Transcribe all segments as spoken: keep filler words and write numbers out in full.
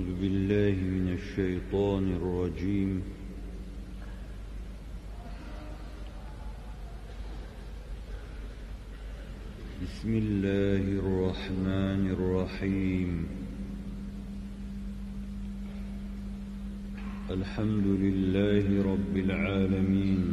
أعوذ بالله من الشيطان الرجيم. بسم الله الرحمن الرحيم. الحمد لله رب العالمين،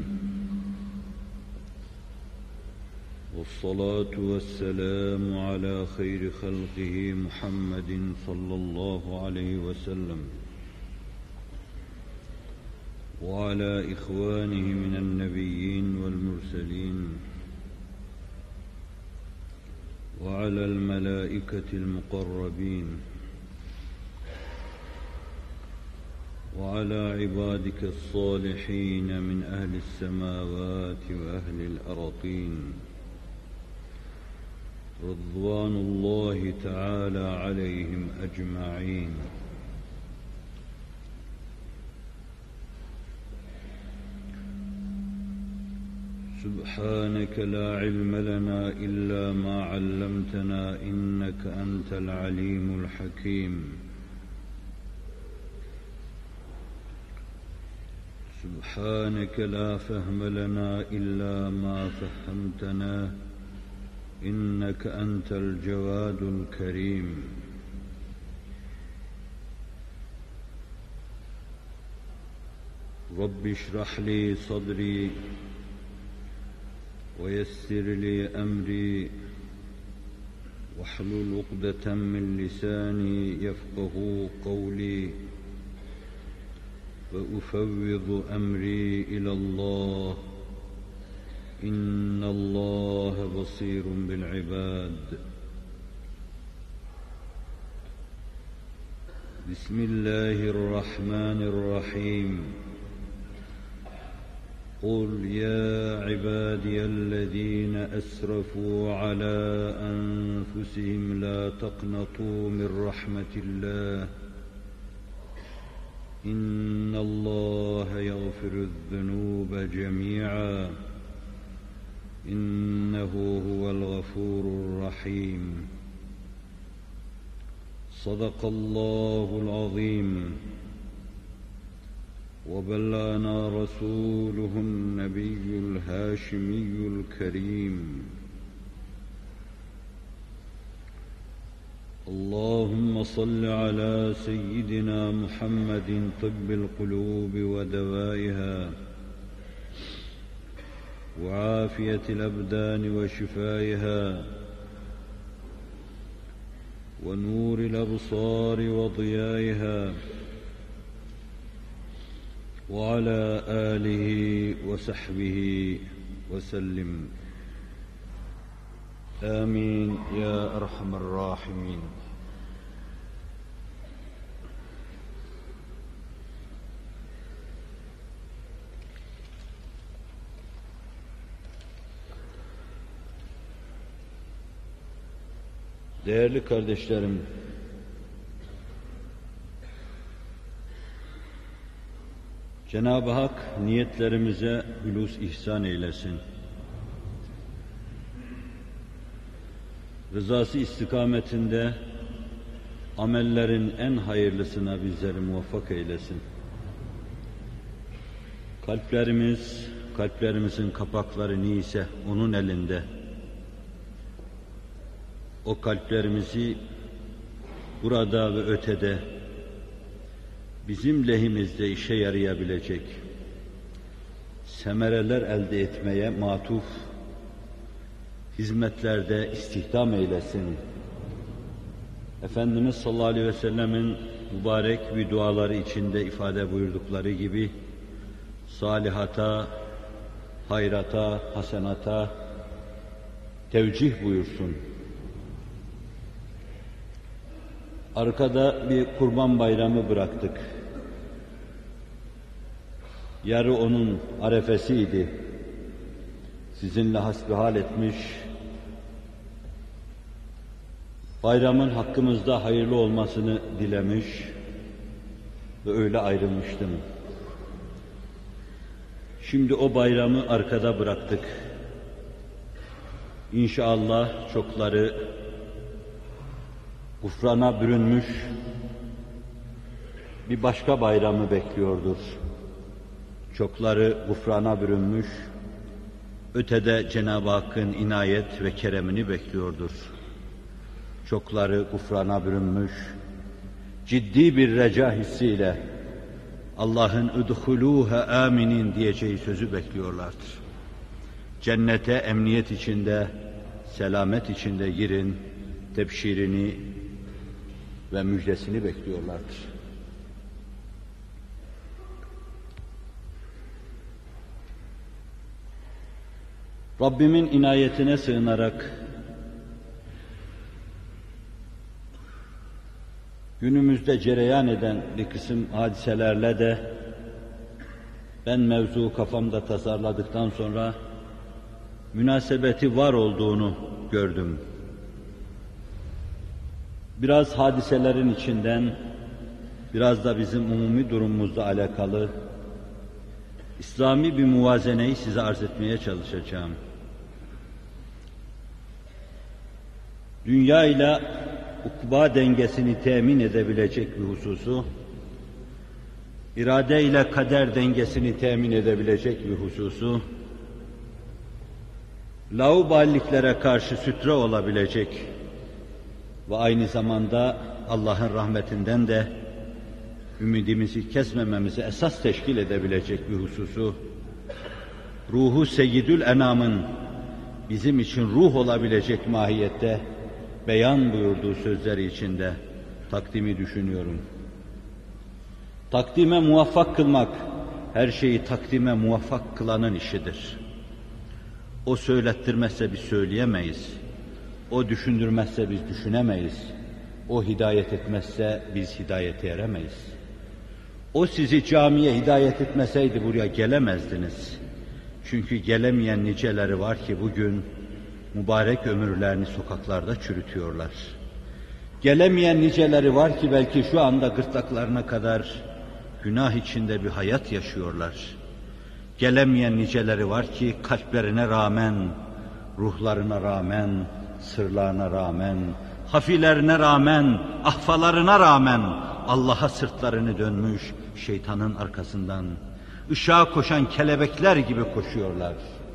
والصلاة والسلام على خير خلقه محمد صلى الله عليه وسلم وعلى إخوانه من النبيين والمرسلين وعلى الملائكة المقربين وعلى عبادك الصالحين من أهل السماوات وأهل الأرضين، رضوان الله تعالى عليهم أجمعين. سبحانك لا علم لنا إلا ما علمتنا إنك أنت العليم الحكيم. سبحانك لا فهم لنا إلا ما فهمتنا إنك أنت الجواد الكريم. رب اشرح لي صدري ويسر لي أمري واحلل عقدة من لساني يفقه قولي، وأفوض أمري إلى الله إن الله بصير بالعباد. بسم الله الرحمن الرحيم. قل يا عبادي الذين أسرفوا على أنفسهم لا تقنطوا من رحمة الله إن الله يغفر الذنوب جميعا إنه هو الغفور الرحيم. صدق الله العظيم، وبلغنا رسوله النبي الهاشمي الكريم. اللهم صل على سيدنا محمد طب القلوب ودوائها وعافية الأبدان وشفائها ونور الأبصار وضيائها وعلى آله وصحبه وسلم. آمين يا أرحم الراحمين. Değerli kardeşlerim, Cenab-ı Hak niyetlerimize hülûs ihsan eylesin. Rızası istikametinde amellerin en hayırlısına bizleri muvaffak eylesin. Kalplerimiz, kalplerimizin kapakları niyse onun elinde. O kalplerimizi burada ve ötede bizim lehimizde işe yarayabilecek semereler elde etmeye matuf hizmetlerde istihdam eylesin. Efendimiz sallallahu aleyhi ve sellemin mübarek bir duaları içinde ifade buyurdukları gibi salihata, hayrata, hasenata tevcih buyursun. Arkada bir kurban bayramı bıraktık. Yarı onun arefesiydi. Sizinle hasbihal etmiş, bayramın hakkımızda hayırlı olmasını dilemiş ve öyle ayrılmıştım. Şimdi o bayramı arkada bıraktık. İnşallah çokları gufrana bürünmüş, bir başka bayramı bekliyordur. Çokları gufrana bürünmüş, ötede Cenab-ı Hakk'ın inayet ve keremini bekliyordur. Çokları gufrana bürünmüş, ciddi bir reca hissiyle Allah'ın "Udhulûhe âminin" diyeceği sözü bekliyorlardır. Cennete emniyet içinde, selamet içinde girin, tebşirini ve müjdesini bekliyorlardır. Rabbimin inayetine sığınarak günümüzde cereyan eden bir kısım hadiselerle de ben mevzu kafamda tasarladıktan sonra münasebeti var olduğunu gördüm. Biraz hadiselerin içinden, biraz da bizim umumi durumumuzla alakalı İslami bir muvazeneyi size arz etmeye çalışacağım. Dünya ile ukba dengesini temin edebilecek bir hususu, irade ile kader dengesini temin edebilecek bir hususu, laubaliklere karşı sütre olabilecek ve aynı zamanda Allah'ın rahmetinden de ümidimizi kesmememizi esas teşkil edebilecek bir hususu, ruhu Seyyidül Enam'ın bizim için ruh olabilecek mahiyette beyan buyurduğu sözleri içinde takdimi düşünüyorum. Takdime muvaffak kılmak, her şeyi takdime muvaffak kılanın işidir. O söylettirmezse biz söyleyemeyiz. O düşündürmezse biz düşünemeyiz. O hidayet etmezse biz hidayete eremeyiz. O sizi camiye hidayet etmeseydi buraya gelemezdiniz. Çünkü gelemeyen niceleri var ki bugün mübarek ömürlerini sokaklarda çürütüyorlar. Gelemeyen niceleri var ki belki şu anda gırtlaklarına kadar günah içinde bir hayat yaşıyorlar. Gelemeyen niceleri var ki kalplerine rağmen, ruhlarına rağmen, sırlarına rağmen, hafilerine rağmen, ahfalarına rağmen Allah'a sırtlarını dönmüş, şeytanın arkasından ışığa koşan kelebekler gibi koşuyorlar.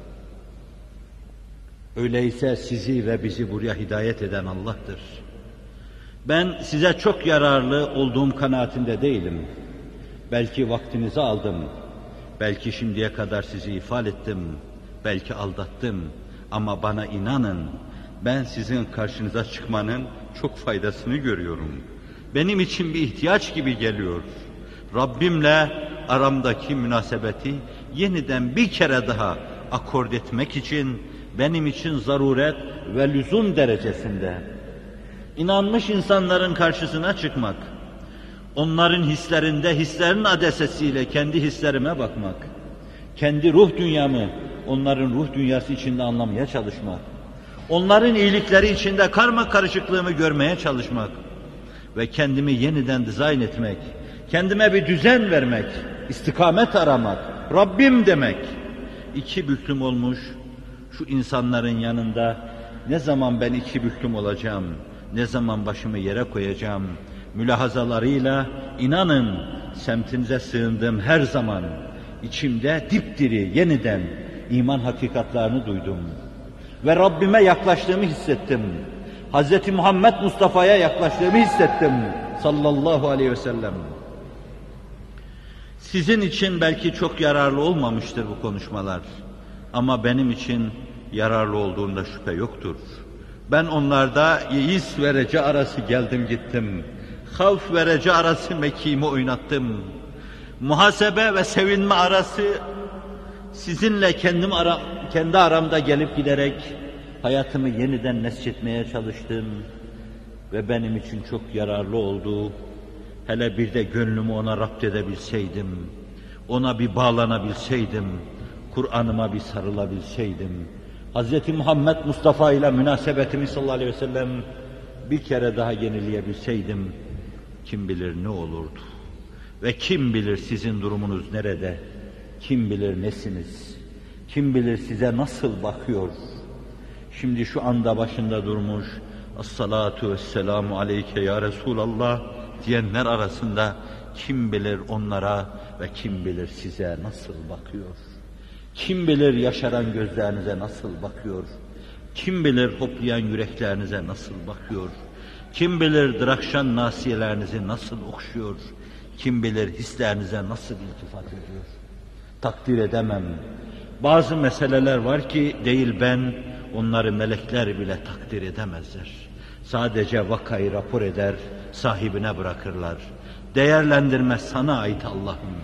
Öyleyse sizi ve bizi buraya hidayet eden Allah'tır. Ben size çok yararlı olduğum kanaatinde değilim. Belki vaktinizi aldım, belki şimdiye kadar sizi ifade ettim, belki aldattım ama bana inanın, ben sizin karşınıza çıkmanın çok faydasını görüyorum. Benim için bir ihtiyaç gibi geliyor. Rabbimle aramdaki münasebeti yeniden bir kere daha akord etmek için benim için zaruret ve lüzum derecesinde. İnanmış insanların karşısına çıkmak, onların hislerinde hislerin adesesiyle kendi hislerime bakmak, kendi ruh dünyamı onların ruh dünyası içinde anlamaya çalışmak, onların iyilikleri içinde karma karışıklığımı görmeye çalışmak ve kendimi yeniden dizayn etmek, kendime bir düzen vermek, istikamet aramak, Rabbim demek. İki büklüm olmuş şu insanların yanında ne zaman ben iki büklüm olacağım, ne zaman başımı yere koyacağım mülahazalarıyla inanın semtinize sığındığım her zaman içimde dipdiri yeniden iman hakikatlarını duydum ve Rabbime yaklaştığımı hissettim. Hazreti Muhammed Mustafa'ya yaklaştığımı hissettim sallallahu aleyhi ve sellem. Sizin için belki çok yararlı olmamıştır bu konuşmalar ama benim için yararlı olduğunda şüphe yoktur. Ben onlarda yeis ve reca arası geldim gittim. Havf ve reca arası mekiğimi oynattım. Muhasebe ve sevinme arası sizinle kendim ara, kendi aramda gelip giderek hayatımı yeniden nesçetmeye çalıştım ve benim için çok yararlı oldu. Hele bir de gönlümü ona rapt edebilseydim, ona bir bağlanabilseydim, Kur'an'ıma bir sarılabilseydim, Hz. Muhammed Mustafa ile münasebetimi sallallahu aleyhi ve sellem bir kere daha yenileyebilseydim, kim bilir ne olurdu? Ve kim bilir sizin durumunuz nerede? Kim bilir nesiniz? Kim bilir size nasıl bakıyor? Şimdi şu anda başında durmuş, "Es-salatu vesselamu aleyke ya Resulallah" diyenler arasında kim bilir onlara ve kim bilir size nasıl bakıyor? Kim bilir yaşaran gözlerinize nasıl bakıyor? Kim bilir hoplayan yüreklerinize nasıl bakıyor? Kim bilir drakşan nasiyelerinizi nasıl okşuyor? Kim bilir hislerinize nasıl iltifat ediyor? Takdir edemem. Bazı meseleler var ki değil ben, onları melekler bile takdir edemezler. Sadece vakayı rapor eder, sahibine bırakırlar. Değerlendirme sana ait Allah'ım.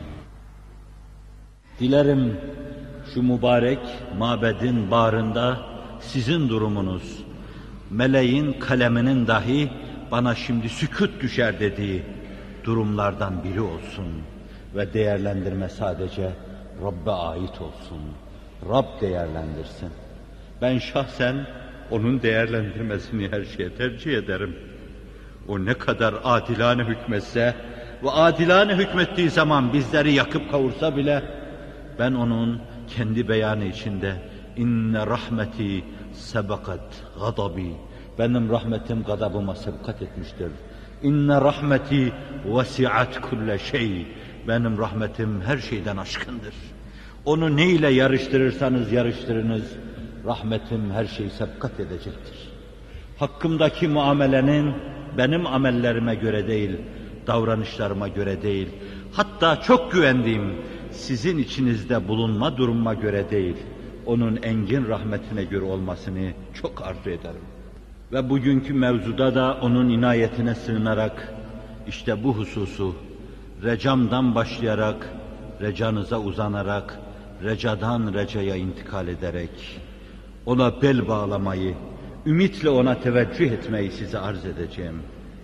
Dilerim şu mübarek mabedin bağrında sizin durumunuz, meleğin kaleminin dahi bana şimdi sükût düşer dediği durumlardan biri olsun ve değerlendirme sadece Rabb'e ait olsun. Rab değerlendirsin. Ben şahsen onun değerlendirmesini her şeye tercih ederim. O ne kadar adilane hükmetse ve adilane hükmettiği zaman bizleri yakıp kavursa bile ben onun kendi beyanı içinde inne rahmeti sebakat gadabi, benim rahmetim gadabıma sebkat etmiştir. İnne rahmeti vesiat kulle şey, benim rahmetim her şeyden aşkındır. Onu neyle yarıştırırsanız yarıştırınız, rahmetim her şeyi sebkat edecektir. Hakkımdaki muamelenin benim amellerime göre değil, davranışlarıma göre değil, hatta çok güvendiğim sizin içinizde bulunma durumuma göre değil, onun engin rahmetine göre olmasını çok arzu ederim. Ve bugünkü mevzuda da onun inayetine sığınarak, işte bu hususu, recamdan başlayarak, recanıza uzanarak, recadan recaya intikal ederek, ona bel bağlamayı, ümitle ona teveccüh etmeyi size arz edeceğim.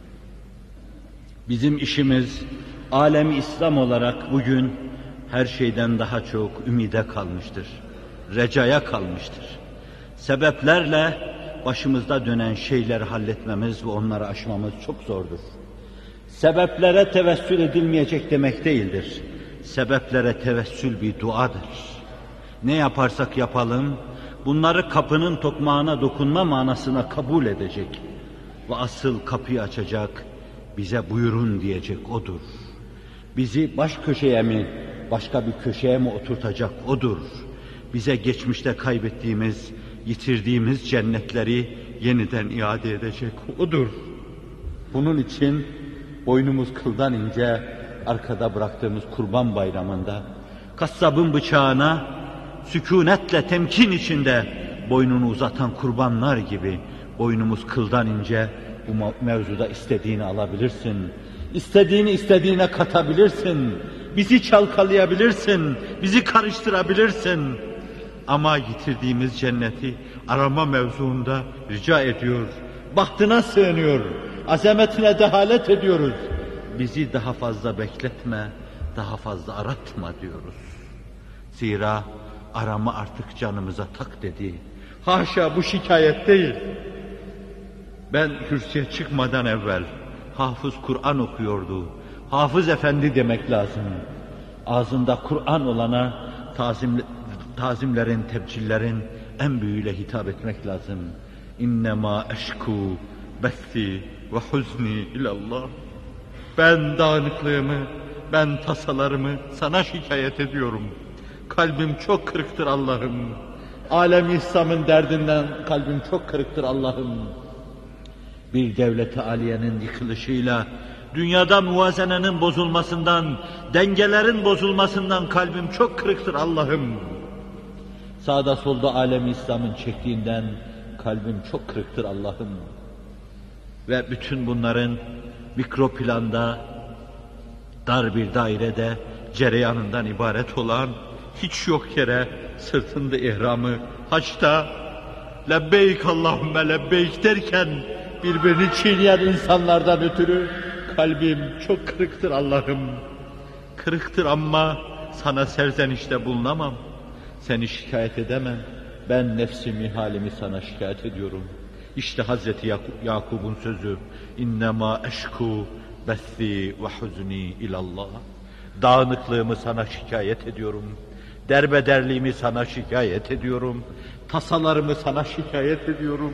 Bizim işimiz, alemi İslam olarak bugün her şeyden daha çok ümide kalmıştır, recaya kalmıştır. Sebeplerle başımızda dönen şeyleri halletmemiz ve onları aşmamız çok zordur. Sebeplere tevessül edilmeyecek demek değildir. Sebeplere tevessül bir duadır. Ne yaparsak yapalım, bunları kapının tokmağına dokunma manasına kabul edecek ve asıl kapıyı açacak, bize buyurun diyecek odur. Bizi baş köşeye mi, başka bir köşeye mi oturtacak odur. Bize geçmişte kaybettiğimiz, yitirdiğimiz cennetleri yeniden iade edecek odur. Bunun için boynumuz kıldan ince, arkada bıraktığımız Kurban Bayramı'nda, kassabın bıçağına sükûnetle temkin içinde boynunu uzatan kurbanlar gibi boynumuz kıldan ince, bu mevzuda istediğini alabilirsin. İstediğini istediğine katabilirsin. Bizi çalkalayabilirsin. Bizi karıştırabilirsin. Ama yitirdiğimiz cenneti arama mevzuunda rica ediyor. Bahtına sığınıyor. Azametine dehalet ediyoruz. Bizi daha fazla bekletme, daha fazla aratma diyoruz. Zira arama artık canımıza tak dedi. Haşa, bu şikayet değil. Ben kürsüye çıkmadan evvel hafız Kur'an okuyordu. Hafız efendi demek lazım. Ağzında Kur'an olana tazim, tazimlerin, tebcillerin en büyüğüyle hitap etmek lazım. İnnemâ eşkû bethi ve huzni ilallah. Ben dağınıklığımı, ben tasalarımı sana şikayet ediyorum. Kalbim çok kırıktır Allah'ım. Alem-i İslam'ın derdinden kalbim çok kırıktır Allah'ım. Bir devlet-i aliyenin yıkılışıyla, dünyada muvazenenin bozulmasından, dengelerin bozulmasından kalbim çok kırıktır Allah'ım. Sağda solda alem-i İslam'ın çektiğinden kalbim çok kırıktır Allah'ım. Ve bütün bunların mikro planda, dar bir dairede cereyanından ibaret olan, hiç yok yere sırtında ihramı, haçta lebbeyk Allahümme lebbeyk derken birbirini çiğneyen insanlardan ötürü kalbim çok kırıktır Allah'ım. Kırıktır ama sana serzenişte bulunamam. Seni şikayet edemem. Ben nefsimi, halimi sana şikayet ediyorum. İşte Hazreti Yakub'un sözü. İnnemâ eşkû bethi ve huzni ilallah. Dağınıklığımı sana şikayet ediyorum. Derbederliğimi sana şikayet ediyorum. Tasalarımı sana şikayet ediyorum.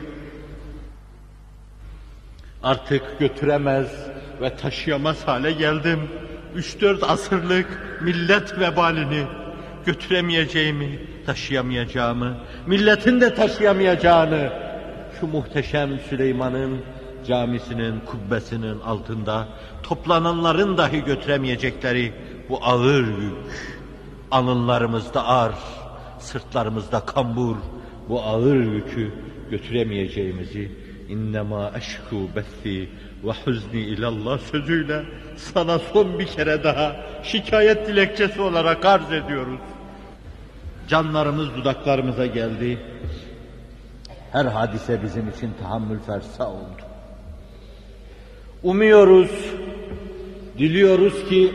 Artık götüremez ve taşıyamaz hale geldim. üç dört asırlık millet vebalini götüremeyeceğimi, taşıyamayacağımı, milletin de taşıyamayacağını, şu muhteşem Süleyman'ın camisinin kubbesinin altında toplananların dahi götüremeyecekleri bu ağır yük, alınlarımızda ağır, sırtlarımızda kambur, bu ağır yükü götüremeyeceğimizi innema eşku bethi ve huzni ilallah sözüyle sana son bir kere daha şikayet dilekçesi olarak arz ediyoruz. Canlarımız dudaklarımıza geldi. Her hadise bizim için tahammül fersa oldu. Umuyoruz, diliyoruz ki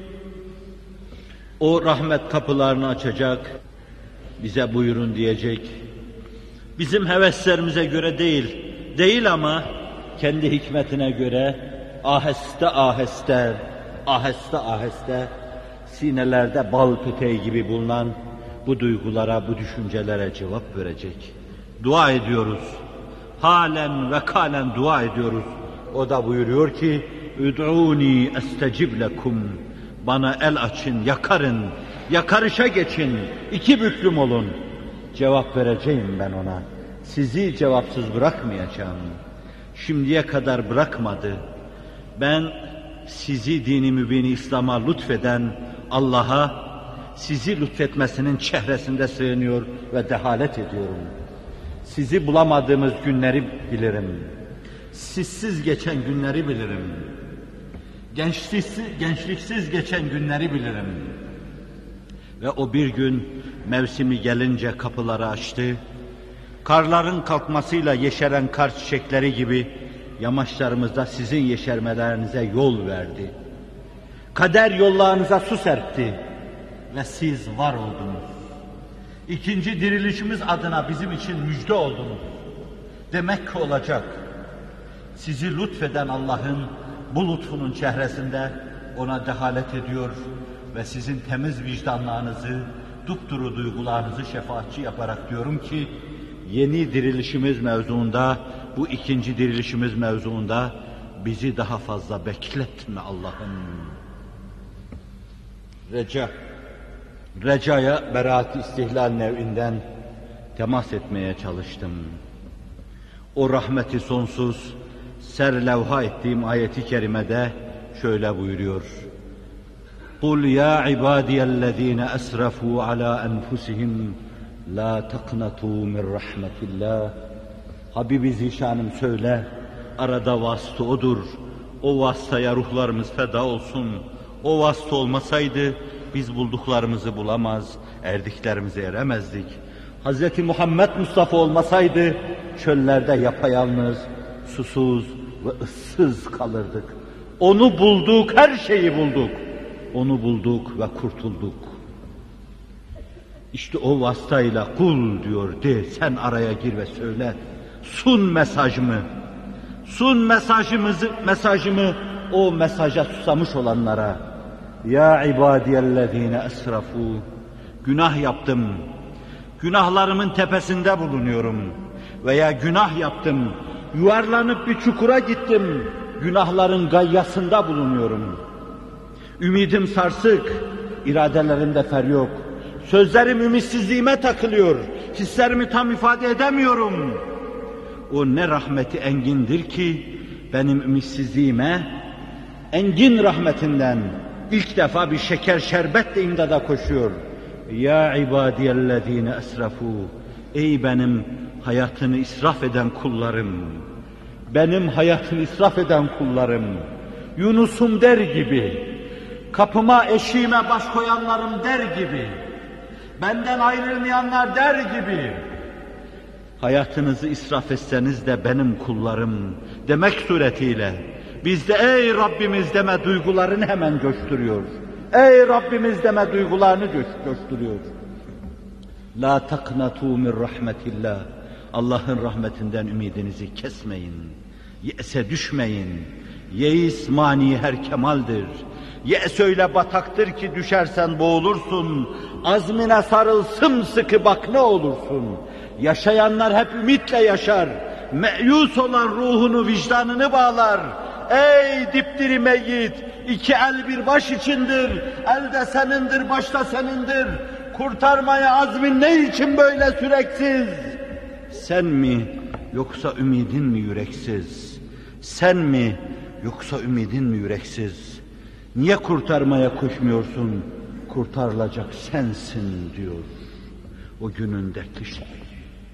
o rahmet kapılarını açacak, bize buyurun diyecek. Bizim heveslerimize göre değil, değil ama kendi hikmetine göre aheste aheste, aheste aheste sinelerde bal peteği gibi bulunan bu duygulara, bu düşüncelere cevap verecek. Dua ediyoruz. Halen ve kalen dua ediyoruz. O da buyuruyor ki "Üd'ûni estecib lekum." Bana el açın, yakarın, yakarışa geçin, iki büklüm olun. Cevap vereceğim ben ona. Sizi cevapsız bırakmayacağım. Şimdiye kadar bırakmadı. Ben sizi dini mübini İslam'a lütfeden Allah'a, sizi lütfetmesinin çehresinde sığınıyor ve dehalet ediyorum. Sizi bulamadığımız günleri bilirim. Sizsiz geçen günleri bilirim. Gençliksiz, gençliksiz geçen günleri bilirim. Ve o bir gün mevsimi gelince kapıları açtı. Karların kalkmasıyla yeşeren kar çiçekleri gibi yamaçlarımızda sizin yeşermelerinize yol verdi. Kader yollarınıza su serpti ve siz var oldunuz. İkinci dirilişimiz adına bizim için müjde oldunuz. Demek ki olacak. Sizi lütfeden Allah'ın bu lütfunun çehresinde ona dehalet ediyor ve sizin temiz vicdanlarınızı, dupduru duygularınızı şefaatçi yaparak diyorum ki, yeni dirilişimiz mevzuunda, bu ikinci dirilişimiz mevzuunda bizi daha fazla bekletme Allah'ım. Reca, recaya beraat-i istihlal nev'inden temas etmeye çalıştım. O rahmeti sonsuz, serlevha ettiğim ayeti kerimede şöyle buyuruyor. قُلْ يَا عِبَادِيَ الَّذ۪ينَ أَسْرَفُوا عَلَى أَنْفُسِهِمْ لَا تَقْنَطُوا مِنْ رَحْمَةِ اللّٰهِ Habibi Zişanım söyle, arada vasıta odur. O vasıtaya ruhlarımız feda olsun. O vasıta olmasaydı biz bulduklarımızı bulamaz, erdiklerimize eremezdik. Hz. Muhammed Mustafa olmasaydı çöllerde yapayalnız, susuz ve ıssız kalırdık. Onu bulduk, her şeyi bulduk. Onu bulduk ve kurtulduk. İşte o vasıtayla kul diyor, de sen araya gir ve söyle. Sun mesajımı. Sun mesajımızı, mesajımı o mesaja susamış olanlara. Ya ibadiyellezine esrafu. Günah yaptım. Günahlarımın tepesinde bulunuyorum. Veya günah yaptım. Yuvarlanıp bir çukura gittim. Günahların gayyasında bulunuyorum. Ümidim sarsık, iradelerimde fer yok. Sözlerim ümitsizliğime takılıyor. Hislerimi tam ifade edemiyorum. O ne rahmeti engindir ki benim ümitsizliğime engin rahmetinden ilk defa bir şeker şerbetle imdada koşuyor. Ya ibadiyellezine esrafu. Ey benim hayatını israf eden kullarım. Benim hayatını israf eden kullarım. Yunus'um der gibi. Kapıma eşiğime baş koyanlarım der gibi. Benden ayrılmayanlar der gibi. Hayatınızı israf etseniz de benim kullarım demek suretiyle bizde ey Rabbimiz deme duygularını hemen coşturuyor. Ey Rabbimiz deme duygularını coşturuyor. La taknatu min rahmetillah. Allah'ın rahmetinden ümidinizi kesmeyin. Ye'se düşmeyin. Yeis mani her kemaldir. Ye's öyle bataktır ki düşersen boğulursun. Azmine sarıl sımsıkı bak ne olursun. Yaşayanlar hep ümitle yaşar. Meyus olan ruhunu, vicdanını bağlar. ey dipdiri meyyit, iki el bir baş içindir, el de senindir, baş da senindir. Kurtarmaya azmin ne için böyle süreksiz? Sen mi yoksa ümidin mi yüreksiz? Sen mi yoksa ümidin mi yüreksiz? Niye kurtarmaya koşmuyorsun? Kurtarılacak sensin diyor o günün dertli şairi.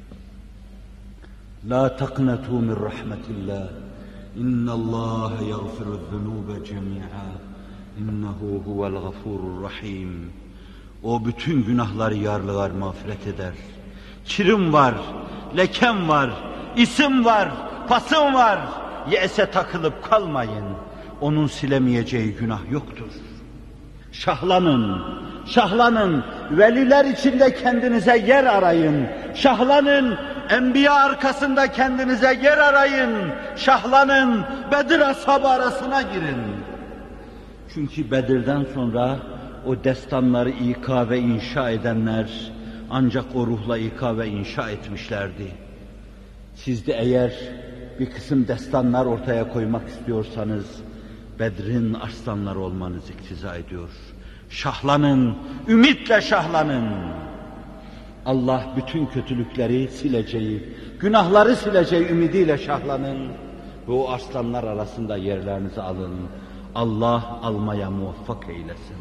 La taqnatu min rahmetillah. İnnallâhe yagfiru'z-zunûbe cemî'â. İnnehu huvel gafurur rahîm. O bütün günahları yarlıgar, mağfiret eder. Kirim var, lekem var, isim var, pasım var. Ye'se takılıp kalmayın. Onun silemeyeceği günah yoktur. Şahlanın, şahlanın, veliler içinde kendinize yer arayın. Şahlanın, enbiya arkasında kendinize yer arayın. Şahlanın, Bedir ashabı arasına girin. Çünkü Bedir'den sonra o destanları ika ve inşa edenler ancak o ruhla ika ve inşa etmişlerdi. Siz de eğer bir kısım destanlar ortaya koymak istiyorsanız Bedir'in arslanları olmanız iktiza ediyor. Şahlanın, ümitle şahlanın. Allah bütün kötülükleri sileceği, günahları sileceği ümidiyle şahlanın ve o arslanlar arasında yerlerinizi alın. Allah almaya muvaffak eylesin.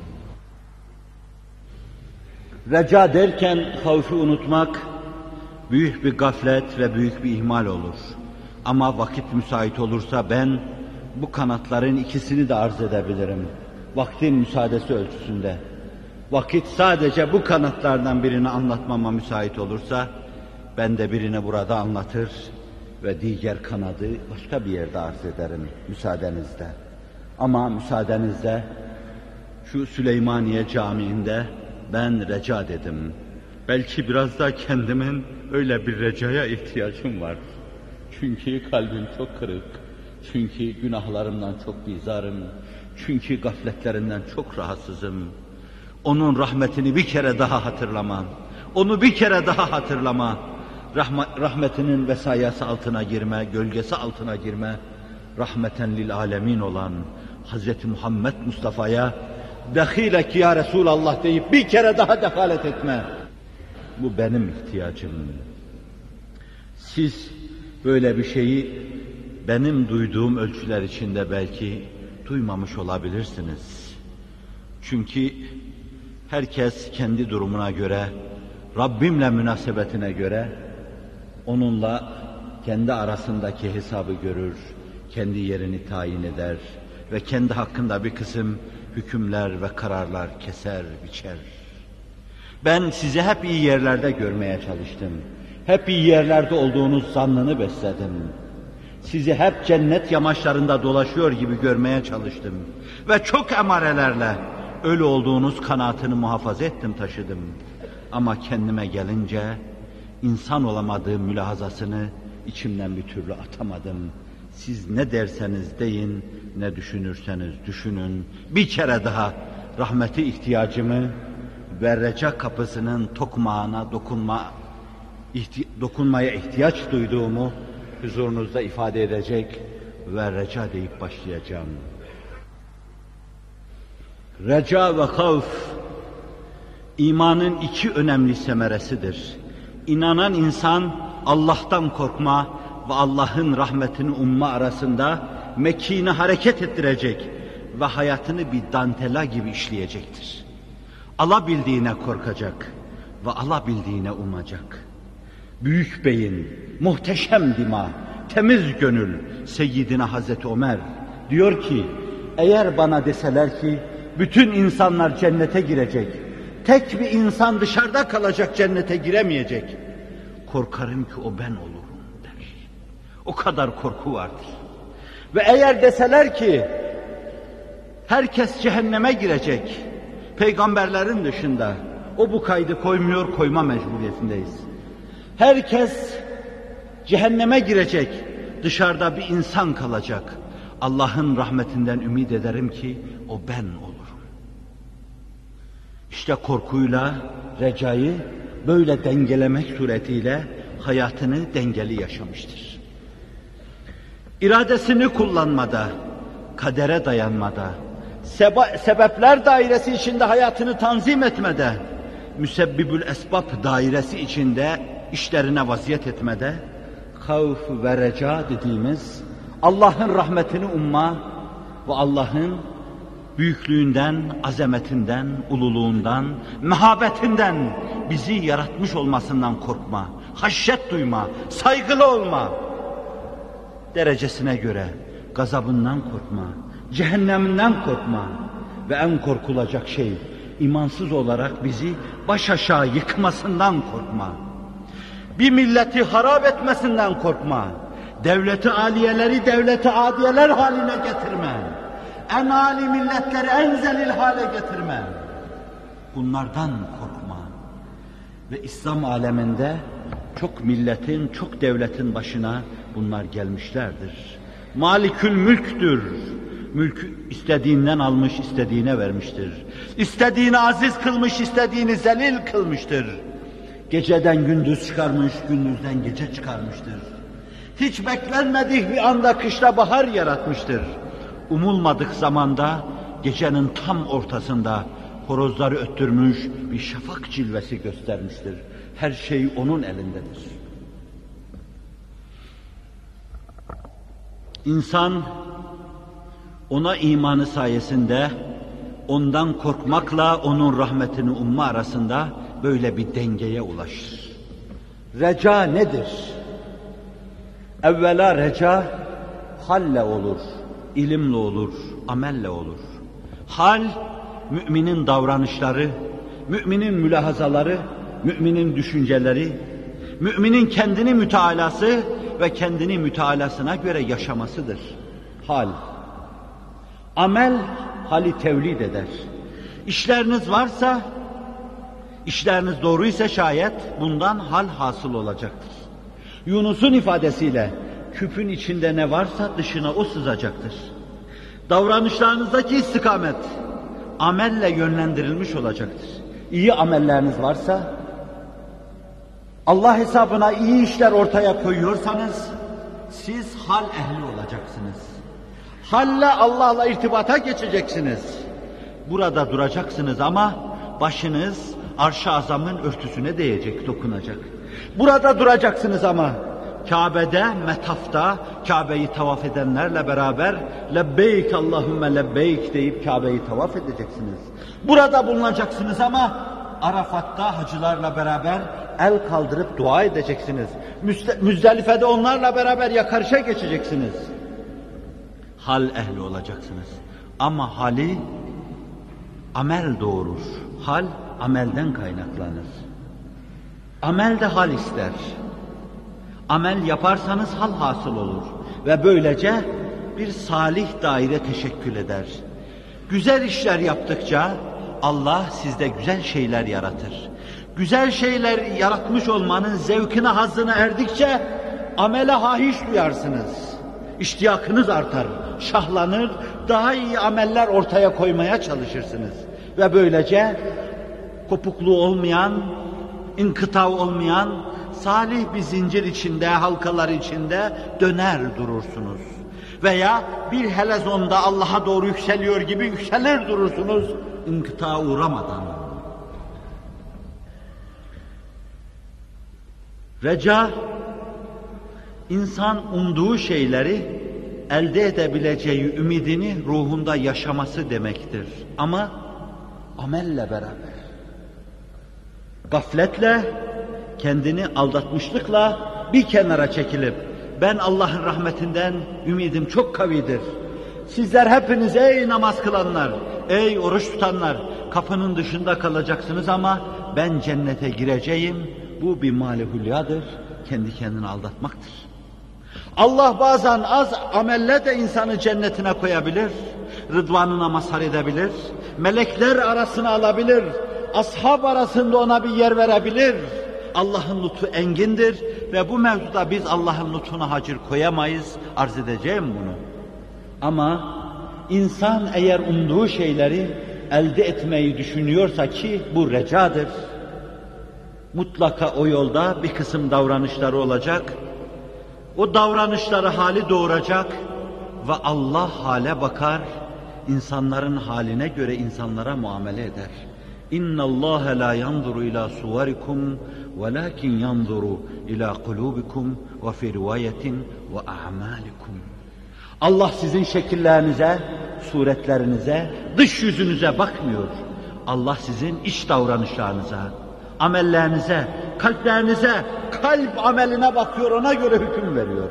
Reca derken havfi unutmak büyük bir gaflet ve büyük bir ihmal olur. Ama vakit müsait olursa ben bu kanatların ikisini de arz edebilirim. Vaktin müsaadesi ölçüsünde. Vakit sadece bu kanatlardan birini anlatmama müsait olursa ben de birini burada anlatır ve diğer kanadı başka bir yerde arz ederim müsaadenizle. Ama müsaadenizle şu Süleymaniye Camii'nde ben reca dedim. Belki biraz da kendimin öyle bir recaya ihtiyacım var. Çünkü kalbim çok kırık. Çünkü günahlarımdan çok bizarım. Çünkü gafletlerinden çok rahatsızım. Onun rahmetini bir kere daha hatırlama. Onu bir kere daha hatırlama. Rahma, rahmetinin vesayası altına girme, gölgesi altına girme. Rahmeten lil alemin olan Hazreti Muhammed Mustafa'ya "Dehilek ya Resulallah" deyip bir kere daha defalet etme. Bu benim ihtiyacım. Siz böyle bir şeyi benim duyduğum ölçüler içinde belki duymamış olabilirsiniz. Çünkü herkes kendi durumuna göre, Rabbimle münasebetine göre onunla kendi arasındaki hesabı görür, kendi yerini tayin eder ve kendi hakkında bir kısım hükümler ve kararlar keser, biçer. Ben sizi hep iyi yerlerde görmeye çalıştım. Hep iyi yerlerde olduğunuz zannını besledim. Sizi hep cennet yamaçlarında dolaşıyor gibi görmeye çalıştım. Ve çok emarelerle öyle olduğunuz kanaatini muhafaza ettim, taşıdım. Ama kendime gelince insan olamadığım mülahazasını içimden bir türlü atamadım. Siz ne derseniz deyin, ne düşünürseniz düşünün. Bir kere daha rahmeti ihtiyacımı ve reca kapısının tokmağına dokunma, ihti dokunmaya ihtiyaç duyduğumu huzurunuzda ifade edecek ve reca deyip başlayacağım. Reca ve havf, imanın iki önemli semeresidir. İnanan insan Allah'tan korkma ve Allah'ın rahmetini umma arasında mekini hareket ettirecek ve hayatını bir dantela gibi işleyecektir. Alabildiğine korkacak ve alabildiğine umacak. Büyük beyin, muhteşem dima, temiz gönül Seyyidina Hazreti Ömer diyor ki, eğer bana deseler ki bütün insanlar cennete girecek, tek bir insan dışarıda kalacak, cennete giremeyecek, korkarım ki o ben olurum der. O kadar korku vardır. Ve eğer deseler ki herkes cehenneme girecek, peygamberlerin dışında, o bu kaydı koymuyor, koyma mecburiyetindeyiz. Herkes cehenneme girecek, dışarıda bir insan kalacak. Allah'ın rahmetinden ümit ederim ki o ben olurum. İşte korkuyla recayı böyle dengelemek suretiyle hayatını dengeli yaşamıştır. İradesini kullanmada, kadere dayanmada, seba- sebepler dairesi içinde hayatını tanzim etmede, müsebbibül esbab dairesi içinde işlerine vaziyet etmede, havf ve reca dediğimiz Allah'ın rahmetini umma ve Allah'ın büyüklüğünden, azametinden, ululuğundan, mehabetinden bizi yaratmış olmasından korkma, haşyet duyma, saygılı olma. Derecesine göre gazabından korkma, cehenneminden korkma ve en korkulacak şey imansız olarak bizi baş aşağı yıkmasından korkma. Bir milleti harap etmesinden korkma. Devleti aliyeleri devleti adiyeler haline getirme. En âli milletleri en zelil hale getirme. Bunlardan korkma. Ve İslam aleminde çok milletin, çok devletin başına bunlar gelmişlerdir. Malikül mülktür. Mülkü istediğinden almış, istediğine vermiştir. İstediğini aziz kılmış, istediğini zelil kılmıştır. Geceden gündüz çıkarmış, gündüzden gece çıkarmıştır. Hiç beklenmedik bir anda kışla bahar yaratmıştır. Umulmadık zamanda gecenin tam ortasında horozları öttürmüş bir şafak cilvesi göstermiştir. Her şey onun elindedir. İnsan ona imanı sayesinde ondan korkmakla onun rahmetini umma arasında böyle bir dengeye ulaşır. Reca nedir? Evvela reca halle olur, ilimle olur, amelle olur. Hal, müminin davranışları, müminin mülahazaları, müminin düşünceleri, müminin kendini mütealası ve kendini mütealasına göre yaşamasıdır. Hal. Amel, hali tevlid eder. İşleriniz varsa, işleriniz doğruysa şayet bundan hal hasıl olacaktır. Yunus'un ifadesiyle, küpün içinde ne varsa dışına o sızacaktır. Davranışlarınızdaki istikamet, amelle yönlendirilmiş olacaktır. İyi amelleriniz varsa, Allah hesabına iyi işler ortaya koyuyorsanız, siz hal ehli olacaksınız. Halle Allah'la irtibata geçeceksiniz. Burada duracaksınız ama başınız arş-ı azamın örtüsüne değecek, dokunacak. Burada duracaksınız ama Kabe'de, metafta Kabe'yi tavaf edenlerle beraber lebbeyk Allahümme lebbeyk deyip Kabe'yi tavaf edeceksiniz. Burada bulunacaksınız ama Arafat'ta hacılarla beraber el kaldırıp dua edeceksiniz. Müzdelife'de onlarla beraber yakarışa geçeceksiniz. Hal ehli olacaksınız. Ama hali amel doğurur. Hal amelden kaynaklanır. Amel de hal ister. Amel yaparsanız hal hasıl olur. Ve böylece bir salih daire teşekkül eder. Güzel işler yaptıkça Allah sizde güzel şeyler yaratır. Güzel şeyler yaratmış olmanın zevkine, hazzına erdikçe amele hahiş duyarsınız. İştiyakınız artar, şahlanır, daha iyi ameller ortaya koymaya çalışırsınız. Ve böylece kopukluğu olmayan, inkıta olmayan, salih bir zincir içinde, halkalar içinde döner durursunuz. Veya bir helezonda Allah'a doğru yükseliyor gibi yükselir durursunuz, inkıta uğramadan. Reca, insan umduğu şeyleri elde edebileceği ümidini ruhunda yaşaması demektir. Ama amelle beraber. Gafletle, kendini aldatmışlıkla bir kenara çekilip ben Allah'ın rahmetinden ümidim çok kavidir. Sizler hepiniz ey namaz kılanlar, ey oruç tutanlar kapının dışında kalacaksınız ama ben cennete gireceğim. Bu bir mali hülyadır, kendi kendini aldatmaktır. Allah bazen az amelle de insanı cennetine koyabilir, rıdvanına mazhar edebilir, melekler arasına alabilir, ashab arasında ona bir yer verebilir. Allah'ın lütfu engindir ve bu mevzuda biz Allah'ın lütfuna hacir koyamayız, arz edeceğim bunu. Ama insan eğer umduğu şeyleri elde etmeyi düşünüyorsa ki bu recadır, mutlaka o yolda bir kısım davranışları olacak, o davranışları hali doğuracak, ve Allah hale bakar, insanların haline göre insanlara muamele eder. İnna Allah la yanzuru ila suvarikum velakin yanzuru ila kulubikum ve fi rivayetin ve a'malikum. Allah sizin şekillerinize, suretlerinize, dış yüzünüze bakmıyor. Allah sizin iç davranışlarınıza, amellerinize, kalplerinize, kalp ameline bakıyor, ona göre hüküm veriyor.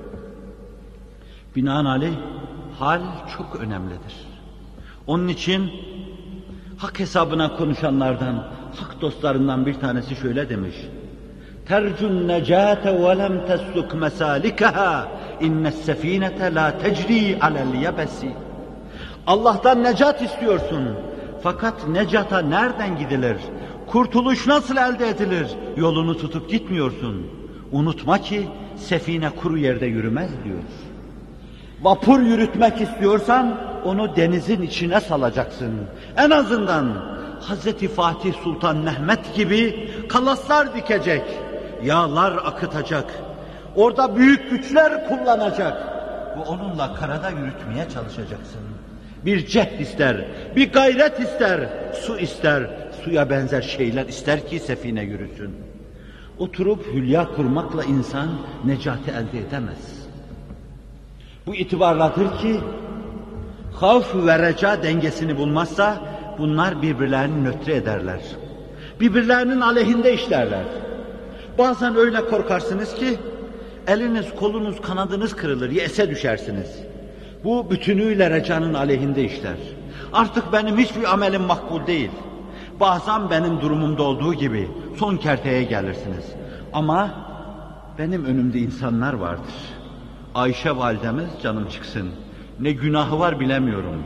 Binaenaleyh hal çok önemlidir. Onun için hak hesabına konuşanlardan, hak dostlarından bir tanesi şöyle demiş: tercun necate ve lem tesluk mesalikaha innes sefinete la tecri alel yebesi. Allah'tan necat istiyorsun. Fakat necata nereden gidilir? Kurtuluş nasıl elde edilir? Yolunu tutup gitmiyorsun. Unutma ki sefine kuru yerde yürümez diyor. Vapur yürütmek istiyorsan onu denizin içine salacaksın. En azından Hazreti Fatih Sultan Mehmet gibi kalaslar dikecek, yağlar akıtacak. Orada büyük güçler kullanacak ve onunla karada yürütmeye çalışacaksın. Bir cehd ister, bir gayret ister, su ister, suya benzer şeyler ister ki sefine yürüsün. Oturup hülya kurmakla insan necati elde edemez. Bu itibarladır ki havf ve reca dengesini bulmazsa bunlar birbirlerini nötre ederler. Birbirlerinin aleyhinde işlerler. Bazen öyle korkarsınız ki eliniz, kolunuz, kanadınız kırılır, yese düşersiniz. Bu bütünüyle recanın aleyhinde işler. Artık benim hiçbir amelim makbul değil. Bazen benim durumumda olduğu gibi son kerteye gelirsiniz. Ama benim önümde insanlar vardır. Ayşe validemiz canım çıksın. Ne günahı var bilemiyorum.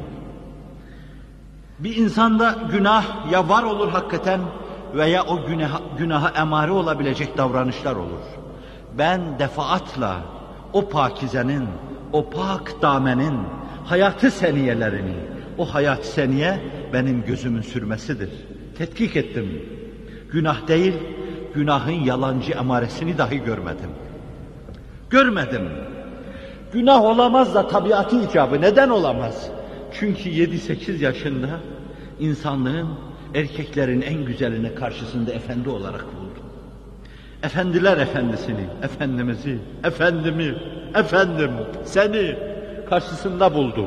Bir insanda günah ya var olur hakikaten veya o günaha, günaha emare olabilecek davranışlar olur. Ben defaatla o pakizenin, o pak damenin hayatı seniyelerini, o hayat seniye benim gözümün sürmesidir. Tetkik ettim. Günah değil, günahın yalancı emaresini dahi görmedim. Görmedim. Günah olamaz da tabiatı icabı. Neden olamaz? Çünkü yedi sekiz yaşında insanlığın, erkeklerin en güzelini karşısında efendi olarak buldum. Efendiler efendisini, efendimizi, efendimi, efendim, seni karşısında buldum.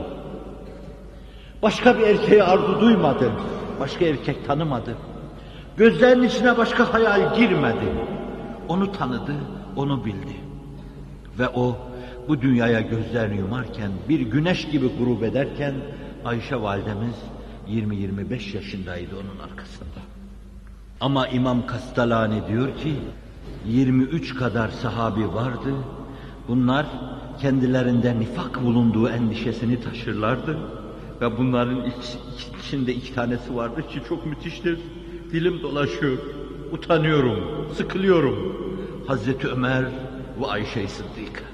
Başka bir erkeğe arzu duymadı, başka erkek tanımadı. Gözlerinin içine başka hayal girmedi. Onu tanıdı, onu bildi. Ve o bu dünyaya gözlerini yumarken, bir güneş gibi grup ederken Ayşe validemiz yirmi yirmi beş yaşındaydı onun arkasında. Ama İmam Kastalani diyor ki yirmi üç kadar sahabi vardı. Bunlar kendilerinde nifak bulunduğu endişesini taşırlardı. Ve bunların iç, içinde iki tanesi vardı ki çok müthiştir. Dilim dolaşıyor, utanıyorum, sıkılıyorum. Hazreti Ömer ve Ayşe-i Sıddıka.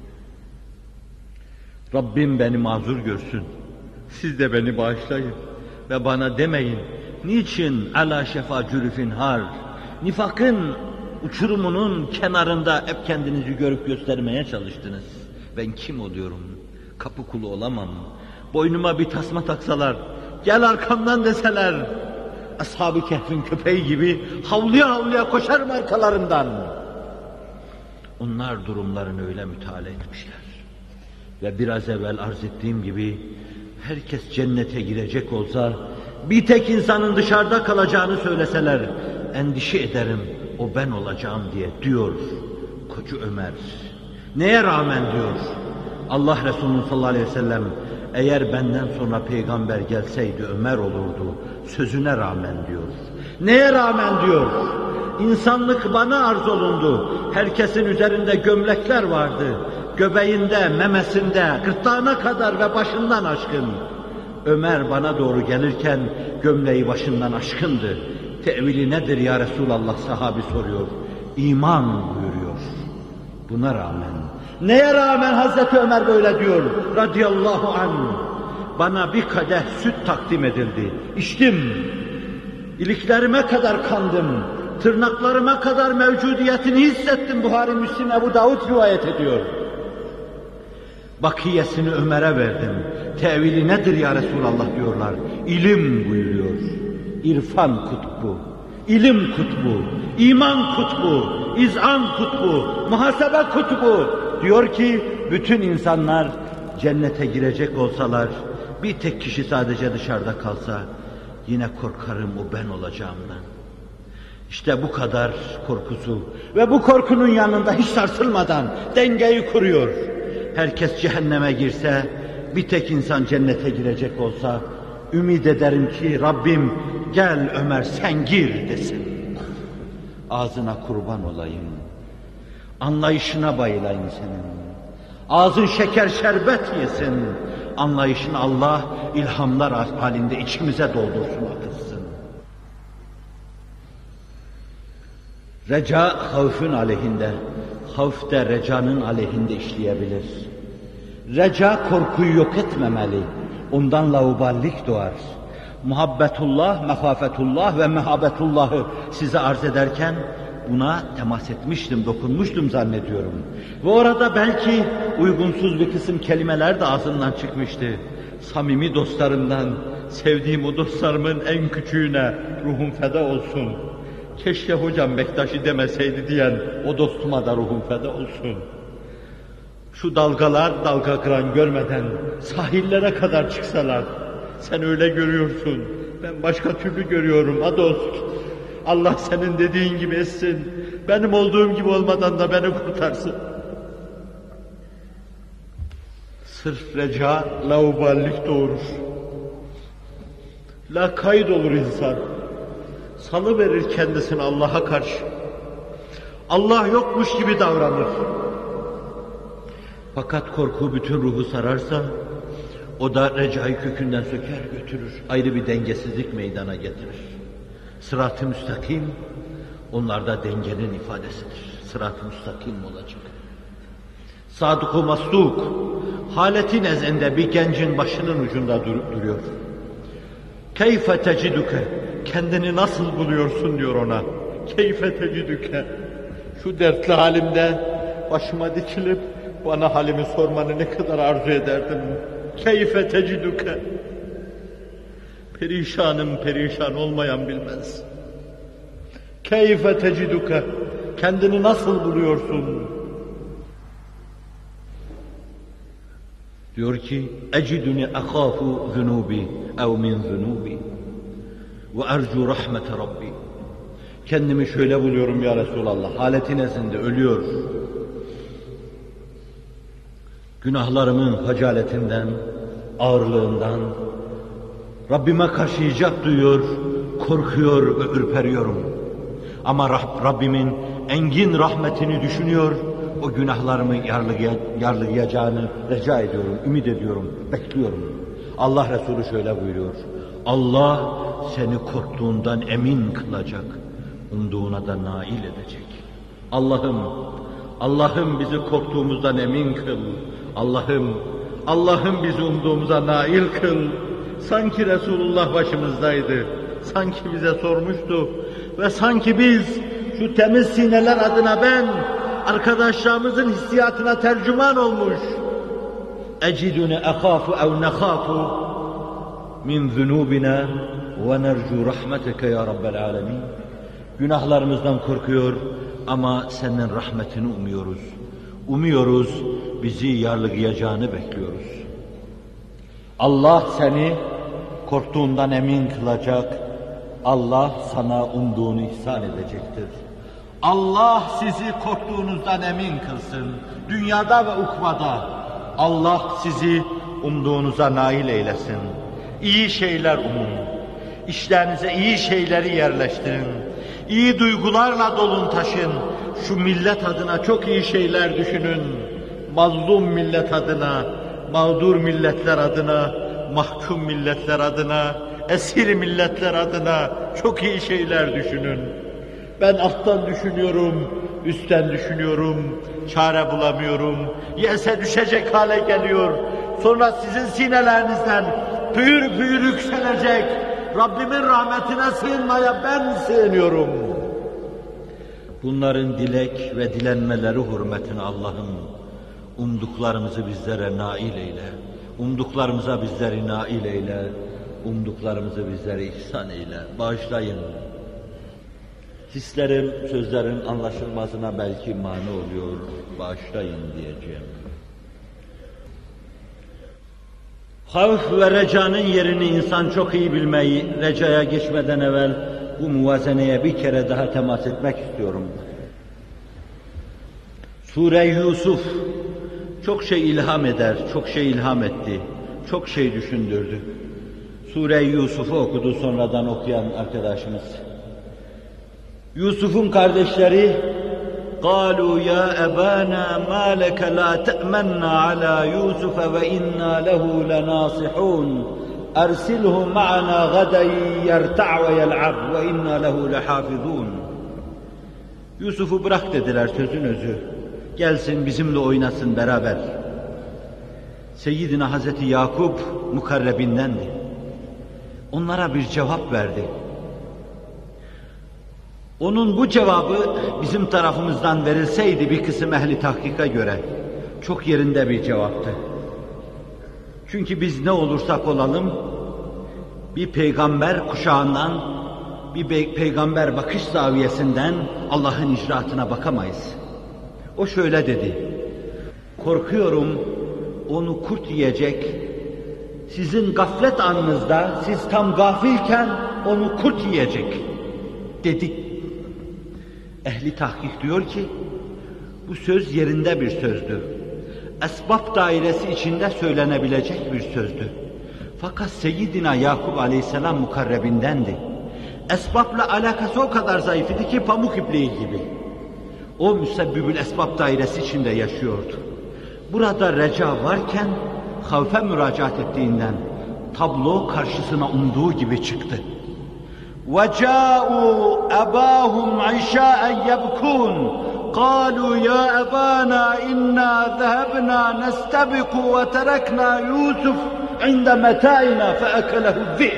Rabbim beni mazur görsün. Siz de beni bağışlayın. Ve bana demeyin, niçin ala şefa cürüfin har? Nifakın uçurumunun kenarında hep kendinizi görüp göstermeye çalıştınız. Ben kim oluyorum? Kapı kulu olamam. Boynuma bir tasma taksalar, gel arkamdan deseler, Ashab-ı Kehf'in köpeği gibi havluya havluya koşarım arkalarından. Onlar durumlarını öyle müteala etmişler. Ve biraz evvel arz ettiğim gibi, herkes cennete girecek olsa, bir tek insanın dışarıda kalacağını söyleseler, endişe ederim, o ben olacağım diye diyor koca Ömer. Neye rağmen diyor, Allah Resulü sallallahu aleyhi ve sellem, eğer benden sonra peygamber gelseydi Ömer olurdu, sözüne rağmen diyor. Neye rağmen diyor, insanlık bana arz olundu, herkesin üzerinde gömlekler vardı, göbeğinde, memesinde, gırtlağına kadar ve başından aşkın. Ömer bana doğru gelirken gömleği başından aşkındı. Tevili nedir ya Resulallah sahabi soruyor. İman buyuruyor. Buna rağmen, neye rağmen Hazreti Ömer böyle diyor radıyallahu anh. Bana bir kadeh süt takdim edildi. İçtim. İliklerime kadar kandım. Tırnaklarıma kadar mevcudiyetini hissettim. Buhari, Müslim, Ebu Davud rivayet ediyor. Bakiyesini Ömer'e verdim. Tevili nedir ya Resulallah diyorlar. İlim buyuruyor. İrfan kutbu, ilim kutbu, iman kutbu, izan kutbu, muhasebe kutbu. Diyor ki bütün insanlar cennete girecek olsalar, bir tek kişi sadece dışarıda kalsa, yine korkarım o ben olacağımdan. İşte bu kadar korkusu ve bu korkunun yanında hiç sarsılmadan dengeyi kuruyor. Herkes cehenneme girse, bir tek insan cennete girecek olsa, ümid ederim ki Rabbim gel Ömer sen gir desin. Ağzına kurban olayım. Anlayışına bayılayım senin. Ağzın şeker şerbet yesin. Anlayışını Allah ilhamlar halinde içimize doldursun, akıtsın. Reca havfün aleyhinde, havf de recanın aleyhinde işleyebilir. Reca korkuyu yok etmemeli. Ondan lauballik doğar. Muhabbetullah, mehafetullah ve mehabetullah'ı size arz ederken buna temas etmiştim, dokunmuştum zannediyorum. Ve orada belki uygunsuz bir kısım kelimeler de ağzından çıkmıştı. Samimi dostlarımdan, sevdiğim o dostlarımın en küçüğüne ruhum feda olsun. Keşke hocam Bektaşi demeseydi diyen o dostuma da ruhum feda olsun. Şu dalgalar dalga kıran görmeden sahillere kadar çıksalar, sen öyle görüyorsun, ben başka türlü görüyorum ha dost. Allah senin dediğin gibi etsin, benim olduğum gibi olmadan da beni kurtarsın. Sırf reca, lauballik doğurur. Lakayt olur insan. Salıverir kendisini Allah'a karşı. Allah yokmuş gibi davranır. Fakat korku bütün ruhu sararsa, o da recayı kökünden söker götürür. Ayrı bir dengesizlik meydana getirir. Sırat-ı müstakim, onlarda dengenin ifadesidir. Sırat-ı müstakim olacak. Sadık-ı masduk, haleti nezinde bir gencin başının ucunda durup duruyor. Keyfe tecidüke, kendini nasıl buluyorsun diyor ona. Keyfe tecidüke, şu dertli halimde başıma dikilip bana halimi sormanı ne kadar arzu ederdim. Keyfe tecidüke, perişanım perişan olmayan bilmez. Keyfe tecidüke, kendini nasıl buluyorsun? Diyor ki, eciduni akhafu zunubi ev min zunubi ve ercu rahmete Rabbi. Kendimi şöyle buluyorum ya Resulallah, haleti nezinde ölüyor. Günahlarımın hacaletinden, ağırlığından, Rabbime karşı icap duyuyor, korkuyor ve ürperiyorum. Ama Rab, Rabbimin engin rahmetini düşünüyor, o günahlarımı yarlayacağını rica ediyorum, ümit ediyorum, bekliyorum. Allah Resulü şöyle buyuruyor, Allah seni korktuğundan emin kılacak, umduğuna da nail edecek. Allah'ım, Allah'ım bizi korktuğumuzdan emin kıl. Allah'ım, Allah'ım bizi umduğumuza nail kıl. Sanki Resulullah başımızdaydı, sanki bize sormuştu ve sanki biz şu temiz sineler adına ben, arkadaşlarımızın hissiyatına tercüman olmuş. Ecidune ekhafu ev nekhafu min zunubina ve nercu rahmeteke ya Rabbel alemin. Günahlarımızdan korkuyor ama senden rahmetini umuyoruz. Umuyoruz, bizi yargılayacağını bekliyoruz. Allah seni korktuğundan emin kılacak. Allah sana umduğunu ihsan edecektir. Allah sizi korktuğunuzdan emin kılsın. Dünyada ve ukvada. Allah sizi umduğunuza nail eylesin. İyi şeyler umun. İşlerinize iyi şeyleri yerleştirin. İyi duygularla dolun taşın. Şu millet adına çok iyi şeyler düşünün. Mazlum millet adına, mağdur milletler adına, mahkum milletler adına, esir milletler adına çok iyi şeyler düşünün. Ben alttan düşünüyorum, üstten düşünüyorum, çare bulamıyorum, yese düşecek hale geliyor. Sonra sizin sinelerinizden püyür püyür yükselecek, Rabbimin rahmetine sığınmaya ben sığınıyorum. Bunların dilek ve dilenmeleri hürmetine Allah'ım, Umduklarımızı bizlere nail eyle. Umduklarımıza bizleri nail eyle. Umduklarımızı bizlere ihsan eyle. Bağışlayın. Hislerim, sözlerin anlaşılmasına belki mani oluyor. Bağışlayın diyeceğim. Havf ve recanın yerini insan çok iyi bilmeyi, recaya geçmeden evvel bu muvazeneye bir kere daha temas etmek istiyorum. Sure Yusuf çok şey ilham eder, çok şey ilham etti, çok şey düşündürdü. Sure Yusuf'u okudu sonradan okuyan arkadaşımız. Yusuf'un kardeşleri قالوا يا أبانا ما لك لا تأمنا على يوسف وإنا له لناصحون أرسله معنا غدا يرتع ويلعب وإنا له لحافظون. Yusuf'u bırak dediler sözün özü. Gelsin bizimle oynasın beraber. Seyyidina Hazreti Yakup mukarrebindendi. Onlara bir cevap verdi. Onun bu cevabı bizim tarafımızdan verilseydi bir kısım ehli tahkika göre çok yerinde bir cevaptı. Çünkü biz ne olursak olalım bir peygamber kuşağından, bir pe- peygamber bakış zaviyesinden Allah'ın icraatına bakamayız. O şöyle dedi: korkuyorum onu kurt yiyecek, sizin gaflet anınızda, siz tam gafilken onu kurt yiyecek dedi. Ehli tahkik diyor ki, bu söz yerinde bir sözdü. Esbab dairesi içinde söylenebilecek bir sözdü. Fakat Seyyidina Yakup Aleyhisselam mukarrebindendi. Esbabla alakası o kadar zayıf idi ki pamuk ipliği gibi. O müsebbibül esbab dairesi içinde yaşıyordu. Burada reca varken havfe müracaat ettiğinden tablo karşısına umduğu gibi çıktı. وَجَاءُوا أَبَاهُمْ عِشَاءً يَبْكُونَ قَالُوا يَا أَبَانَا إِنَّا ذَهَبْنَا نَسْتَبِقُ وَتَرَكْنَا يُوسُفَ عِنْدَ مَتَاعِنَا فَأَكَلَهُ الذِّئْبُ.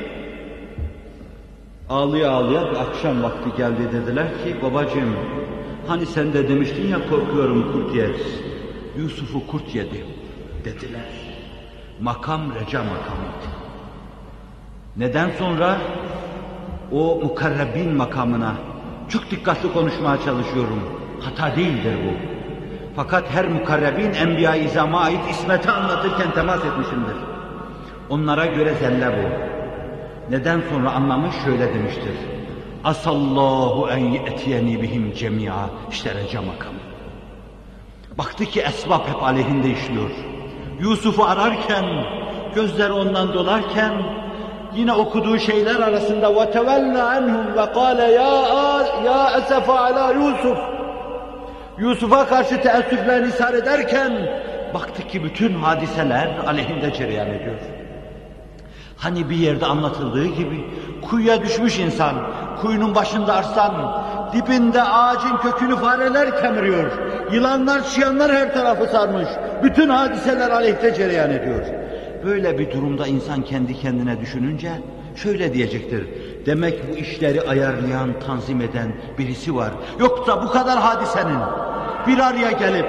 Ağlıya ağlıya bir akşam vakti geldi, dediler ki babacığım hani sen de demiştin ya korkuyorum kurt yer. Yusuf'u kurt yedi dediler. Makam reca makamıydı. Neden sonra o mukarrebin makamına çok dikkatli konuşmaya çalışıyorum. Hata değildir bu. Fakat her mukarrebin Enbiya-i İzam'a ait ismeti anlatırken temas etmişimdir. Onlara göre zelle bu. Neden sonra anlamış şöyle demiştir. Asallahu en ye'tiyeni bihim cemi'a. İşte reca makamı. Baktı ki esbab hep aleyhinde işliyor. Yusuf'u ararken, gözleri ondan dolarken, yine okuduğu şeyler arasında وَتَوَلَّ عَنْهُمْ وَقَالَ يَا يَا أَسَفَ عَلَى Yusuf. Yusuf'a karşı teessüfle nisar ederken, baktı ki bütün hadiseler aleyhinde cereyan ediyor. Hani bir yerde anlatıldığı gibi, kuyuya düşmüş insan, kuyunun başında arslan, dibinde ağacın kökünü fareler kemiriyor, yılanlar, çıyanlar her tarafı sarmış, bütün hadiseler aleyhte cereyan ediyor. Böyle bir durumda insan kendi kendine düşününce şöyle diyecektir. Demek bu işleri ayarlayan, tanzim eden birisi var. Yoksa bu kadar hadisenin bir araya gelip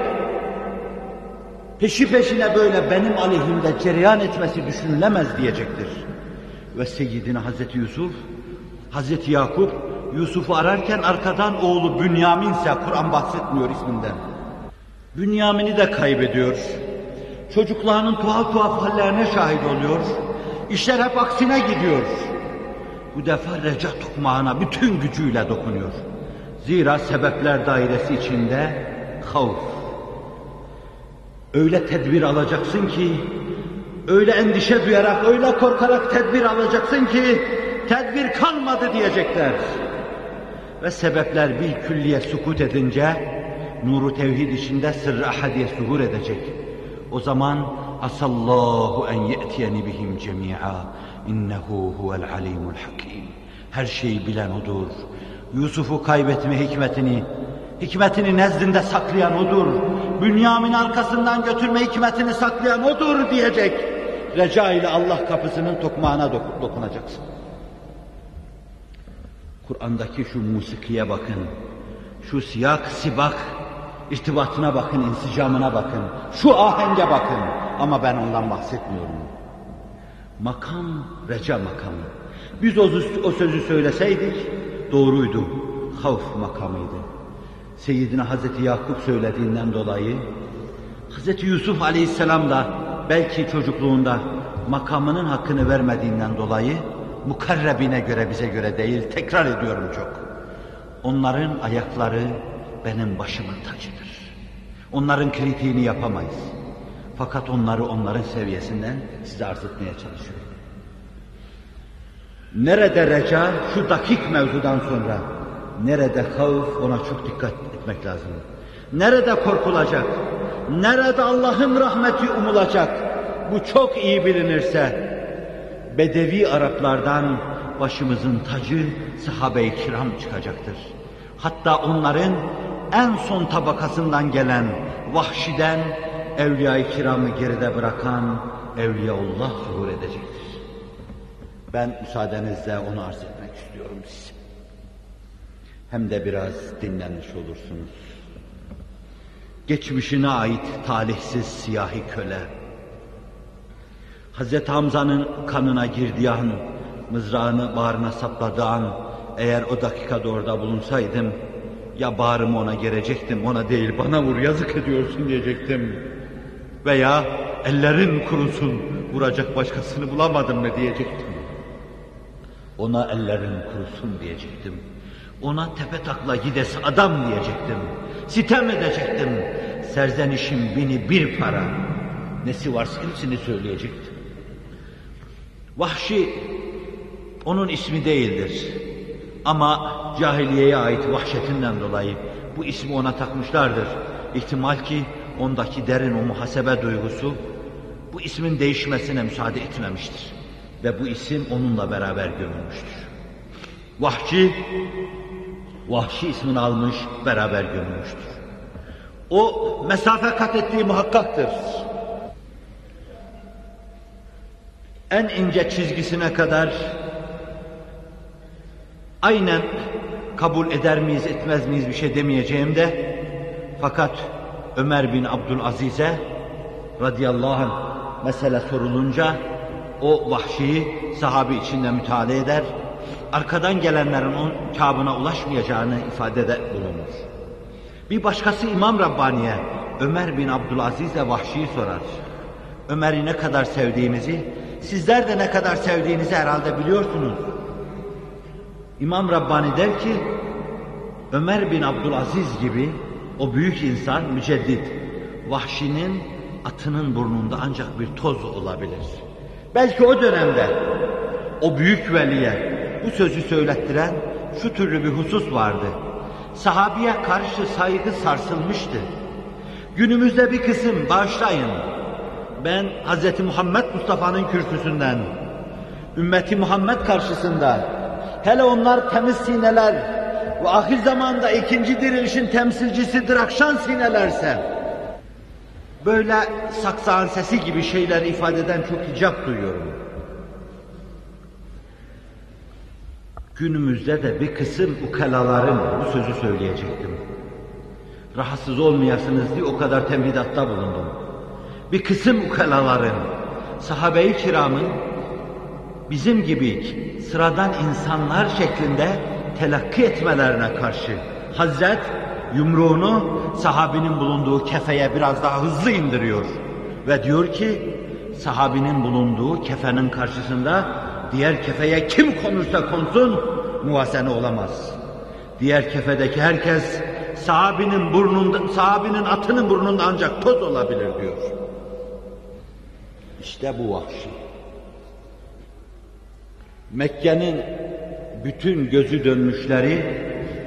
peşi peşine böyle benim aleyhimde cereyan etmesi düşünülemez diyecektir. Ve Seyyidina Hazreti Yusuf, Hazreti Yakup Yusuf'u ararken arkadan oğlu Bünyamin ise Kur'an bahsetmiyor isminden. Bünyamin'i de kaybediyor. Çocuklarının tuhaf tuhaf hallerine şahit oluyor. İşler hep aksine gidiyor. Bu defa reca tukmağına bütün gücüyle dokunuyor. Zira sebepler dairesi içinde havf. Öyle tedbir alacaksın ki, öyle endişe duyarak, öyle korkarak tedbir alacaksın ki, tedbir kalmadı diyecekler. Ve sebepler bir külliye sukut edince, nuru tevhid içinde sırrı ahadiye zuhur edecek. O zaman asallahu en ye'tiyeni bihim cemi'a innehu huvel alimul hakim. Her şeyi bilen odur. Yusuf'u kaybetme hikmetini, hikmetini nezdinde saklayan odur. Bünyamin arkasından götürme hikmetini saklayan odur diyecek. Reca ile Allah kapısının tokmağına dok- dokunacaksın. Kur'an'daki şu musikiye bakın. Şu siyak, sibak, İrtibatına bakın, insicamına bakın, şu ahenge bakın. Ama ben ondan bahsetmiyorum. Makam, reca makamı. Biz o, o sözü söyleseydik doğruydu. Havf makamıydı. Seyyidina Hazreti Yakup söylediğinden dolayı, Hazreti Yusuf Aleyhisselam da belki çocukluğunda makamının hakkını vermediğinden dolayı, mukarrebine göre bize göre değil, tekrar ediyorum çok. Onların ayakları benim başımın tacıdır. Onların kritiğini yapamayız. Fakat onları onların seviyesinden size arz etmeye çalışıyorum. Nerede reca, şu dakik mevzudan sonra, nerede havf, ona çok dikkat etmek lazım. Nerede korkulacak, nerede Allah'ın rahmeti umulacak, bu çok iyi bilinirse, Bedevi Araplardan başımızın tacı sahabe-i kiram çıkacaktır. Hatta onların en son tabakasından gelen Vahşi'den Evliya-i Kiram'ı geride bırakan Evliyaullah zuhur edecektir. Ben müsaadenizle onu arz etmek istiyorum size. Hem de biraz dinlenmiş olursunuz. Geçmişine ait talihsiz siyahi köle, Hazreti Hamza'nın kanına girdiği an, mızrağını bağrına sapladığı an, eğer o dakikada orada bulunsaydım, ya bağrımı ona gerecektim, ona değil bana vur, yazık ediyorsun diyecektim. Veya ellerin kurusun, vuracak başkasını bulamadın mı diyecektim. Ona ellerin kurusun diyecektim. Ona tepe takla gidesi adam diyecektim. Sitem edecektim. Serzenişim bini bir para. Nesi varsa hepsini söyleyecektim. Vahşi onun ismi değildir. Ama cahiliyeye ait vahşetinden dolayı bu ismi ona takmışlardır. İhtimal ki ondaki derin o muhasebe duygusu bu ismin değişmesine müsaade etmemiştir. Ve bu isim onunla beraber gömülmüştür. Vahşi, Vahşi ismini almış, beraber gömülmüştür. O mesafe kat ettiği muhakkaktır. En ince çizgisine kadar aynen kabul eder miyiz, etmez miyiz bir şey demeyeceğim de, fakat Ömer bin Abdülaziz'e radıyallahu anh mesele sorulunca o Vahşi'yi sahabe içinde müteala eder, arkadan gelenlerin onun kâbına ulaşmayacağını ifadede bulunur. Bir başkası İmam Rabbani'ye Ömer bin Abdülaziz'le Vahşi'yi sorar. Ömer'i ne kadar sevdiğimizi, sizler de ne kadar sevdiğinizi herhalde biliyorsunuz. İmam Rabbani der ki, Ömer bin Abdülaziz gibi o büyük insan, müceddit, Vahşi'nin atının burnunda ancak bir toz olabilir. Belki o dönemde o büyük veliye bu sözü söylettiren şu türlü bir husus vardı. Sahabiye karşı saygı sarsılmıştı. Günümüzde bir kısım, bağışlayın, ben Hz. Muhammed Mustafa'nın kürsüsünden, ümmeti Muhammed karşısında, hele onlar temiz sineler ve ahir zamanda ikinci dirilişin temsilcisidir akşam sinelerse, böyle saksağın sesi gibi şeyler ifade eden çok hicap duyuyorum. Günümüzde de bir kısım ukalaların bu sözü söyleyecektim. Rahatsız olmayasınız diye o kadar tembihatta bulundum. Bir kısım ukalaların, sahabe-i kiramın bizim gibi sıradan insanlar şeklinde telakki etmelerine karşı Hazret yumruğunu sahabinin bulunduğu kefeye biraz daha hızlı indiriyor ve diyor ki sahabinin bulunduğu kefenin karşısında diğer kefeye kim konursa konsun muvazene olamaz. Diğer kefedeki herkes sahabinin burnunda, sahabinin atının burnunda ancak toz olabilir diyor. İşte bu Vahşi. Mekke'nin bütün gözü dönmüşleri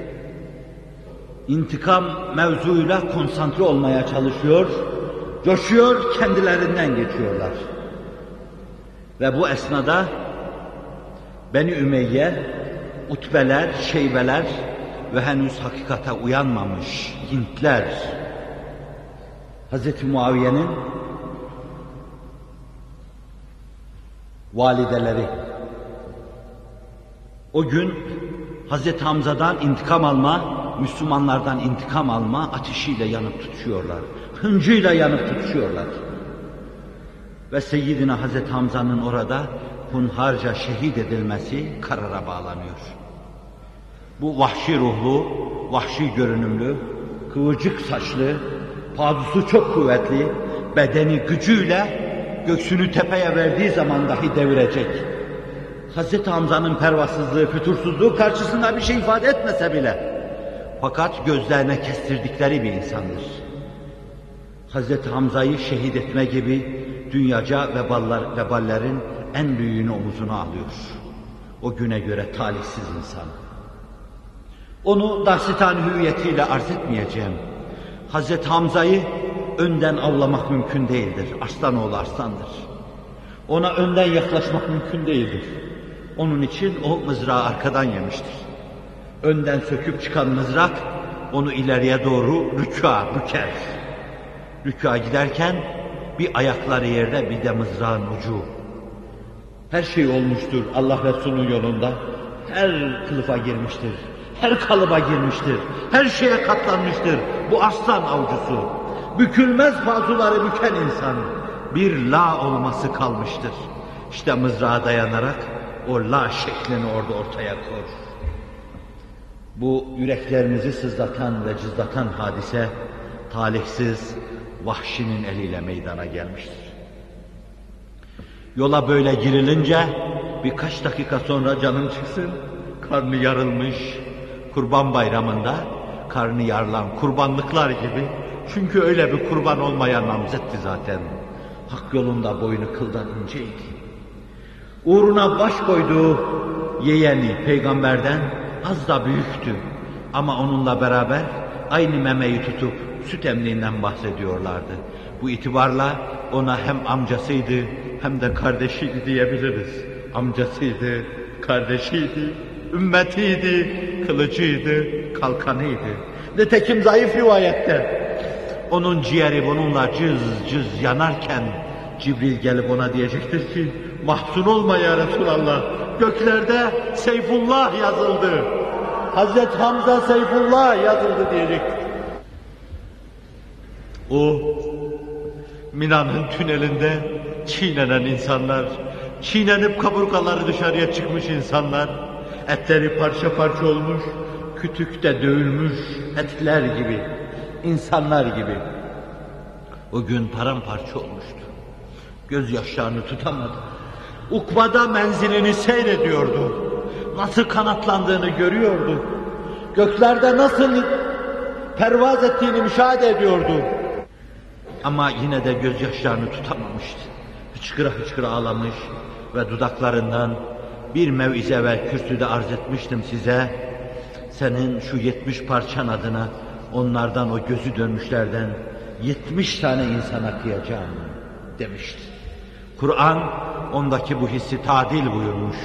intikam mevzuyla konsantre olmaya çalışıyor, coşuyor, kendilerinden geçiyorlar. Ve bu esnada Beni Ümeyye, Utbeler, Şeybeler ve henüz hakikate uyanmamış Hintler, Hazreti Muaviye'nin valideleri, o gün Hazreti Hamza'dan intikam alma, Müslümanlardan intikam alma ateşiyle yanıp tutuşuyorlar. Hıncıyla yanıp tutuşuyorlar. Ve Seyyidina Hazreti Hamza'nın orada hunharca şehit edilmesi karara bağlanıyor. Bu vahşi ruhlu, vahşi görünümlü, kıvırcık saçlı, pazusu çok kuvvetli, bedeni gücüyle göğsünü tepeye verdiği zaman dahi devirecek. Hazreti Hamza'nın pervasızlığı, fütursuzluğu karşısında bir şey ifade etmese bile, fakat gözlerine kestirdikleri bir insandır. Hazreti Hamza'yı şehit etme gibi dünyaca veballar, veballerin en büyüğünü omuzuna alıyor. O güne göre talihsiz insan. Onu Dastani hüviyetiyle arz etmeyeceğim. Hazreti Hamza'yı önden avlamak mümkün değildir. Arslanoğlu arslandır. Ona önden yaklaşmak mümkün değildir. Onun için o mızrağı arkadan yemiştir. Önden söküp çıkan mızrak onu ileriye doğru rükûa büker. Rükûa giderken bir ayakları yerde bir de mızrağın ucu. Her şey olmuştur Allah Resulü'nün yolunda. Her kılıfa girmiştir. Her kalıba girmiştir. Her şeye katlanmıştır. Bu aslan avcısı. Bükülmez fazuları büken insan. Bir la olması kalmıştır. İşte mızrağa dayanarak o la şeklini orada ortaya koy. Bu yüreklerimizi sızlatan ve cızlatan hadise talihsiz vahşinin eliyle meydana gelmiştir. Yola böyle girilince birkaç dakika sonra canım çıksın, karnı yarılmış, Kurban Bayramı'nda karnı yarılan kurbanlıklar gibi, çünkü öyle bir kurban olmayan namzetti zaten. Hak yolunda boynu kıldan inceydi. Uğruna baş koyduğu yeğeni peygamberden az da büyüktü. Ama onunla beraber aynı memeyi tutup süt emniğinden bahsediyorlardı. Bu itibarla ona hem amcasıydı hem de kardeşiydi diyebiliriz. Amcasıydı, kardeşiydi, ümmetiydi, kılıcıydı, kalkanıydı. Nitekim zayıf rivayette onun ciğeri bununla cız cız yanarken Cibril gelip ona diyecektir ki mahzun olma ya Resulallah, göklerde Seyfullah yazıldı. Hazreti Hamza Seyfullah yazıldı diyecektir. O Mina'nın tünelinde çiğnenen insanlar, çiğnenip kaburgaları dışarıya çıkmış insanlar, etleri parça parça olmuş, kütükte dövülmüş etler gibi, insanlar gibi. O gün paramparça olmuştu. Gözyaşlarını tutamadı. Ukbada menzilini seyrediyordu. Nasıl kanatlandığını görüyordu. Göklerde nasıl pervaz ettiğini müşahede ediyordu. Ama yine de gözyaşlarını tutamamıştı. Hıçkıra hıçkıra ağlamış ve dudaklarından bir mev'ize evvel kürsüde arz etmiştim size. Senin şu yetmiş parçan adına onlardan, o gözü dönmüşlerden yetmiş tane insana kıyacağım demişti. Kur'an ondaki bu hissi tadil buyurmuş.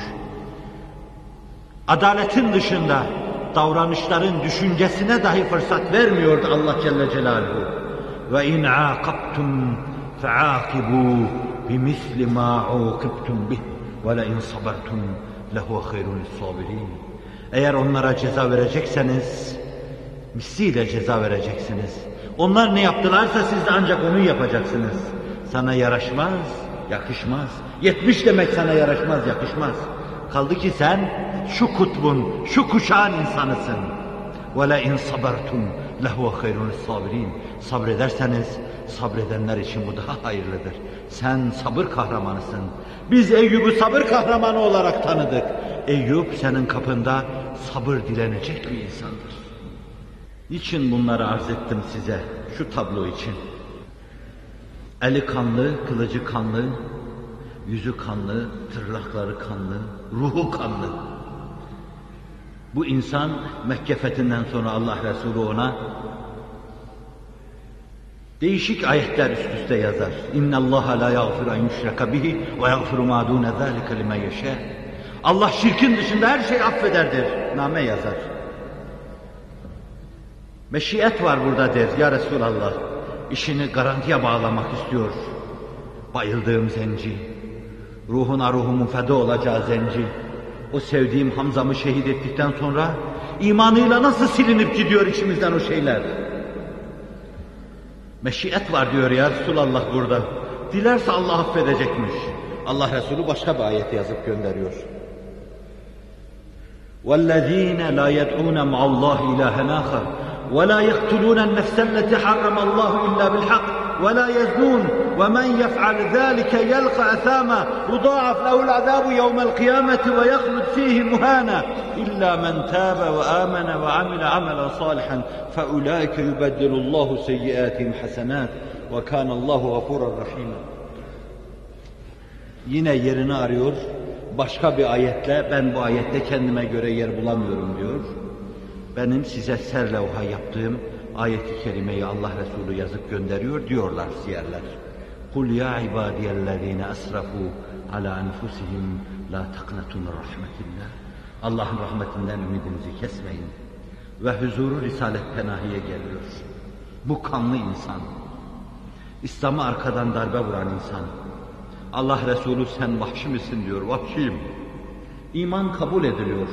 Adaletin dışında davranışların düşüncesine dahi fırsat vermiyordu Allah Celle Celaluhu. Ve in aqabtum fa'aqibu bimisli ma uqibtum bih ve la in sabartum lehu hayrun lis-sabirin. Eğer onlara ceza verecekseniz misliyle ceza vereceksiniz. Onlar ne yaptılarsa siz de ancak onu yapacaksınız. Sana yaraşmaz, yakışmaz. Yetmiş demek sana yaraşmaz, yakışmaz. Kaldı ki sen şu kutbun, şu kuşağın insanısın. وَلَاِنْ صَبَرْتُمْ لَهُوَ خَيْرٌ الصَّابِرِينَ. Sabrederseniz sabredenler için bu daha hayırlıdır. Sen sabır kahramanısın. Biz Eyyub'u sabır kahramanı olarak tanıdık. Eyyub senin kapında sabır dilenecek bir insandır. Niçin bunları arz ettim size şu tablo için? Eli kanlı, kılıcı kanlı, yüzü kanlı, tırnakları kanlı, ruhu kanlı. Bu insan Mekke fethinden sonra Allah Resulü ona değişik ayetler üst üste yazar. İnna Allaha la yaghfiru en yushraka bihi ve yaghfiru ma dun zalika limen yasha. Allah şirkin dışında her şeyi affederdir. Name yazar. Meşiyet var burada der ya Resulallah. İşini garantiye bağlamak istiyor. Bayıldığım zenci, ruhuna ruhumun feda olacağı zenci, O sevdiğim Hamza'mı şehit ettikten sonra imanıyla nasıl silinip gidiyor içimizden o şeyler? Meşiyet var diyor ya Resulallah burada. Dilerse Allah affedecekmiş. Allah Resulü başka bir ayet yazıp gönderiyor. وَالَّذ۪ينَ لَا يَدْعُونَ مَعَ اللّٰهِ اِلَٰهًا آخَرَ وَلَا يَقْتُلُونَ النَّفْسَ الَّتِي حَرَّمَ اللّٰهُ إِلَّا بِالْحَقِّ وَلَا يَزْنُونَ وَمَنْ يَفْعَلْ ذَٰلِكَ يَلْقَ أَثَامًا يُضَاعَفْ لَهُ الْعَذَابُ يَوْمَ الْقِيَامَةِ وَيَخْلُدْ فِيهِ مُهَانًا إِلَّا مَنْ تَابَ وَآمَنَ وَعَمِلَ عَمَلًا صَالِحًا فَأُولَٰئِكَ يُبَدِّلُ اللّٰهُ سَيِّئَاتِهِمْ حَسَنَاتٍ وَكَانَ اللّٰهُ غَفُورًا رَحِيمًا. Yine yerini arıyor, başka bir ayetle, ben bu ayette kendime göre yer bulamıyorum diyor. Benim size serlevha yaptığım ayet-i kerimeyi Allah Resulü yazıp gönderiyor diyorlar siyerler. قُلْ يَا عِبَادِيَ الَّذ۪ينَ أَسْرَفُوا عَلَى أَنْفُسِهِمْ لَا تَقْنَطُوا مِنْ رَحْمَةِ اللّٰهِ. Allah'ın rahmetinden ümidinizi kesmeyin. Ve huzuru Risalet Penahi'ye geliyor. Bu kanlı insan, İslam'a arkadan darbe vuran insan, Allah Resulü sen vahşi misin diyor, vahşiyim. İman kabul ediliyor.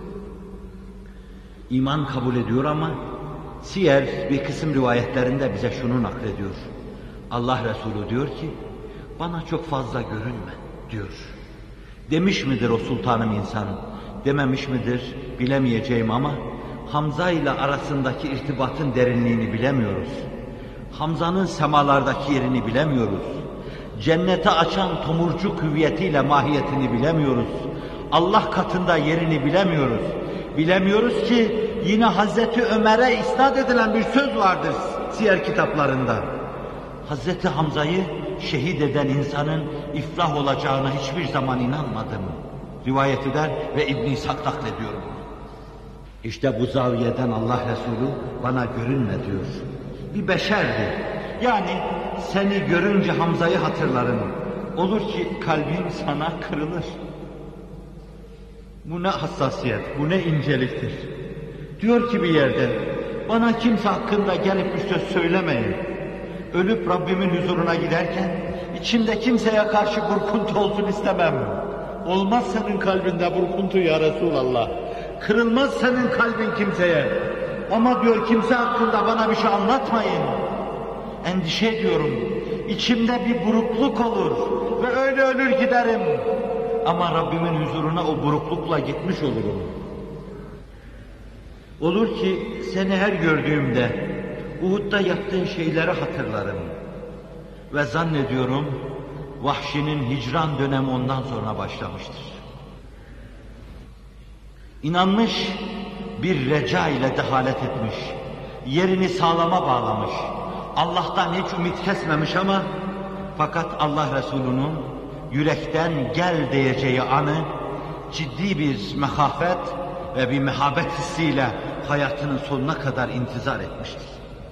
İman kabul ediyor ama Siyer bir kısım rivayetlerinde bize şunu naklediyor. Allah Resulü diyor ki, bana çok fazla görünme diyor. Demiş midir o sultanım insan? Dememiş midir? Bilemeyeceğim ama Hamza ile arasındaki irtibatın derinliğini bilemiyoruz. Hamza'nın semalardaki yerini bilemiyoruz. Cennete açan tomurcuk hüviyetiyle mahiyetini bilemiyoruz. Allah katında yerini bilemiyoruz. Bilemiyoruz ki yine Hazreti Ömer'e isnat edilen bir söz vardır siyer kitaplarında. Hazreti Hamza'yı şehit eden insanın iflah olacağına hiçbir zaman inanmadım rivayet eder ve İbn-i İshak naklediyor. İşte bu zaviyeden Allah Resulü bana görünme diyor. Bir beşerdi. Yani seni görünce Hamza'yı hatırlarım. Olur ki kalbim sana kırılır. Bu ne hassasiyet, bu ne inceliktir. Diyor ki bir yerde, bana kimse hakkında gelip bir söz söylemeyin. Ölüp Rabbimin huzuruna giderken, içimde kimseye karşı burkuntu olsun istemem. Olmaz senin kalbinde burkuntu ya Resulallah. Kırılmaz senin kalbin kimseye. Ama diyor kimse hakkında bana bir şey anlatmayın. Endişe ediyorum. İçimde bir burukluk olur ve öyle ölür giderim. Ama Rabbimin huzuruna o buruklukla gitmiş olurum. Olur ki seni her gördüğümde Uhud'da yaptığın şeyleri hatırlarım. Ve zannediyorum Vahşi'nin hicran dönemi ondan sonra başlamıştır. İnanmış, bir reca ile dehalet etmiş, yerini sağlama bağlamış, Allah'tan hiç ümit kesmemiş ama fakat Allah Resulü'nün yürekten gel diyeceği anı ciddi bir mehafet ve bir mehabet hissiyle hayatının sonuna kadar intizar etmiştir.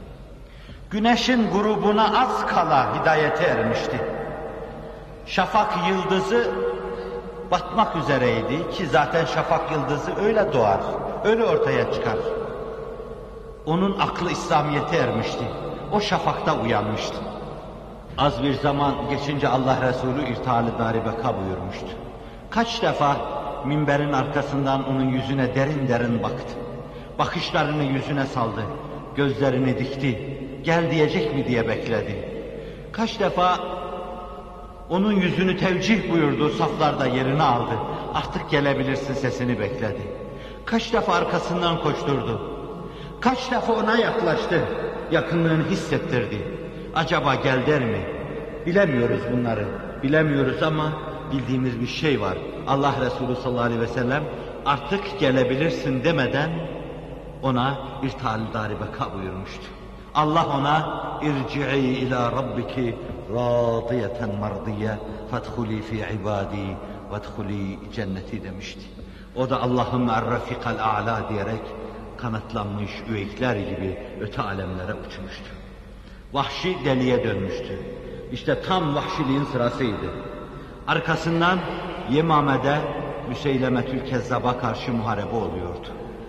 Güneşin grubuna az kala hidayete ermişti. Şafak yıldızı batmak üzereydi ki zaten şafak yıldızı öyle doğar, öyle ortaya çıkar. Onun aklı İslamiyet'e ermişti. O şafakta uyanmıştı. Az bir zaman geçince Allah Resulü irtihal-i daribeka buyurmuştu. Kaç defa minberin arkasından onun yüzüne derin derin baktı. Bakışlarını yüzüne saldı, gözlerini dikti. Gel diyecek mi diye bekledi. Kaç defa onun yüzünü tevcih buyurdu, saflarda yerini aldı. Artık gelebilirsin sesini bekledi. Kaç defa arkasından koşturdu. Kaç defa ona yaklaştı, yakınlığını hissettirdi. Acaba gel der mi? Bilemiyoruz bunları, bilemiyoruz ama bildiğimiz bir şey var. Allah Resulü sallallahu aleyhi ve sellem artık gelebilirsin demeden ona irtihal-i daribeka buyurmuştu. Allah ona irci'i ila rabbiki radiyeten mardiye fedhuli fi ibadi vedhuli cenneti demişti. O da Allah'ın er-rafikal a'la diyerek kanatlanmış üveyikler gibi öte alemlere uçmuştu. Vahşi deliye dönmüştü. İşte tam vahşiliğin sırasıydı. Arkasından Yemame'de Müseylemetül Kezzab'a karşı muharebe oluyordu.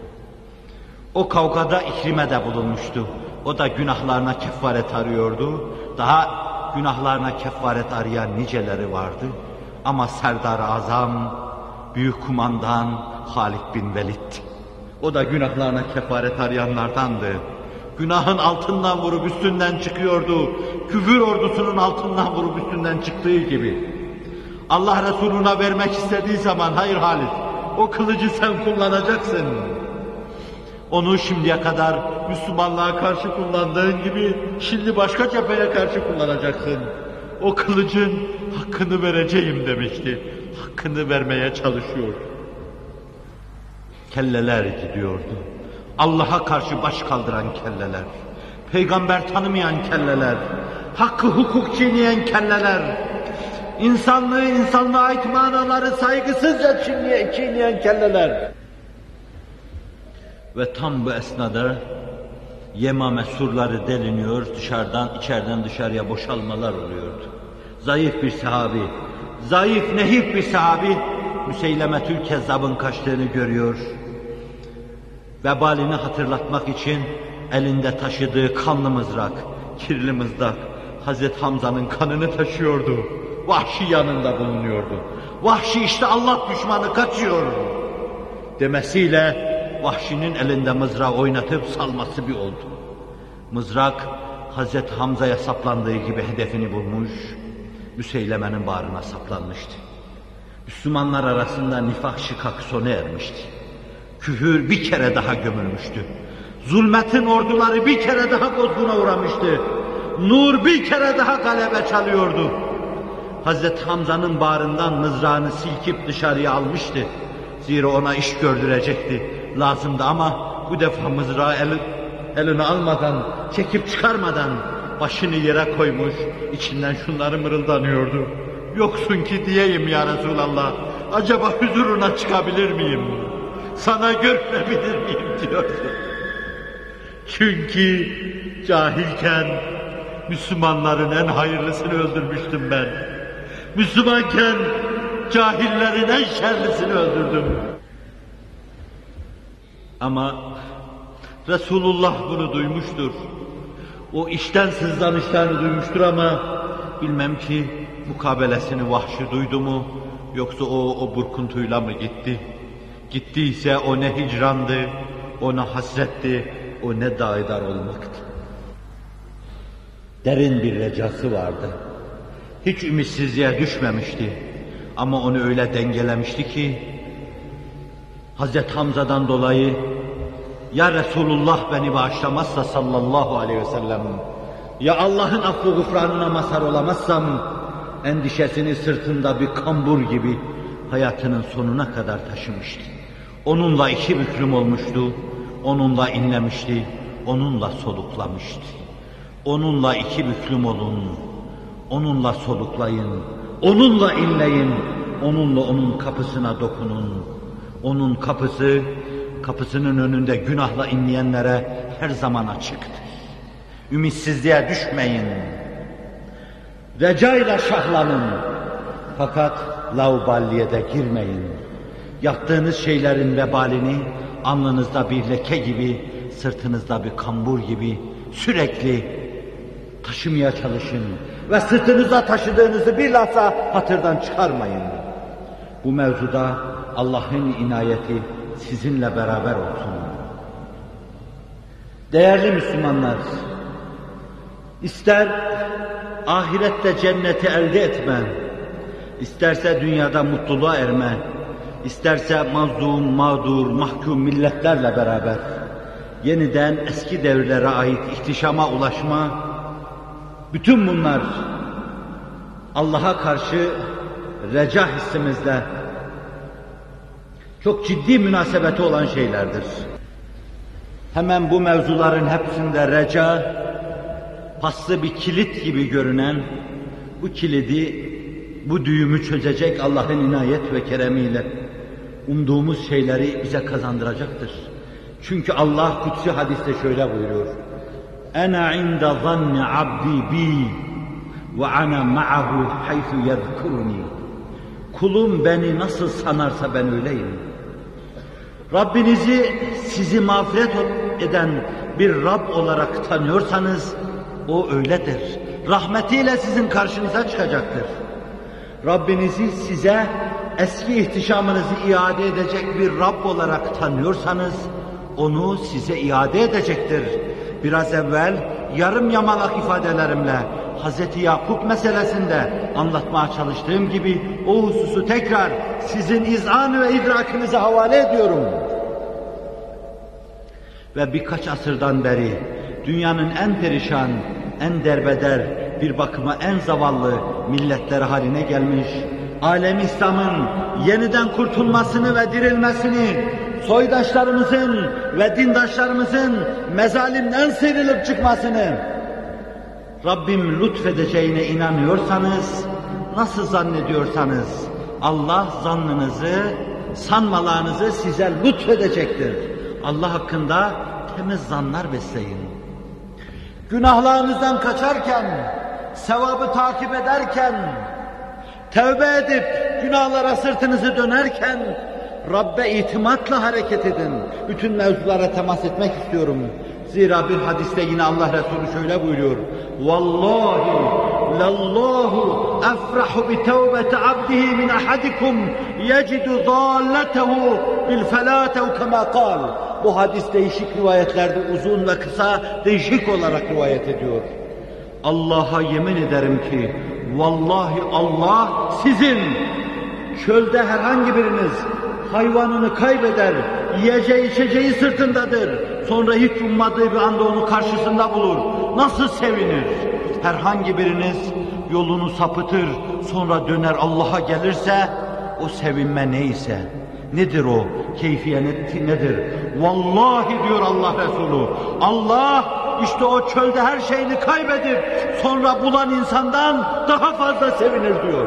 O kavgada İkrime de bulunmuştu. O da günahlarına kefaret arıyordu. Daha günahlarına kefaret arayan niceleri vardı. Ama Serdar-ı Azam büyük kumandan Halid bin Velid. O da günahlarına kefaret arayanlardandı. Günahın altından vurup üstünden çıkıyordu. Küfür ordusunun altından vurup üstünden çıktığı gibi. Allah Resulü'ne vermek istediği zaman, hayır Halid, o kılıcı sen kullanacaksın. Onu şimdiye kadar Müslümanlığa karşı kullandığın gibi şimdi başka cepheye karşı kullanacaksın. O kılıcın hakkını vereceğim demişti. Hakkını vermeye çalışıyor. Kelleler gidiyordu. Allah'a karşı baş kaldıran kelleler, peygamber tanımayan kelleler, hakkı hukuk çiğneyen kelleler, insanlığı, insanlığa ait manaları saygısızca çiğneyen, çiğneyen kelleler. Ve tam bu esnada Yemame surları deliniyor, dışarıdan, içeriden dışarıya boşalmalar oluyordu. Zayıf bir sahabi, zayıf nehif bir sahabi, Müseylemetül Kezzab'ın kaçtığını görüyor. Vebalini hatırlatmak için elinde taşıdığı kanlı mızrak, kirli mızrak, Hazreti Hamza'nın kanını taşıyordu. Vahşi yanında bulunuyordu. Vahşi işte Allah düşmanı kaçıyor demesiyle Vahşi'nin elinde mızrağı oynatıp salması bir oldu. Mızrak Hazreti Hamza'ya saplandığı gibi hedefini bulmuş, Müseyleme'nin bağrına saplanmıştı. Müslümanlar arasında nifak şikak sona ermişti. Küfür bir kere daha gömülmüştü. Zulmetin orduları bir kere daha bozguna uğramıştı. Nur bir kere daha galebe çalıyordu. Hazreti Hamza'nın bağrından mızrağını silkip dışarıya almıştı. Zira ona iş gördürecekti. Lazımdı ama bu defa mızrağı eli, eline almadan, çekip çıkarmadan başını yere koymuş, içinden şunları mırıldanıyordu. Yoksun ki diyeyim ya Resulallah, acaba huzuruna çıkabilir miyim? Sana görünebilir miyim diyordu. Çünkü cahilken Müslümanların en hayırlısını öldürmüştüm ben. Müslümanken cahillerin en şerlisini öldürdüm. Ama Resulullah bunu duymuştur. O işten sızlanışlarını duymuştur ama bilmem ki mukabelesini Vahşi duydu mu, yoksa o, o burkuntuyla mı gitti? Gittiyse o ne hicrandı, o ne hasretti, o ne daidar olmaktı. Derin bir recası vardı. Hiç ümitsizliğe düşmemişti. Ama onu öyle dengelemişti ki, Hazreti Hamza'dan dolayı, ya Resulullah beni bağışlamazsa sallallahu aleyhi ve sellem, ya Allah'ın affı gufranına mazhar olamazsam, endişesini sırtında bir kambur gibi hayatının sonuna kadar taşımıştı. Onunla iki büklüm olmuştu, onunla inlemişti, onunla soluklamıştı. Onunla iki büklüm olun, onunla soluklayın, onunla inleyin, onunla onun kapısına dokunun. Onun kapısı, kapısının önünde günahla inleyenlere her zaman açıktır. Ümitsizliğe düşmeyin. Recayla şahlanın. Fakat lauballiye de girmeyin. Yaptığınız şeylerin vebalini alnınızda bir leke gibi, sırtınızda bir kambur gibi sürekli taşımaya çalışın. Ve sırtınıza taşıdığınızı bilhassa hatırdan çıkarmayın. Bu mevzuda Allah'ın inayeti sizinle beraber olsun. Değerli Müslümanlar, ister ahirette cenneti elde etme, isterse dünyada mutluluğa erme, isterse mazlum, mağdur, mahkum milletlerle beraber yeniden eski devirlere ait ihtişama ulaşma, bütün bunlar Allah'a karşı reca hissimizle çok ciddi münasebeti olan şeylerdir. Hemen bu mevzuların hepsinde reca, paslı bir kilit gibi görünen, bu kilidi, bu düğümü çözecek Allah'ın inayet ve keremiyle umduğumuz şeyleri bize kazandıracaktır. Çünkü Allah kutsi hadiste şöyle buyuruyor: "Ana inda zanni abdi bi ve ana ma'ahu haythu yezkuruni." Kulum beni nasıl sanarsa ben öyleyim. Rabbinizi sizi mağfiret eden bir Rab olarak tanıyorsanız o öyledir. Rahmetiyle sizin karşınıza çıkacaktır. Rabbinizi size eski ihtişamınızı iade edecek bir Rabb olarak tanıyorsanız, onu size iade edecektir. Biraz evvel yarım yamalak ifadelerimle Hazreti Yakup meselesinde anlatmaya çalıştığım gibi o hususu tekrar sizin izan ve idrakinize havale ediyorum. Ve birkaç asırdan beri dünyanın en perişan, en derbeder, bir bakıma en zavallı milletleri haline gelmiş, alem İslam'ın yeniden kurtulmasını ve dirilmesini, soydaşlarımızın ve dindaşlarımızın mezalimden sıyrılıp çıkmasını Rabbim lütfedeceğine inanıyorsanız, nasıl zannediyorsanız Allah zannınızı, sanmalarınızı size lütfedecektir. Allah hakkında temiz zanlar besleyin. Günahlarınızdan kaçarken, sevabı takip ederken, tevbe edip günahlara sırtınızı dönerken Rabbe itimatla hareket edin. Bütün mevzulara temas etmek istiyorum. Zira bir hadiste yine Allah Resulü şöyle buyuruyor. Vallahi lallahu efrahu bi tevbeti abdihi min ahadikum yecidu zalletehu bil felatehu kema kal. Bu hadis değişik rivayetlerde uzun ve kısa değişik olarak rivayet ediyor. Allah'a yemin ederim ki vallahi Allah sizin çölde herhangi biriniz hayvanını kaybeder, yiyeceği içeceği sırtındadır. Sonra hiç ummadığı bir anda onu karşısında bulur. Nasıl sevinir? Herhangi biriniz yolunu sapıtır, sonra döner Allah'a gelirse o sevinme neyse. Nedir o? Keyfiyeti nedir? Vallahi diyor Allah Resulü, Allah işte o çölde her şeyini kaybedip sonra bulan insandan daha fazla sevinir diyor.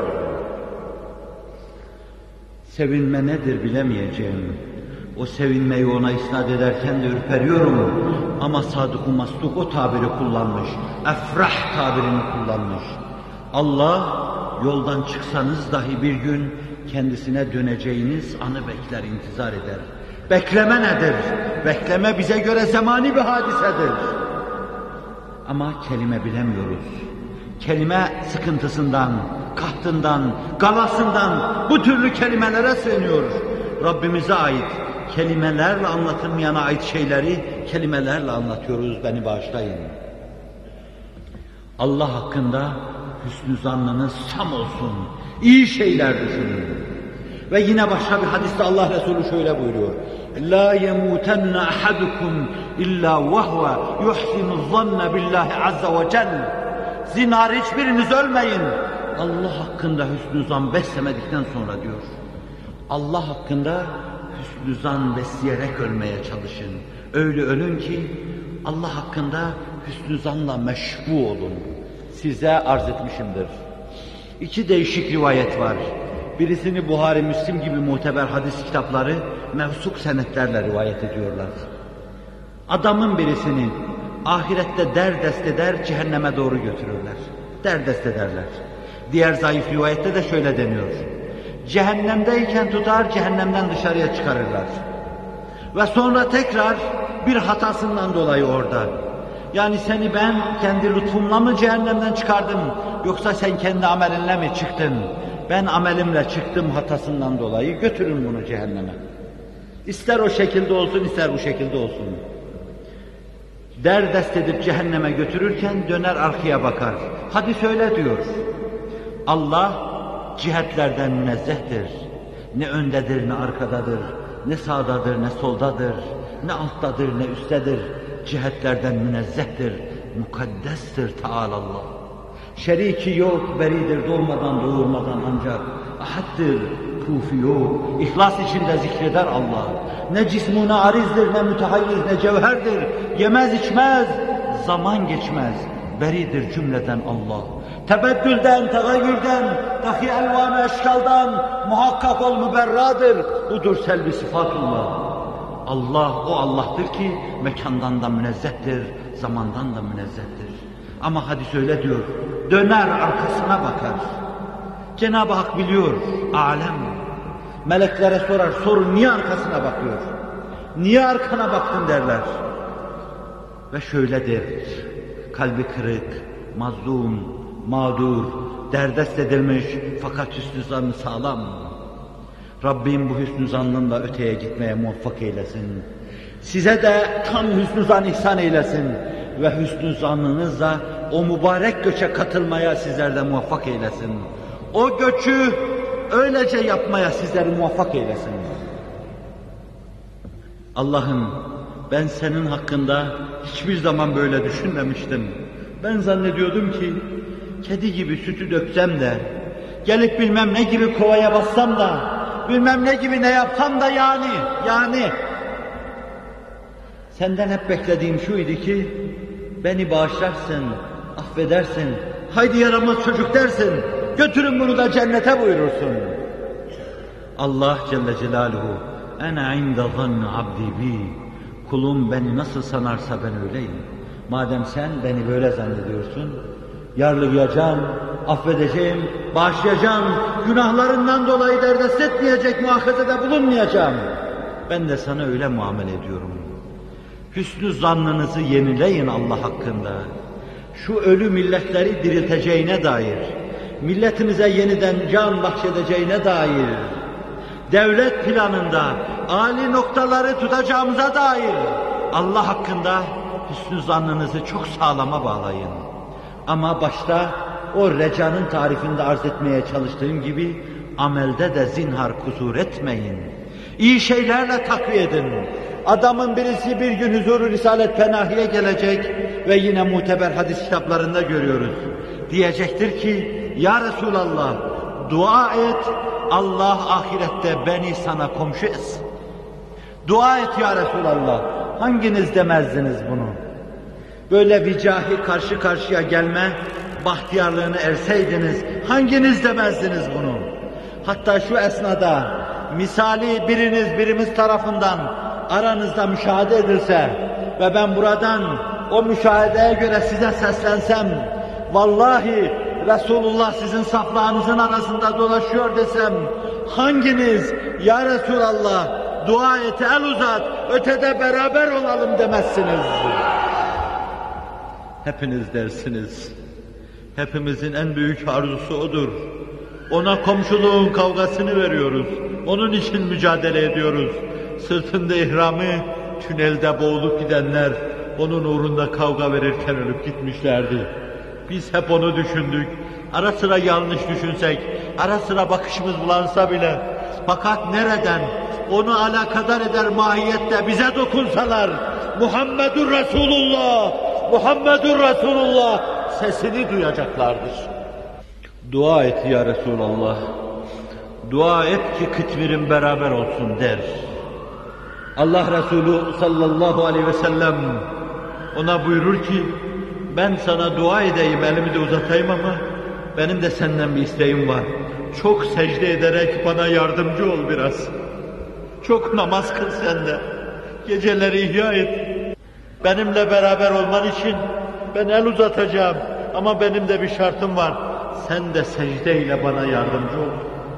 Sevinme nedir bilemeyeceğim. O sevinmeyi ona isnat ederken de ürperiyorum. Ama Sadık-ı Masluk o tabiri kullanmış. Efrah tabirini kullanmış. Allah yoldan çıksanız dahi bir gün kendisine döneceğiniz anı bekler, intizar eder. Bekleme nedir? Bekleme bize göre zamani bir hadisedir. Ama kelime bilemiyoruz. Kelime sıkıntısından, kahtından, galasından bu türlü kelimelere sığınıyoruz. Rabbimize ait, kelimelerle anlatılmayana ait şeyleri kelimelerle anlatıyoruz, beni bağışlayın. Allah hakkında hüsnü zannınız tam olsun, iyi şeyler düşünün. Ve yine başka bir hadiste Allah Resulü şöyle buyuruyor. La yemutenne ahadukum illa ve huve yuhsinu zanne billahi azze ve celle. Zinhar hiçbiriniz ölmeyin. Allah hakkında hüsnü zan beslemedikten sonra diyor. Allah hakkında hüsnü zan besleyerek ölmeye çalışın. Öyle ölün ki Allah hakkında hüsnü zanla meşbu olun. Size arz etmişimdir. İki değişik rivayet var. Birisini Buhari, Müslim gibi muteber hadis kitapları mevsuk senetlerle rivayet ediyorlar. Adamın birisini ahirette derdest eder, cehenneme doğru götürürler. Derdest ederler. Diğer zayıf rivayette de şöyle deniyor. Cehennemdeyken tutar, cehennemden dışarıya çıkarırlar. Ve sonra tekrar bir hatasından dolayı orada. Yani seni ben kendi lütfumla mı cehennemden çıkardım, yoksa sen kendi amelinle mi çıktın? Ben amelimle çıktım hatasından dolayı, götürün bunu cehenneme. İster o şekilde olsun, ister bu şekilde olsun. Derdest edip cehenneme götürürken döner arkaya bakar. Hadis öyle diyor. Allah cihetlerden münezzehtir. Ne öndedir, ne arkadadır, ne sağdadır, ne soldadır, ne alttadır, ne üsttedir. Cihetlerden münezzehtir, mukaddestir Teâlâllah. Şeriki yok, beridir doğmadan doğurmadan ancak. Ahaddır, kufi yok, ihlas içinde zikreder Allah. Ne cismuna arizdir, ne mütehayyiz, ne cevherdir. Yemez içmez, zaman geçmez. Beridir cümleden Allah. Tebeddülden, tegayyürden, dahi elvan-ı eşkaldan muhakkak ol müberradır. Budur selbi sıfatullah. Allah o Allah'tır ki mekandan da münezzehtir, zamandan da münezzehtir. Ama hadis öyle diyor, döner arkasına bakar. Cenab-ı Hak biliyor, alem. Meleklere sorar, sorun niye arkasına bakıyor? Niye arkana baktın derler. Ve şöyle der, kalbi kırık, mazlum, mağdur, derdest edilmiş fakat hüsnü zannı sağlam. Rabbim bu hüsnü zannınla öteye gitmeye muvaffak eylesin. Size de tam hüsnü zan ihsan eylesin ve hüsnü zannınızla o mübarek göçe katılmaya sizler de muvaffak eylesin. O göçü öylece yapmaya sizleri muvaffak eylesin. Allah'ım, ben senin hakkında hiçbir zaman böyle düşünmemiştim. Ben zannediyordum ki kedi gibi sütü döksem de, gelip bilmem ne gibi kovaya bassam da, bilmem ne gibi ne yapsam da yani, yani. Senden hep beklediğim şuydu ki, beni bağışlarsın, affedersin, haydi yaramaz çocuk dersin, götürün bunu da cennete buyurursun. Allah Celle Celaluhu, ene inde zanni abdi bi, kulum beni nasıl sanarsa ben öyleyim. Madem sen beni böyle zannediyorsun, yarlılayacağım, affedeceğim, bağışlayacağım, günahlarından dolayı derdest etmeyecek, muahazede bulunmayacağım. Ben de sana öyle muamele ediyorum. Hüsnü zannınızı yenileyin Allah hakkında. Şu ölü milletleri dirilteceğine dair, milletimize yeniden can bahşedeceğine dair, devlet planında âli noktaları tutacağımıza dair Allah hakkında hüsnü zannınızı çok sağlama bağlayın. Ama başta o recanın tarifinde arz etmeye çalıştığım gibi amelde de zinhar kusur etmeyin. İyi şeylerle takviye edin. Adamın birisi bir gün huzuru Risalet Penahi'ye gelecek ve yine muteber hadis kitaplarında görüyoruz. Diyecektir ki, ya Resulallah, dua et, Allah ahirette beni sana komşu etsin. Dua et ya Resulallah, hanginiz demezdiniz bunu? Böyle vicahi karşı karşıya gelme, bahtiyarlığını erseydiniz, hanginiz demezdiniz bunu? Hatta şu esnada, misali biriniz birimiz tarafından aranızda müşahede edilse ve ben buradan o müşahedeye göre size seslensem, vallahi Resulullah sizin saflarınızın arasında dolaşıyor desem, hanginiz ya Resulallah dua et, el uzat, ötede beraber olalım demezsiniz. Hepiniz dersiniz. Hepimizin en büyük arzusu odur. Ona komşuluğun kavgasını veriyoruz. Onun için mücadele ediyoruz. Sırtında ihramı, tünelde boğulup gidenler onun uğrunda kavga verirken ölüp gitmişlerdi. Biz hep onu düşündük. Ara sıra yanlış düşünsek, ara sıra bakışımız bulansa bile, fakat nereden onu alakadar eder mahiyette bize dokunsalar, Muhammedur Resulullah, Muhammedur Resulullah sesini duyacaklardır. Dua et ya Resulallah, dua et ki kıtmirin beraber olsun der. Allah Resulü sallallahu aleyhi ve sellem ona buyurur ki, ben sana dua edeyim, elimi de uzatayım ama benim de senden bir isteğim var. Çok secde ederek bana yardımcı ol biraz. Çok namaz kıl sen de. Geceleri ihya et. Benimle beraber olman için ben el uzatacağım ama benim de bir şartım var. Sen de secdeyle bana yardımcı ol.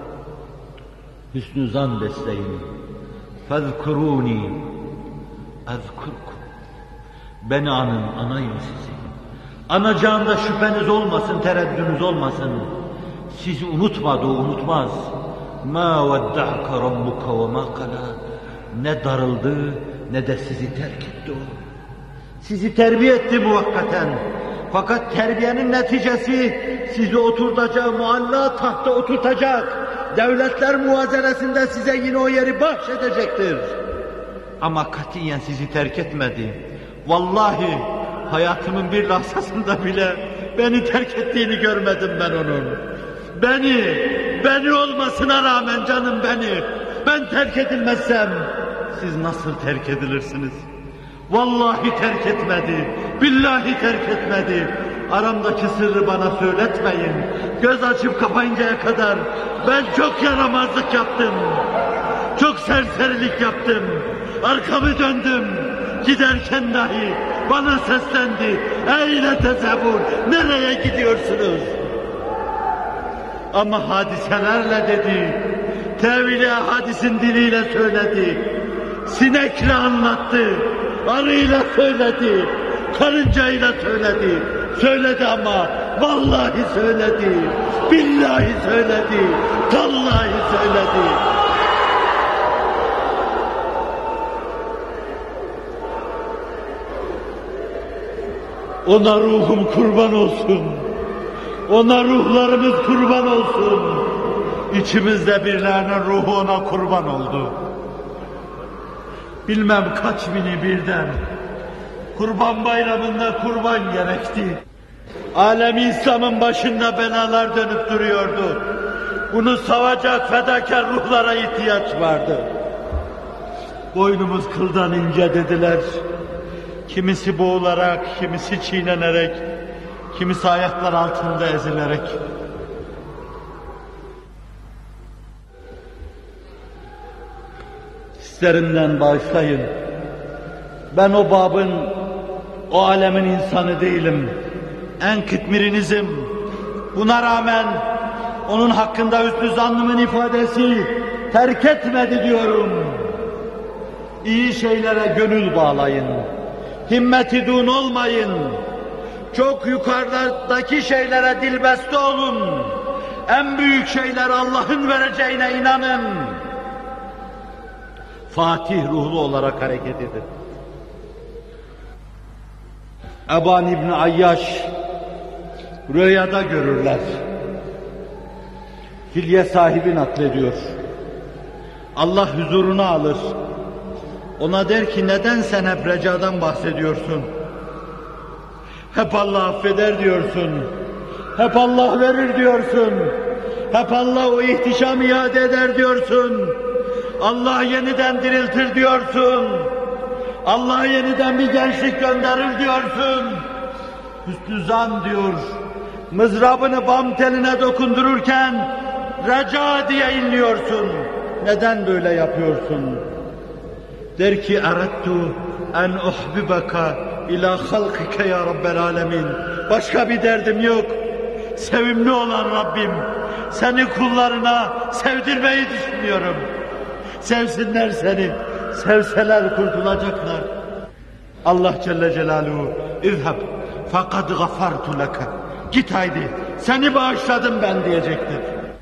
Hüsnü zan besleyin. فَذْكُرُونِي اَذْكُرْكُمْ. Beni anın, anayım sizi. Anacağında şüpheniz olmasın, tereddünüz olmasın. Sizi unutmadı, o unutmaz. مَا وَدَّعْكَ رَبُّكَ وَمَا قَلَى. Ne darıldı, ne de sizi terk etti o. Sizi terbiye etti muvakkaten. Fakat terbiyenin neticesi sizi oturtacak, mualla tahta oturtacak. Devletler muvazenesinde size yine o yeri bahşedecektir. Ama katiyen sizi terk etmedi. Vallahi hayatımın bir lahzasında bile beni terk ettiğini görmedim ben onun. Beni, beni olmasına rağmen canım beni, ben terk edilmezsem siz nasıl terk edilirsiniz? Vallahi terk etmedi, billahi terk etmedi. Aramdaki sırrı bana söyletmeyin. Göz açıp kapayıncaya kadar ben çok yaramazlık yaptım. Çok serserilik yaptım. Arkamı döndüm. Giderken dahi bana seslendi. Eyle tezevvur, nereye gidiyorsunuz? Ama hadiselerle dedi. Tevili hadisin diliyle söyledi. Sinekle anlattı. Arıyla söyledi. Karıncayla söyledi. Söyledi ama Vallahi söyledi, billahi söyledi, tallahi söyledi. Ona ruhum kurban olsun. Ona ruhlarımız kurban olsun. İçimizde birilerinin ruhu ona kurban oldu. Bilmem kaç bini birden. Kurban bayramında kurban gerekti. Alem İslam'ın başında belalar dönüp duruyordu. Bunu savacak fedakar ruhlara ihtiyaç vardı. Boynumuz kıldan ince dediler. Kimisi boğularak, kimisi çiğnenerek, kimisi ayaklar altında ezilerek. Hislerimden bağışlayın. Ben o babın, o alemin insanı değilim. En kıtmirinizim. Buna rağmen onun hakkında hüsnü zannımın ifadesi terk etmedi diyorum. İyi şeylere gönül bağlayın. Himmeti dun olmayın. Çok yukarıdaki şeylere dilbeste olun. En büyük şeyler Allah'ın vereceğine inanın. Fatih ruhlu olarak hareket edin. Eban İbni Ayyaş rüyada görürler. Hilye sahibi naklediyor. Allah huzuruna alır. Ona der ki neden sen hep recadan bahsediyorsun? Hep Allah affeder diyorsun. Hep Allah verir diyorsun. Hep Allah o ihtişamı iade eder diyorsun. Allah yeniden diriltir diyorsun. Allah yeniden bir gençlik gönderir diyorsun. Hüsnü zan diyor. Mızrabını bam teline dokundururken reca diye inliyorsun. Neden böyle yapıyorsun? Der ki erettu en uhbibaka ila halkike ya Rabbel alemin. Başka bir derdim yok. Sevimli olan Rabbim, seni kullarına sevdirmeyi düşünüyorum. Sevsinler seni, sevseler kurtulacaklar. Allah Celle Celaluhu, İzhab fakad gafartu leke. Git haydi, seni bağışladım ben diyecektir.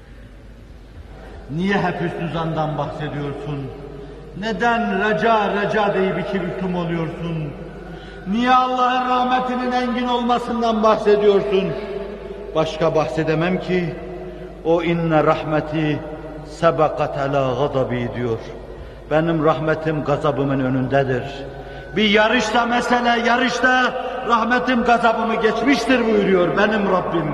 Niye hep hüsnü zandan bahsediyorsun? Neden reca reca deyip iki büklüm oluyorsun? Niye Allah'ın rahmetinin engin olmasından bahsediyorsun? Başka bahsedemem ki, o inne rahmeti sebakat ala gadabi diyor. Benim rahmetim gazabımın önündedir. Bir yarışta mesele, yarışta rahmetim gazabımı geçmiştir buyuruyor benim Rabbim.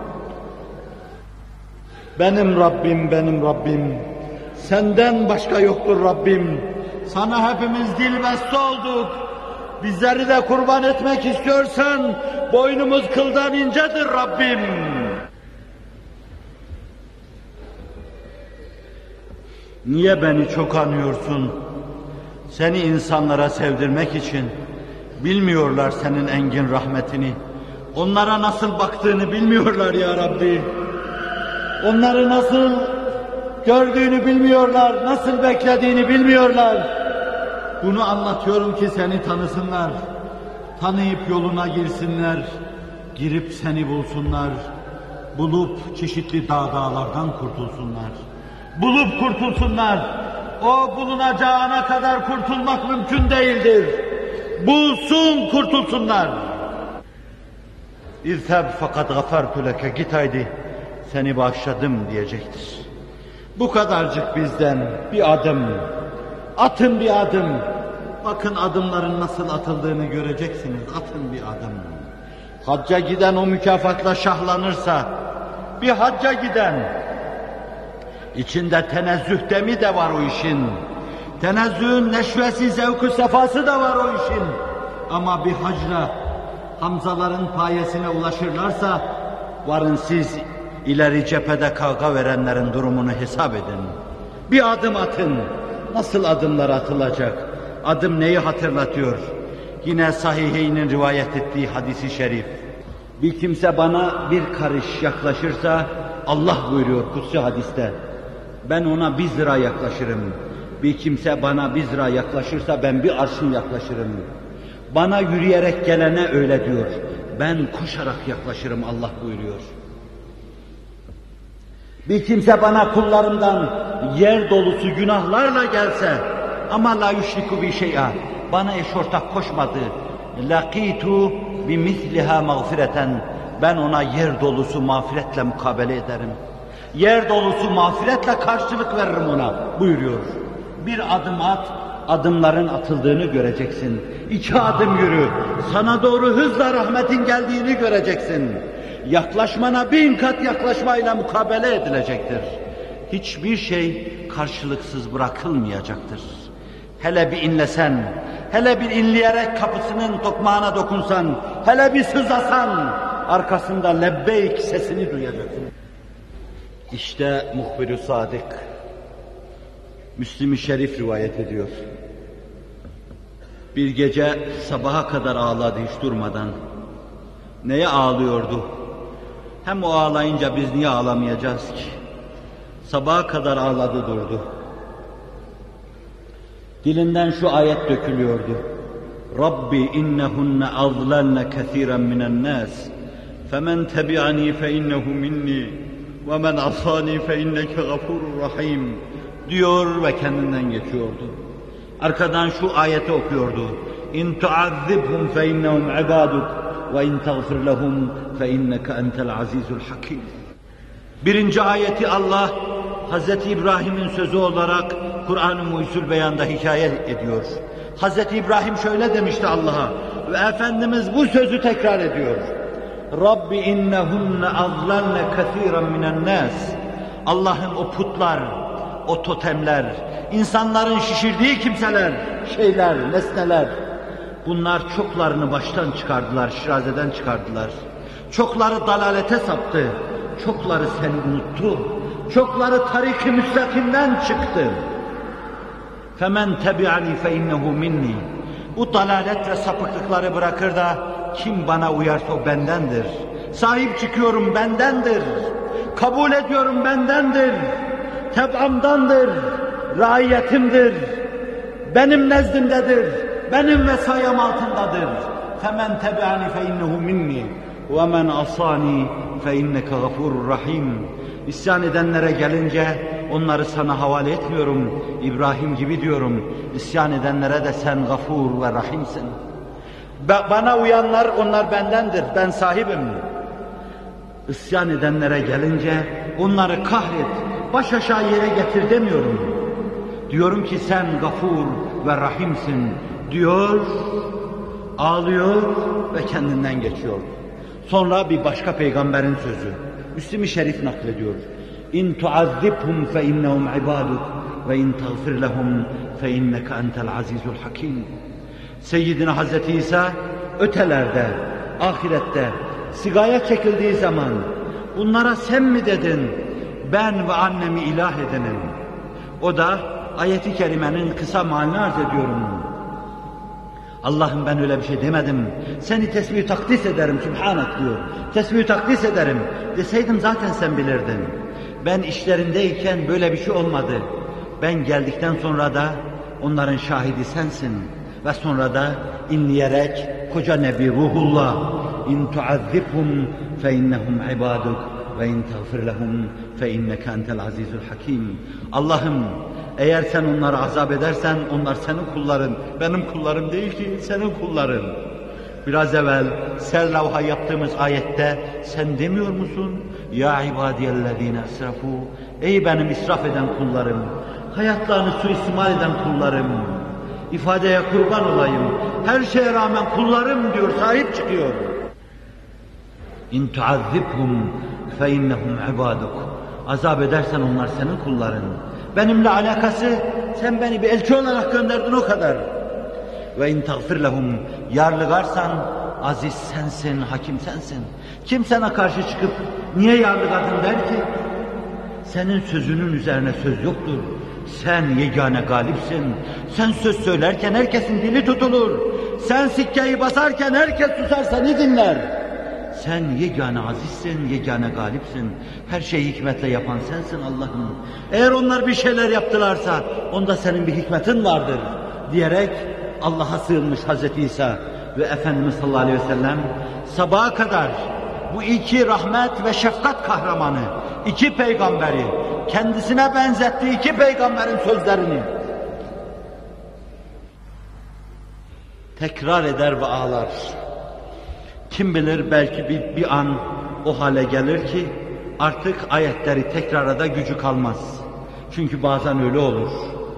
Benim Rabbim, benim Rabbim. Senden başka yoktur Rabbim. Sana hepimiz dilbeste olduk. Bizleri de kurban etmek istiyorsan boynumuz kıldan incedir Rabbim. Niye beni çok anıyorsun? Seni insanlara sevdirmek için. Bilmiyorlar senin engin rahmetini. Onlara nasıl baktığını bilmiyorlar ya Rabbi. Onları nasıl gördüğünü bilmiyorlar, nasıl beklediğini bilmiyorlar. Bunu anlatıyorum ki seni tanısınlar. Tanıyıp yoluna girsinler. Girip seni bulsunlar. Bulup çeşitli dağ dağlardan kurtulsunlar. Bulup kurtulsunlar. O bulunacağına kadar kurtulmak mümkün değildir. Bulsun kurtulsunlar. İzheb fakat gafartu leke. Git haydi, seni bağışladım diyecektir. Bu kadarcık bizden bir adım. Atın bir adım. Bakın adımların nasıl atıldığını göreceksiniz. Atın bir adım. Hacca giden o mükafatla şahlanırsa, bir hacca giden, içinde tenezzüh demi de var o işin. Tenezzühün neşvesi, zevkü sefası da var o işin. Ama bir hacla Hamzaların payesine ulaşırlarsa, varın siz ileri cephede kavga verenlerin durumunu hesap edin. Bir adım atın. Nasıl adımlar atılacak? Adım neyi hatırlatıyor? Yine Sahiheynin rivayet ettiği hadisi şerif. Bir kimse bana bir karış yaklaşırsa, Allah buyuruyor kutsi hadiste, ben ona bir zira yaklaşırım. Bir kimse bana bir zira yaklaşırsa ben bir arşın yaklaşırım. Bana yürüyerek gelene öyle diyor. ben koşarak yaklaşırım Allah buyuruyor. Bir kimse bana kullarımdan yer dolusu günahlarla gelse ama la yüşriku bi şey'a, bana eş ortak koşmadı. Laqitu bi misliha mağfireten, ben ona yer dolusu mağfiretle mukabele ederim. Yer dolusu mağfiretle karşılık veririm ona buyuruyor. Bir adım at, adımların atıldığını göreceksin. İki adım yürü, sana doğru hızla rahmetin geldiğini göreceksin. Yaklaşmana bin kat yaklaşmayla mukabele edilecektir. Hiçbir şey karşılıksız bırakılmayacaktır. Hele bir inlesen, hele bir inleyerek kapısının tokmağına dokunsan, hele bir sızlasan, arkasında lebbeyk sesini duyacaksın. İşte muhbir-i sadık, Müslim-i Şerif rivayet ediyor. Bir gece sabaha kadar ağladı hiç durmadan. Neye ağlıyordu? Hem o ağlayınca biz niye ağlamayacağız ki? Sabaha kadar ağladı durdu. Dilinden şu ayet dökülüyordu. Rabbi innehunne azlalne kesiren minen nas. Femen tebi'ani fe innehu minni ve men asani fe inneke gafurur rahim diyor ve kendinden geçiyordu. Arkadan şu ayeti okuyordu. İn tu'azzibhum fe innehum ibaduk ve in tagfir lehum fe inneke entel azizul hakim. Birinci ayeti Allah Hazreti İbrahim'in sözü olarak Kur'an-ı Muhyüzül Beyan'da hikaye ediyor. Hazreti İbrahim şöyle demişti Allah'a ve Efendimiz bu sözü tekrar ediyor. Rabbi innehunne azlalne kesiren minen nas. Allah'ım o putlar, o totemler, insanların şişirdiği kimseler, şeyler, nesneler, bunlar çoklarını baştan çıkardılar, şirazeden çıkardılar. Çokları dalalete saptı, çokları seni unuttu, çokları tarik-i müstakimden çıktı. فَمَنْ تَبِعَنِي فَاِنَّهُ minni. Bu dalalet ve sapıklıkları bırakır da kim bana uyarsa o bendendir. Sahip çıkıyorum bendendir. Kabul ediyorum bendendir. Teb'amdandır. Raiyetimdir. Benim nezdimdedir. Benim vesayem altındadır. فَمَنْ تَبِعَنِي فَاِنَّهُ minni. وَمَنْ عَصَانِي فَاِنَّكَ غَفُورٌ rahim. İsyan edenlere gelince onları sana havale etmiyorum. İbrahim gibi diyorum. İsyan edenlere de sen gafur ve rahimsin. Bana uyanlar onlar bendendir. Ben sahibim. İsyan edenlere gelince onları kahret, baş aşağı yere getir demiyorum. Diyorum ki sen gafur ve rahimsin diyor, ağlıyor ve kendinden geçiyor. Sonra bir başka peygamberin sözü. Müslim-i Şerif naklediyor. İn tuazzibhum fe innehum ibaduk ve in tagfir lehum fe inneke entel azizul hakim. Seyyidina Hazreti İsa ötelerde, ahirette sigaya çekildiği zaman bunlara sen mi dedin, ben ve annemi ilah edinin. O da ayet-i kerimenin kısa manini arz ediyorum. Allah'ım ben öyle bir şey demedim. Seni tesbih-i takdis ederim Sübhanak diyor. Tesbih-i takdis ederim. Deseydim zaten sen bilirdin. Ben işlerindeyken böyle bir şey olmadı. Ben geldikten sonra da onların şahidi sensin. Ve sonra da inleyerek koca Nebi Ruhullah in tuazzibhum fe innehum ibaduk ve in tagfir lehum fe inneke entel azizul hakim. Allah'ım eğer sen onları azap edersen onlar senin kulların, benim kullarım değil ki senin kulların. Biraz evvel serlavha yaptığımız ayette sen demiyor musun? Ya ibadiyellezine esrafu, ey benim israf eden kullarım, hayatlarını suistimal eden kullarım, ifadeye kurban olayım, her şeye rağmen kullarım diyor, sahip çıkıyor. İn tuazzibhum fe innehum ibaduk. Azap edersen onlar senin kulların. Benimle alakası, sen beni bir elçi olarak gönderdin o kadar. Ve in tagfir lehum, yarlıgarsan aziz sensin, hakim sensin. Kim sana karşı çıkıp niye yarlıgadın der ki? Senin sözünün üzerine söz yoktur. Sen yegane galipsin. Sen söz söylerken herkesin dili tutulur. Sen sikkeyi basarken herkes susar seni dinler. Sen yegane azizsin, yegane galipsin. Her şeyi hikmetle yapan sensin Allah'ım. Eğer onlar bir şeyler yaptılarsa onda senin bir hikmetin vardır diyerek Allah'a sığınmış Hazreti İsa. ve Efendimiz sallallahu aleyhi ve sellem sabaha kadar bu iki rahmet ve şefkat kahramanı, iki peygamberi, kendisine benzettiği iki peygamberin sözlerini tekrar eder ve ağlar. Kim bilir belki bir, bir an o hale gelir ki artık ayetleri tekrara da gücü kalmaz. Çünkü bazen öyle olur.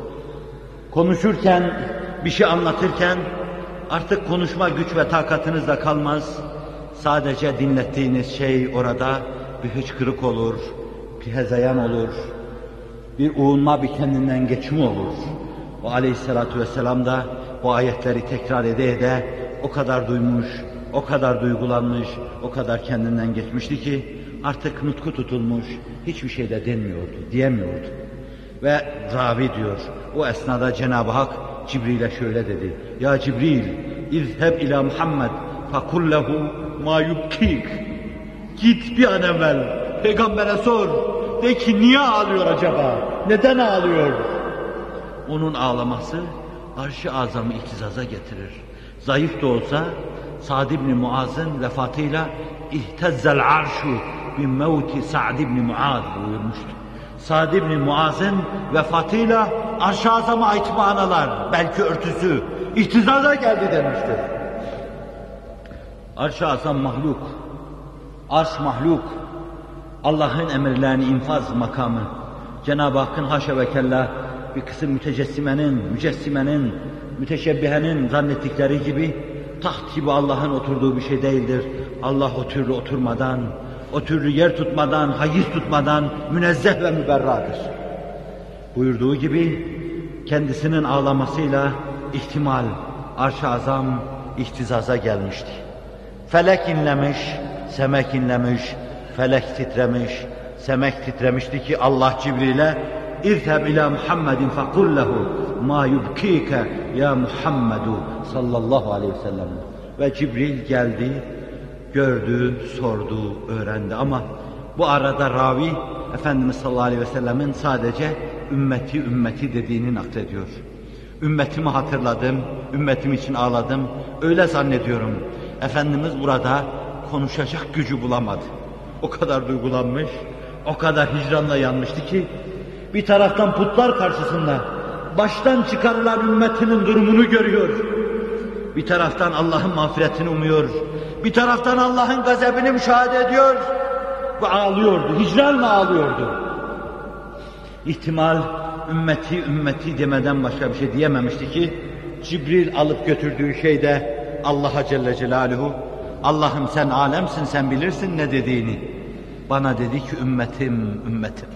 Konuşurken, bir şey anlatırken artık konuşma güç ve takatınız da kalmaz. Sadece dinlettiğiniz şey orada bir hıçkırık olur, bir hezeyan olur, bir uğunma, bir kendinden geçme olur. O aleyhissalatu vesselam da bu ayetleri tekrar ede ede o kadar duymuş, o kadar duygulanmış, o kadar kendinden geçmişti ki artık nutku tutulmuş, hiçbir şey de denmiyordu, diyemiyordu. Ve ravi diyor, o esnada Cenab-ı Hak Cibril'e şöyle dedi: Ya Cibril, izheb ila Muhammed fakul lehu ma yubkik. Git bir an evvel peygambere sor, de ki niye ağlıyor acaba, neden ağlıyor? Onun ağlaması arş-ı azamı ihtizaza getirir. Zayıf da olsa Sa'd ibn Muaz'ın vefatıyla ihtezzel arşu bi mevti Sa'd ibn Muaz buyurmuştu. Sa'd ibn Muaz'ın vefatıyla arş-ı azama ait manalar, belki örtüsü ihtizaza geldi demiştir. Arş-ı azam mahluk, arş mahluk, Allah'ın emirlerini infaz makamı. Cenab-ı Hakk'ın haşa ve kella bir kısım mütecessimenin, mücessimenin, müteşebbihenin zannettikleri gibi taht gibi Allah'ın oturduğu bir şey değildir. Allah o türlü oturmadan, o türlü yer tutmadan, hayız tutmadan münezzeh ve müberradır. Buyurduğu gibi kendisinin ağlamasıyla ihtimal, arş-ı azam ihtizaza gelmişti. Felek inlemiş, semek inlemiş, felek titremiş, semek titremişti ki Allah Cibril'e İzheb ila Muhammedin fekul lehu ma yubkike ya Muhammedu sallallahu aleyhi ve sellem. Ve Cibril geldi, gördü, sordu, öğrendi ama bu arada ravi Efendimiz sallallahu aleyhi ve sellemin sadece ümmeti ümmeti dediğini naklediyor. Ümmetimi hatırladım, ümmetim için ağladım, öyle zannediyorum. Efendimiz burada konuşacak gücü bulamadı. O kadar duygulanmış, o kadar hicranla yanmıştı ki bir taraftan putlar karşısında baştan çıkarılan ümmetinin durumunu görüyor. Bir taraftan Allah'ın mağfiretini umuyor. Bir taraftan Allah'ın gazabını müşahede ediyor ve ağlıyordu, hicranla ağlıyordu. İhtimal ümmeti ümmeti demeden başka bir şey diyememişti ki Cibril alıp götürdüğü şey de Allah'a Celle Celaluhu, Allah'ım sen alemsin, sen bilirsin ne dediğini. Bana dedi ki ümmetim, ümmetim.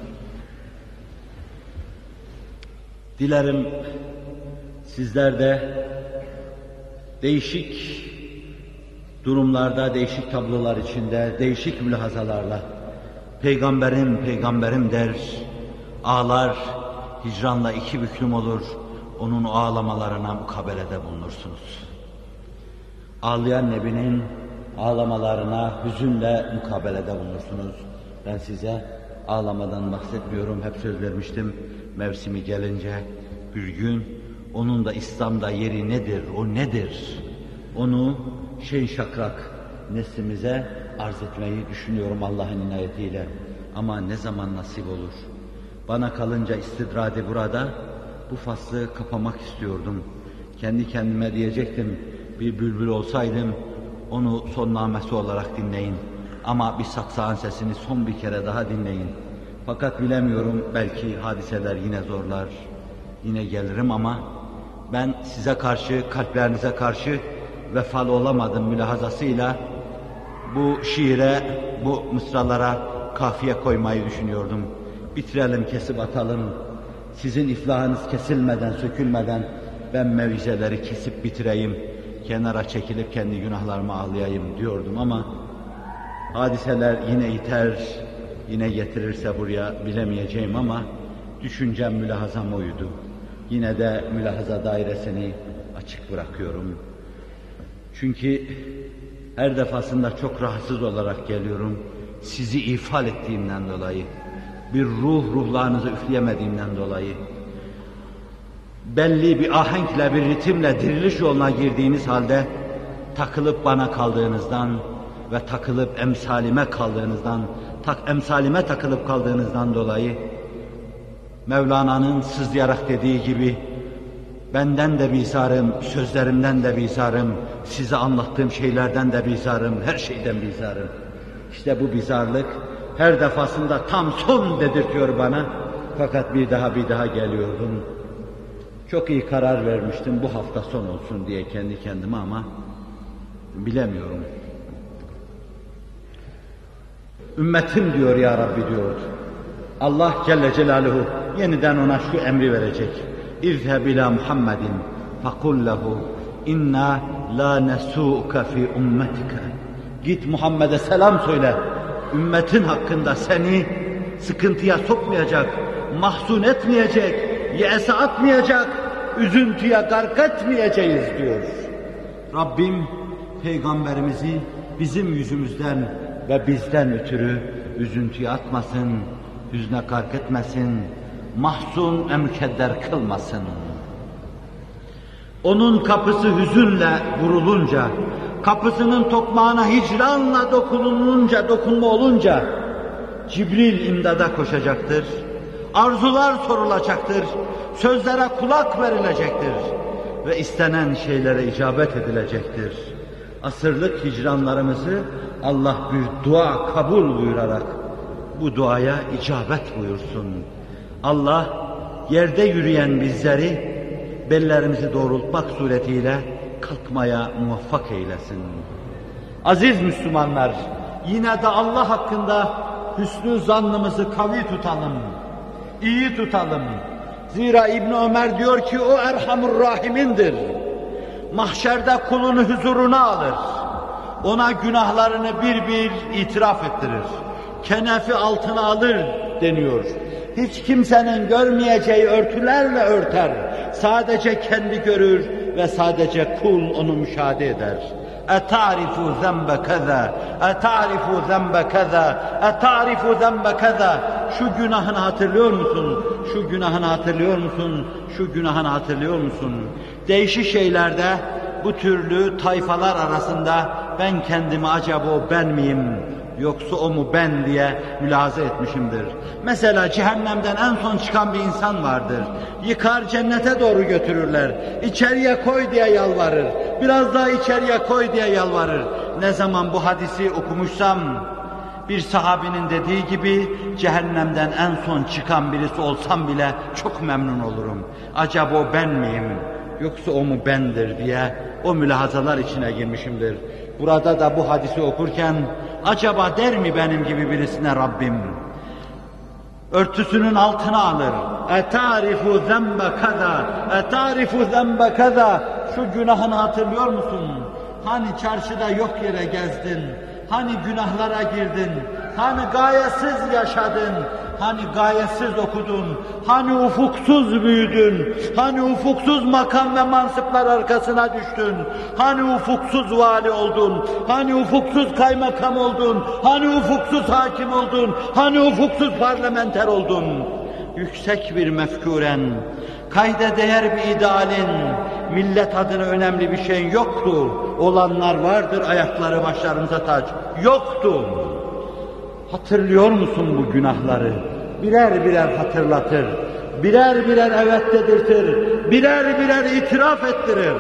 Dilerim sizler de değişik durumlarda, değişik tablolar içinde, değişik mülahazalarla peygamberim, peygamberim der, ağlar, hicranla iki büklüm olur, onun o ağlamalarına mukabelede bulunursunuz. Ağlayan Nebi'nin ağlamalarına hüzünle mukabelede bulunursunuz. Ben size ağlamadan bahsetmiyorum, hep söz vermiştim. Mevsimi gelince bir gün onun da İslam'da yeri nedir, o nedir? Onu şen şakrak neslimize arz etmeyi düşünüyorum Allah'ın inayetiyle. Ama ne zaman nasip olur? Bana kalınca istidradi burada bu faslı kapamak istiyordum. Kendi kendime diyecektim, bir bülbül olsaydım onu son namesi olarak dinleyin. Ama bir saksağın sesini son bir kere daha dinleyin. Fakat bilemiyorum, belki hadiseler yine zorlar, yine gelirim ama ben size karşı, kalplerinize karşı vefalı olamadım mülahazasıyla bu şiire, bu mısralara kafiye koymayı düşünüyordum. Bitirelim, kesip atalım. Sizin iflahınız kesilmeden, sökülmeden ben mevizeleri kesip bitireyim, kenara çekilip kendi günahlarımı ağlayayım diyordum ama hadiseler yine iter, yine getirirse buraya bilemeyeceğim ama düşüncem, mülahazam oydu. Yine de mülahaza dairesini açık bırakıyorum. Çünkü her defasında çok rahatsız olarak geliyorum. Sizi ifade ettiğimden dolayı, bir ruh ruhlarınızı üfleyemediğimden dolayı, belli bir ahenkle, bir ritimle diriliş yoluna girdiğiniz halde takılıp bana kaldığınızdan ve takılıp emsalime kaldığınızdan, tak, emsalime takılıp kaldığınızdan dolayı Mevlana'nın sızlayarak dediği gibi benden de bizarım, sözlerimden de bizarım, size anlattığım şeylerden de bizarım, her şeyden bizarım. İşte bu bizarlık her defasında tam son dedirtiyor bana. Fakat bir daha bir daha geliyordum. Çok iyi karar vermiştim bu hafta son olsun diye kendi kendime ama bilemiyorum. Ümmetim diyor ya Rabbi diyordu. Allah Celle Celaluhu yeniden ona şu emri verecek. İzheb ila Muhammedin fekul lehu inna la nesu'uke fi ummetike. Git Muhammed'e selam söyle. Ümmetin hakkında seni sıkıntıya sokmayacak, mahzun etmeyecek, yese atmayacak, üzüntüye gark etmeyeceğiz diyor. Rabbim Peygamberimizi bizim yüzümüzden ve bizden ötürü üzüntüye atmasın, hüzne gark etmesin, mahzun ve mükedder kılmasın. Onun kapısı hüzünle vurulunca, kapısının tokmağına hicranla dokunulunca, dokunma olunca, Cibril imdada koşacaktır, arzular sorulacaktır, sözlere kulak verilecektir ve istenen şeylere icabet edilecektir. Asırlık hicranlarımızı Allah bir dua kabul buyurarak bu duaya icabet buyursun. Allah yerde yürüyen bizleri bellerimizi doğrultmak suretiyle kalkmaya muvaffak eylesin. Aziz Müslümanlar, yine de Allah hakkında hüsnü zannımızı kavi tutalım, iyi tutalım. Zira İbn Ömer diyor ki o Erhamur Rahimindir. Mahşerde kulunu huzuruna alır. Ona günahlarını bir bir itiraf ettirir. Kenefi altına alır deniyor. Hiç kimsenin görmeyeceği örtülerle örter. Sadece kendi görür ve sadece kul onu müşahede eder. اَتَعْرِفُ ذَنْبَ كَذَا اَتَعْرِفُ ذَنْبَ كَذَا اَتَعْرِفُ ذَنْبَ كَذَا. Şu günahını hatırlıyor musun? Şu günahını hatırlıyor musun? Şu günahını hatırlıyor musun? Değişik şeylerde bu türlü tayfalar arasında ben kendimi acaba o ben miyim? Yoksa o mu ben diye mülahaza etmişimdir. Mesela cehennemden en son çıkan bir insan vardır. Yıkar cennete doğru götürürler. İçeriye koy diye yalvarır. Biraz daha içeriye koy diye yalvarır. Ne zaman bu hadisi okumuşsam, bir sahabinin dediği gibi cehennemden en son çıkan birisi olsam bile çok memnun olurum. Acaba o ben miyim? Yoksa o mu bendir diye o mülahazalar içine girmişimdir. Burada da bu hadisi okurken acaba der mi benim gibi birisine Rabbim? Örtüsünün altına alır. اَتَعْرِفُ ذَنْبَ كَذَا اَتَعْرِفُ ذَنْبَ كَذَا. Şu günahını hatırlıyor musun? Hani çarşıda yok yere gezdin? Hani günahlara girdin? Hani gayesiz yaşadın? Hani gayesiz okudun? Hani ufuksuz büyüdün? Hani ufuksuz makam ve mansıplar arkasına düştün? Hani ufuksuz vali oldun? Hani ufuksuz kaymakam oldun? Hani ufuksuz hakim oldun? Hani ufuksuz parlamenter oldun? Yüksek bir mefkuren, kayda değer bir idealin, millet adına önemli bir şeyin yoktu. Olanlar vardır, ayakları başlarımıza taç. Yoktu. Hatırlıyor musun bu günahları? Birer birer hatırlatır, birer birer evet dedirtir, birer birer itiraf ettirir.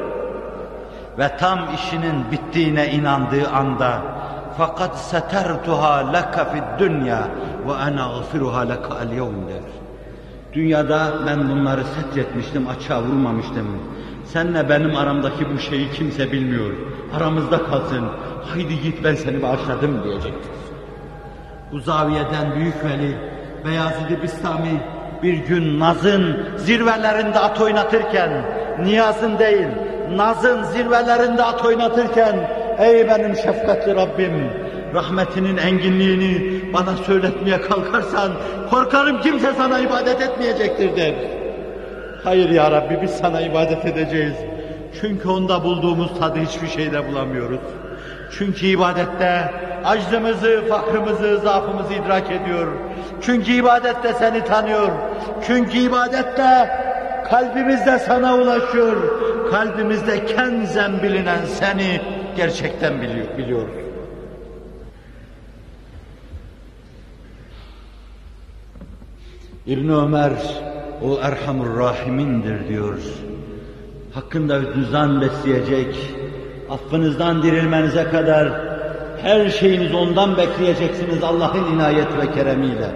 Ve tam işinin bittiğine inandığı anda fakat setertuha laka fid dunya ve ana gfiruha laka el yevm der. Dünyada ben bunları setretmiştim, açığa vurmamıştım. Seninle benim aramdaki bu şeyi kimse bilmiyor. Aramızda kalsın. Haydi git ben seni bağışladım diyecektir. Bu zaviyeden büyük veli Beyazid-i Bistami bir gün Naz'ın zirvelerinde at oynatırken, Niyaz'ın değil, Naz'ın zirvelerinde at oynatırken, ey benim şefkatli Rabbim, rahmetinin enginliğini bana söyletmeye kalkarsan, korkarım kimse sana ibadet etmeyecektir der. Hayır ya Rabbi, biz sana ibadet edeceğiz. Çünkü onda bulduğumuz tadı hiçbir şeyde bulamıyoruz. Çünkü ibadette aczımızı, fakrımızı, zaafımızı idrak ediyor. Çünkü ibadette seni tanıyor. Çünkü ibadette kalbimizde sana ulaşıyor, kalbimizde kenzen bilinen seni gerçekten biliyor, biliyoruz. İbn Ömer, o Erhamur Rahimindir diyor. Hakkında hüznü besleyecek, affınızdan dirilmenize kadar her şeyiniz ondan bekleyeceksiniz Allah'ın inayet ve keremiyle.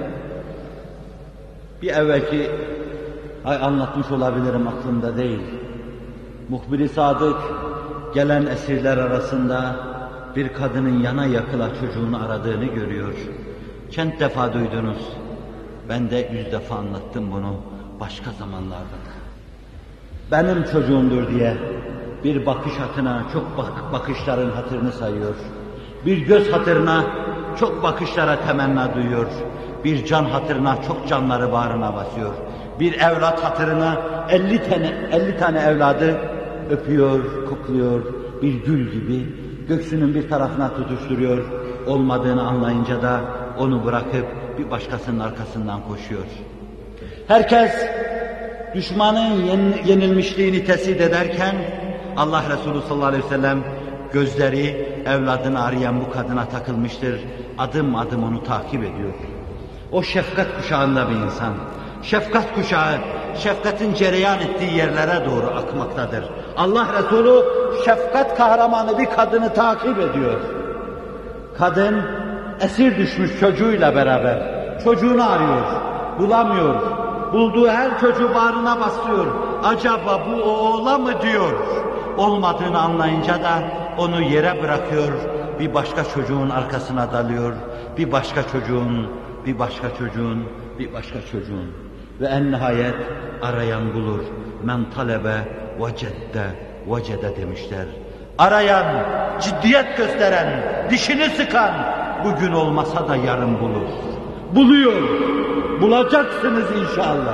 Bir evvelki ay anlatmış olabilirim, aklımda değil. Muhbir-i Sadık gelen esirler arasında bir kadının yana yakıla çocuğunu aradığını görüyor. Kent defa duydunuz. Ben de yüz defa anlattım bunu başka zamanlarda da. Benim çocuğumdur diye bir bakış hatırına çok bak bakışların hatırını sayıyor. Bir göz hatırına çok bakışlara temenna duyuyor. Bir can hatırına çok canları bağrına basıyor. Bir evlat hatırına elli tane elli tane evladı öpüyor, kokluyor. Bir gül gibi göksünün bir tarafına tutuşturuyor. Olmadığını anlayınca da onu bırakıp bir başkasının arkasından koşuyor. Herkes düşmanın yenilmişliğini tespit ederken Allah Resulü sallallahu aleyhi ve sellem gözleri evladını arayan bu kadına takılmıştır. Adım adım onu takip ediyor. O şefkat kuşağında bir insan. Şefkat kuşağı, şefkatin cereyan ettiği yerlere doğru akmaktadır. Allah Resulü şefkat kahramanı bir kadını takip ediyor. Kadın esir düşmüş çocuğuyla beraber çocuğunu arıyor, bulamıyor. Bulduğu her çocuğu bağrına basıyor. Acaba bu oğla mı diyor. Olmadığını anlayınca da onu yere bırakıyor. Bir başka çocuğun arkasına dalıyor. Bir başka çocuğun, bir başka çocuğun, bir başka çocuğun. Ve en nihayet arayan bulur. Men talebe vecedde vecede demişler. Arayan, ciddiyet gösteren, dişini sıkan bugün olmasa da yarın bulur. Buluyor. Bulacaksınız inşallah.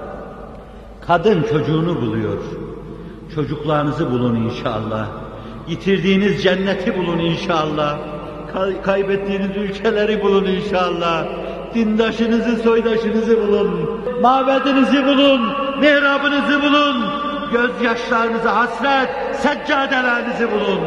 Kadın çocuğunu buluyor. Çocuklarınızı bulun inşallah. Yitirdiğiniz cenneti bulun inşallah. Kay kaybettiğiniz ülkeleri bulun inşallah. Dindaşınızı, soydaşınızı bulun. Mabedinizi bulun. Mihrabınızı bulun. Gözyaşlarınızı hasret, seccadelerinizi bulun.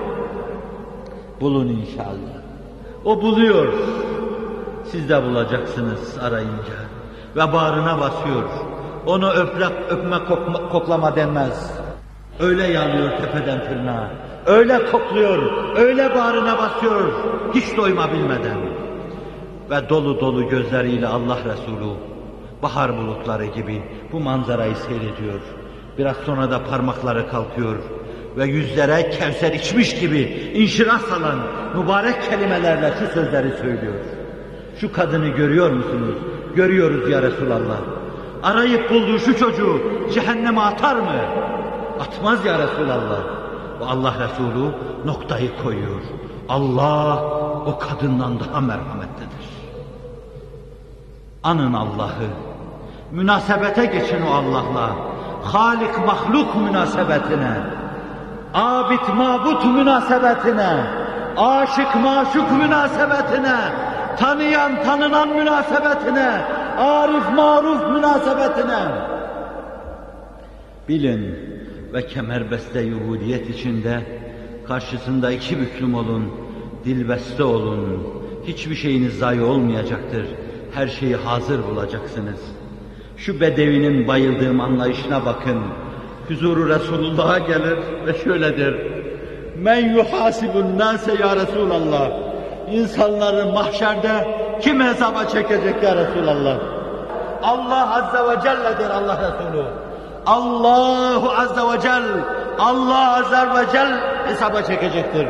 Bulun inşallah. O buluyor. Siz de bulacaksınız arayınca. Ve bağrına basıyor. Onu öpme, öpme kokma, koklama denmez. Öyle yanıyor tepeden tırnağa. Öyle kokluyor, öyle bağrına basıyor. Hiç doyma bilmeden. Ve dolu dolu gözleriyle Allah Resulü bahar bulutları gibi bu manzarayı seyrediyor. Biraz sonra da parmakları kalkıyor. Ve yüzlere kevser içmiş gibi inşirah salan mübarek kelimelerle şu sözleri söylüyor. Şu kadını görüyor musunuz? Görüyoruz ya Resulallah. Arayıp bulduğu şu çocuğu cehenneme atar mı? Atmaz ya Resulallah. Ve Allah Resulü noktayı koyuyor. Allah o kadından daha merhametlidir. Anın Allah'ı. Münasebete geçin o Allah'la. Halik mahluk münasebetine. Abid mabut münasebetine. Aşık maşuk münasebetine. Tanıyan tanınan münasebetine. Arif maruf münasebetine. Bilin ve kemerbeste Yahudiyet içinde karşısında iki büklüm olun, dilbeste olun. Hiçbir şeyiniz zayi olmayacaktır. Her şeyi hazır bulacaksınız. Şu bedevinin bayıldığım anlayışına bakın. Huzuru Resulullah'a gelir ve şöyledir. Men yuhasibun nase ya Resulallah. İnsanları mahşerde kim hesaba çekecek ya Resulallah? Allah Azze ve Celle'dir Allah Resulü. Allahu Azze ve Celle, Allah Azze ve Celle hesaba çekecektir.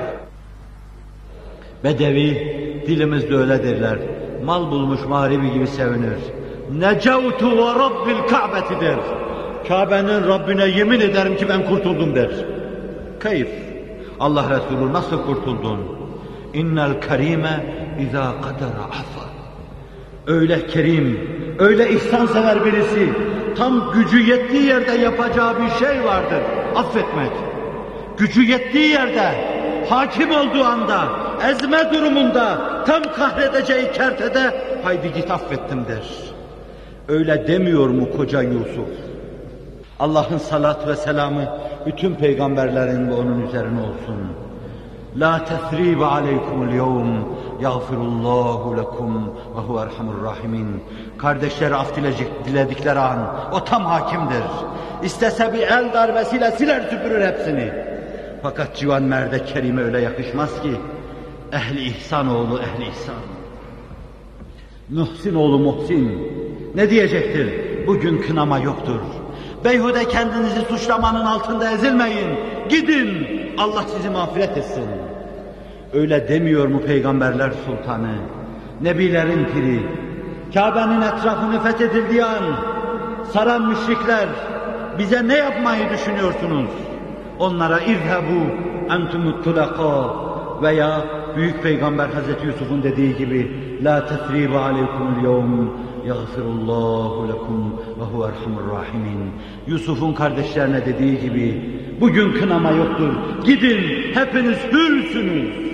Bedevi dilimizde öyle derler. Mal bulmuş mağribi gibi sevinir. Necavtu ve Rabbil Ka'beti der. Kabe'nin Rabbine yemin ederim ki ben kurtuldum der. Keyif. Allah Resulü nasıl kurtuldun? İnnel kerime izâ kadara afa. Öyle kerim, öyle ihsansever birisi, tam gücü yettiği yerde yapacağı bir şey vardır, affetmek. Gücü yettiği yerde, hakim olduğu anda, ezme durumunda, tam kahredeceği kertede, haydi git affettim der. Öyle demiyor mu koca Yusuf? Allah'ın salat ve selamı bütün peygamberlerin ve onun üzerine olsun. La tesribe aleykumul yevm yağfirullahu lekum ve huve erhamur rahimin. Kardeşleri af diledikleri an o tam hakimdir. İstese bir el darbesiyle siler süpürür hepsini. Fakat civan merde kerime öyle yakışmaz ki. Ehli ihsan oğlu ehli ihsan. Muhsin oğlu Muhsin. Ne diyecektir? Bugün kınama yoktur. Beyhude kendinizi suçlamanın altında ezilmeyin. Gidin. Allah sizi mağfiret etsin. Öyle demiyor mu Peygamberler Sultanı? Nebilerin piri. Kabe'nin etrafını fethedildiği an saran müşrikler bize ne yapmayı düşünüyorsunuz? Onlara İzhebu entumut tulaka veya Büyük Peygamber Hazreti Yusuf'un dediği gibi La tesribe aleykumul yevm yağfirullahu lekum ve huve erhamur rahimin. Yusuf'un kardeşlerine dediği gibi bugün kınama yoktur. Gidin hepiniz hürsünüz.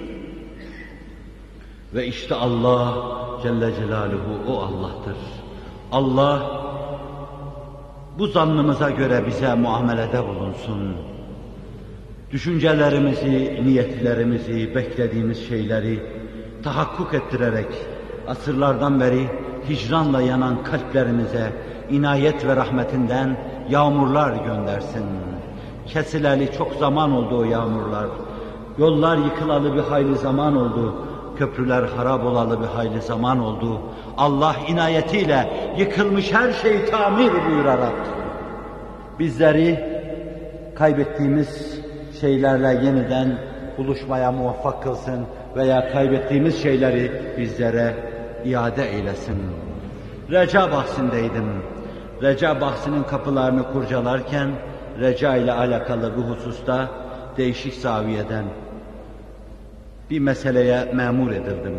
Ve işte Allah Celle Celaluhu o Allah'tır. Allah bu zannımıza göre bize muamelede bulunsun. Düşüncelerimizi, niyetlerimizi, beklediğimiz şeyleri tahakkuk ettirerek asırlardan beri hicranla yanan kalplerimize inayet ve rahmetinden yağmurlar göndersin. Kesileli çok zaman oldu o yağmurlar. Yollar yıkılalı bir hayli zaman oldu. Köprüler harap olalı bir hayli zaman oldu. Allah inayetiyle yıkılmış her şeyi tamir buyurarak bizleri kaybettiğimiz şeylerle yeniden buluşmaya muvaffak kılsın veya kaybettiğimiz şeyleri bizlere iade eylesin. Reca bahsindeydim. Reca bahsinin kapılarını kurcalarken reca ile alakalı bu hususta değişik zaviyeden bir meseleye memur edildim.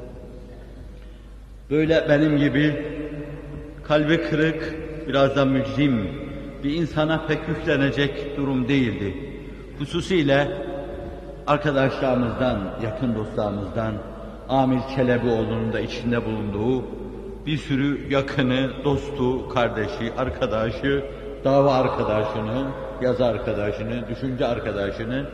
Böyle benim gibi kalbi kırık, biraz da mücrim bir insana pek yüklenecek durum değildi. Hususiyle arkadaşlarımızdan, yakın dostlarımızdan Amil Çelebioğlu'nun da içinde bulunduğu bir sürü yakını, dostu, kardeşi, arkadaşı, dava arkadaşını, yazı arkadaşını, düşünce arkadaşını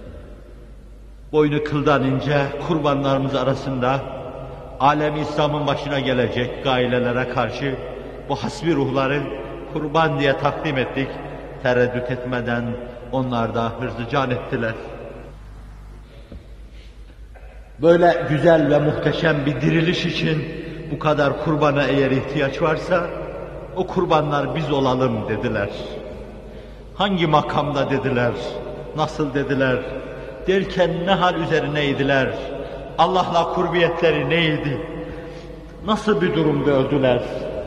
boynu kıldan ince kurbanlarımız arasında alem İslam'ın başına gelecek gailelere karşı bu hasbi ruhları kurban diye takdim ettik. Tereddüt etmeden onlar da hırzı can ettiler. Böyle güzel ve muhteşem bir diriliş için bu kadar kurbana eğer ihtiyaç varsa o kurbanlar biz olalım dediler. Hangi makamda dediler, nasıl dediler, derken ne hal üzerineydiler, Allah'la kurbiyetleri neydi, nasıl bir durumda öldüler?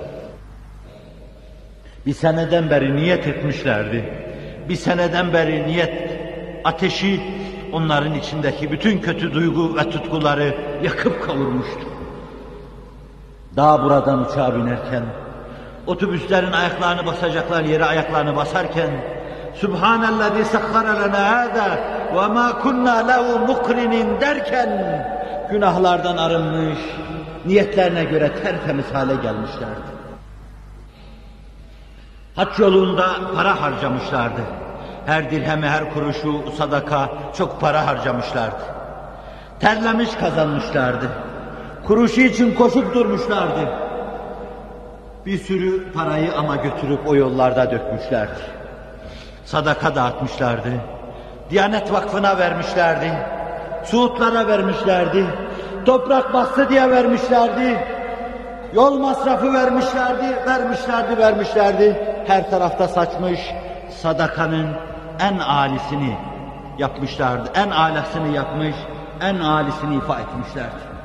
Bir seneden beri niyet etmişlerdi. Bir seneden beri niyet ateşi onların içindeki bütün kötü duygu ve tutkuları yakıp kavurmuştu. Daha buradan uçağa binerken, otobüslerin ayaklarını basacaklar yere ayaklarını basarken Subhanellezî sahhara lenâ hâzâ ve mâ kunnâ lehu mukrinin derken günahlardan arınmış, niyetlerine göre tertemiz hale gelmişlerdi. Hac yolunda para harcamışlardı. Her dirhemi, her kuruşu sadaka, çok para harcamışlardı. Terlemiş kazanmışlardı. Kuruşu için koşup durmuşlardı. Bir sürü parayı ama götürüp o yollarda dökmüşlerdi. Sadaka dağıtmışlardı. Diyanet Vakfı'na vermişlerdi. Suudlara vermişlerdi. Toprak bastı diye vermişlerdi. Yol masrafı vermişlerdi, vermişlerdi, vermişlerdi. Her tarafta saçmış, sadakanın en âlisini yapmışlardı. En âlasını yapmış, en âlisini ifa etmişlerdi.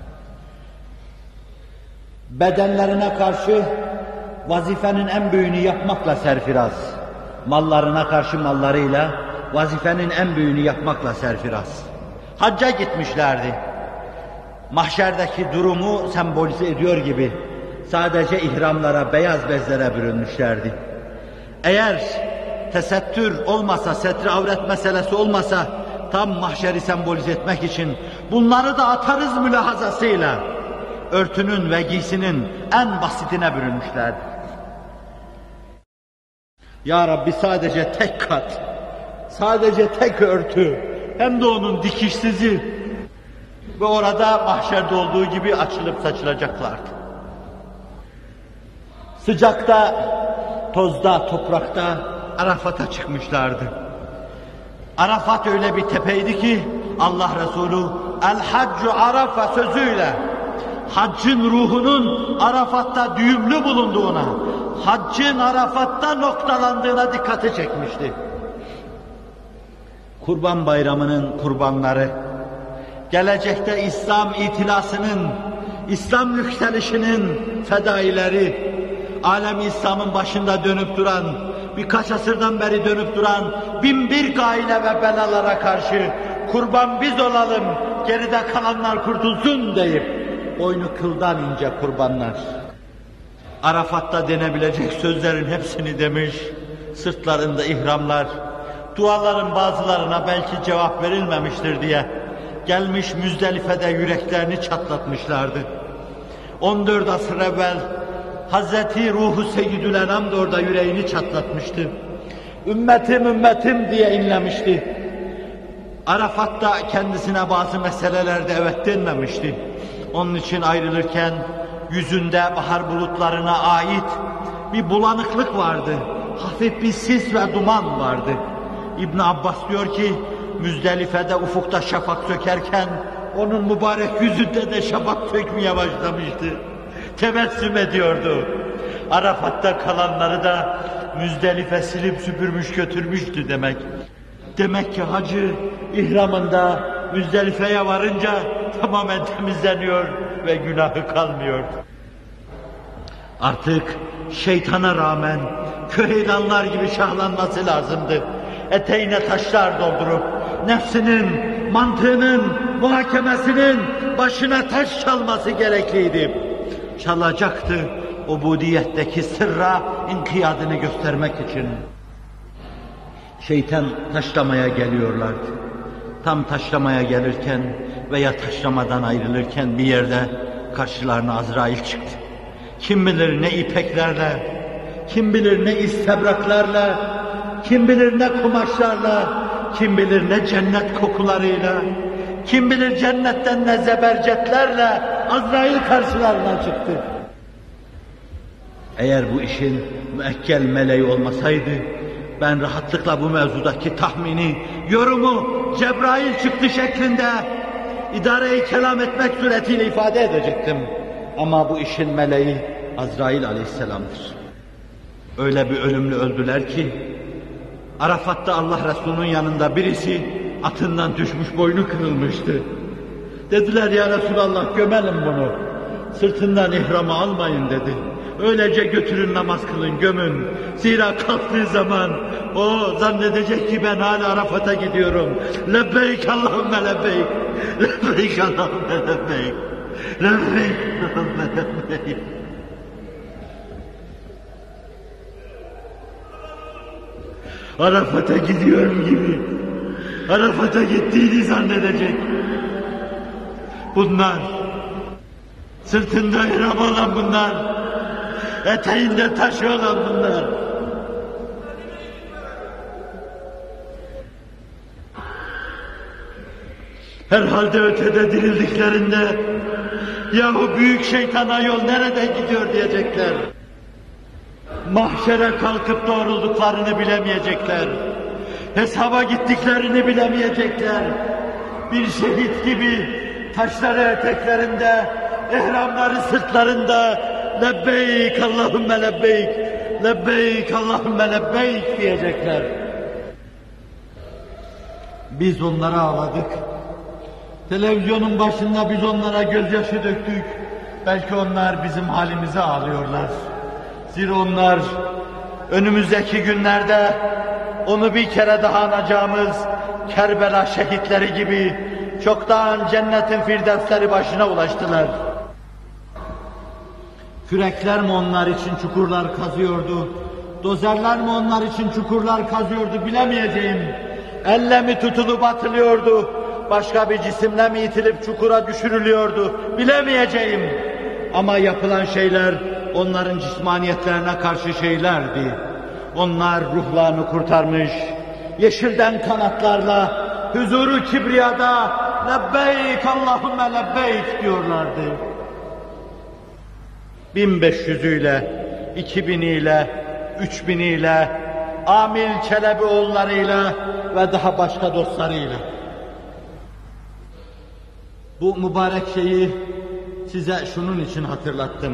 Bedenlerine karşı vazifenin en büyüğünü yapmakla serfiraz. Mallarına karşı mallarıyla vazifenin en büyüğünü yapmakla serfiraz. Hacca gitmişlerdi. Mahşerdeki durumu sembolize ediyor gibi sadece ihramlara, beyaz bezlere bürünmüşlerdi. Eğer tesettür olmasa, setri avret meselesi olmasa tam mahşeri sembolize etmek için bunları da atarız mülahazasıyla örtünün ve giysinin en basitine bürünmüşlerdi. Ya Rabbi sadece tek kat, sadece tek örtü, hem de onun dikişsizi ve orada mahşerde olduğu gibi açılıp saçılacaklardı. Sıcakta, tozda, toprakta Arafat'a çıkmışlardı. Arafat öyle bir tepeydi ki Allah Resulü El-Haccu Arafa sözüyle haccın ruhunun Arafat'ta düğümlü bulunduğuna, haccın Arafat'ta noktalandığına dikkati çekmişti. Kurban Bayramı'nın kurbanları, gelecekte İslam itilasının, İslam yükselişinin fedaileri, alem İslam'ın başında dönüp duran, birkaç asırdan beri dönüp duran bin bir gaile ve belalara karşı kurban biz olalım, geride kalanlar kurtulsun deyip boynu kıldan ince kurbanlar. Arafat'ta denebilecek sözlerin hepsini demiş, sırtlarında ihramlar, duaların bazılarına belki cevap verilmemiştir diye gelmiş Müzdelife'de yüreklerini çatlatmışlardı. on dört asır evvel Hazreti Ruhu Seyyidül Enam da orada yüreğini çatlatmıştı. Ümmetim ümmetim diye inlemişti. Arafat'ta kendisine bazı meselelerde evet denmemişti. Onun için ayrılırken yüzünde bahar bulutlarına ait bir bulanıklık vardı. Hafif bir sis ve duman vardı. İbn Abbas diyor ki Müzdelife'de ufukta şafak sökerken onun mübarek yüzünde de şafak sökmeye başlamıştı. Tebessüm ediyordu. Arafat'ta kalanları da Müzdelife silip süpürmüş götürmüştü demek. Demek ki hacı ihramında Müzdelife'ye varınca tamamen temizleniyor ve günahı kalmıyor. Artık şeytana rağmen köheylanlar gibi şahlanması lazımdı. Eteğine taşlar doldurup nefsinin, mantığının, muhakemesinin başına taş çalması gerekliydi. Çalacaktı ubudiyetteki sırra inkiyadını göstermek için. Şeytan taşlamaya geliyorlardı. Tam taşlamaya gelirken veya taşlamadan ayrılırken bir yerde karşılarına Azrail çıktı. Kim bilir ne ipeklerle, kim bilir ne istebraklarla, kim bilir ne kumaşlarla, kim bilir ne cennet kokularıyla, kim bilir cennetten ne zebercetlerle Azrail karşılarına çıktı. Eğer bu işin müekkel meleği olmasaydı, ben rahatlıkla bu mevzudaki tahmini, yorumu Cebrail çıktı şeklinde idare-i kelam etmek suretiyle ifade edecektim. Ama bu işin meleği Azrail aleyhisselamdır. Öyle bir ölümlü öldüler ki, Arafat'ta Allah Resulü'nün yanında birisi atından düşmüş, boynu kırılmıştı. Dediler ya Resulallah gömelim bunu, sırtından ihramı almayın dedi. Öylece götürün namaz kılın, gömün. Zira kalktığı zaman o zannedecek ki ben hala Arafat'a gidiyorum. Lebbeyk Allahümme lebbeyk. Lebbeyk Allahümme lebbeyk. Lebbeyk Allahümme lebbeyk. Arafat'a gidiyorum gibi. Arafat'a gittiğini zannedecek. Bunlar, sırtında ihram olan bunlar, eteğinde taşı olan bunlar. Herhalde ötede dirildiklerinde, yahu büyük şeytana yol nerede gidiyor diyecekler. Mahşere kalkıp doğrulduklarını bilemeyecekler. Hesaba gittiklerini bilemeyecekler. Bir şehit gibi taşları eteklerinde, ihramları sırtlarında lebbeyk Allahümme lebbeyk, lebbeyk Allahümme lebbeyk diyecekler. Biz onlara ağladık. Televizyonun başında biz onlara gözyaşı döktük. Belki onlar bizim halimize ağlıyorlar. Zira onlar önümüzdeki günlerde onu bir kere daha anacağımız Kerbela şehitleri gibi çoktan cennetin firdevsleri başına ulaştılar. Kürekler mi onlar için çukurlar kazıyordu? Dozerler mi onlar için çukurlar kazıyordu bilemeyeceğim. Elle mi tutulup atılıyordu? Başka bir cisimle mi itilip çukura düşürülüyordu? Bilemeyeceğim. Ama yapılan şeyler onların cismaniyetlerine karşı şeylerdi. Onlar ruhlarını kurtarmış, yeşilden kanatlarla, huzuru kibriyada lebbeyk Allahümme lebbeyk diyorlardı. bin beş yüzüyle, iki biniyle, üç biniyle, Amil Çelebi oğullarıyla ve daha başka dostlarıyla. Bu mübarek şeyi size şunun için hatırlattım.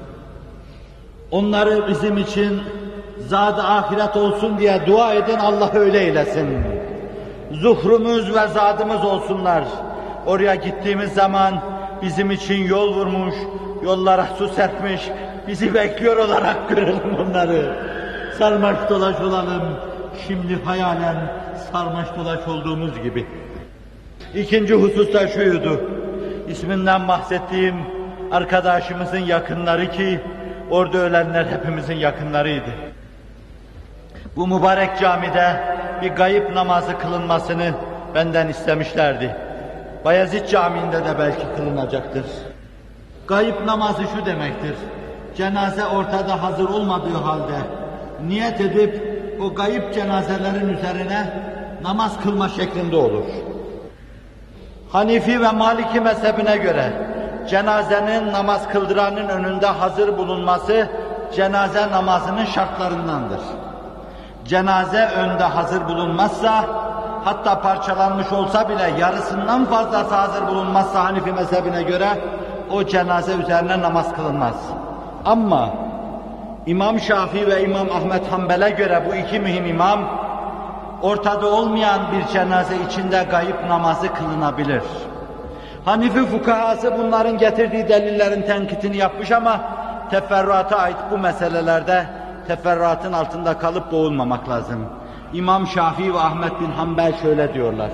Onları bizim için zat-ı ahiret olsun diye dua edin, Allah öyle eylesin. Zuhrumuz ve zadımız olsunlar. Oraya gittiğimiz zaman bizim için yol vurmuş, yollara su serpmiş, bizi bekliyor olarak görelim onları. Sarmaş dolaş olalım, şimdi hayalen sarmaş dolaş olduğumuz gibi. İkinci husus da şuydu, isminden bahsettiğim arkadaşımızın yakınları ki, orada ölenler hepimizin yakınlarıydı. Bu mübarek camide bir gayip namazı kılınmasını benden istemişlerdi. Bayezid Camii'nde de belki kılınacaktır. Gayip namazı şu demektir, cenaze ortada hazır olmadığı halde niyet edip o gayip cenazelerin üzerine namaz kılma şeklinde olur. Hanifi ve Maliki mezhebine göre cenazenin namaz kıldıranın önünde hazır bulunması cenaze namazının şartlarındandır. Cenaze önde hazır bulunmazsa, hatta parçalanmış olsa bile yarısından fazlası hazır bulunmazsa Hanifi mezhebine göre o cenaze üzerine namaz kılınmaz. Ama İmam Şafii ve İmam Ahmed Hanbel'e göre bu iki mühim imam, ortada olmayan bir cenaze içinde gayip namazı kılınabilir. Hanifi fukahası bunların getirdiği delillerin tenkitini yapmış ama teferruata ait bu meselelerde teferruatın altında kalıp boğulmamak lazım. İmam Şafii ve Ahmed bin Hanbel şöyle diyorlar.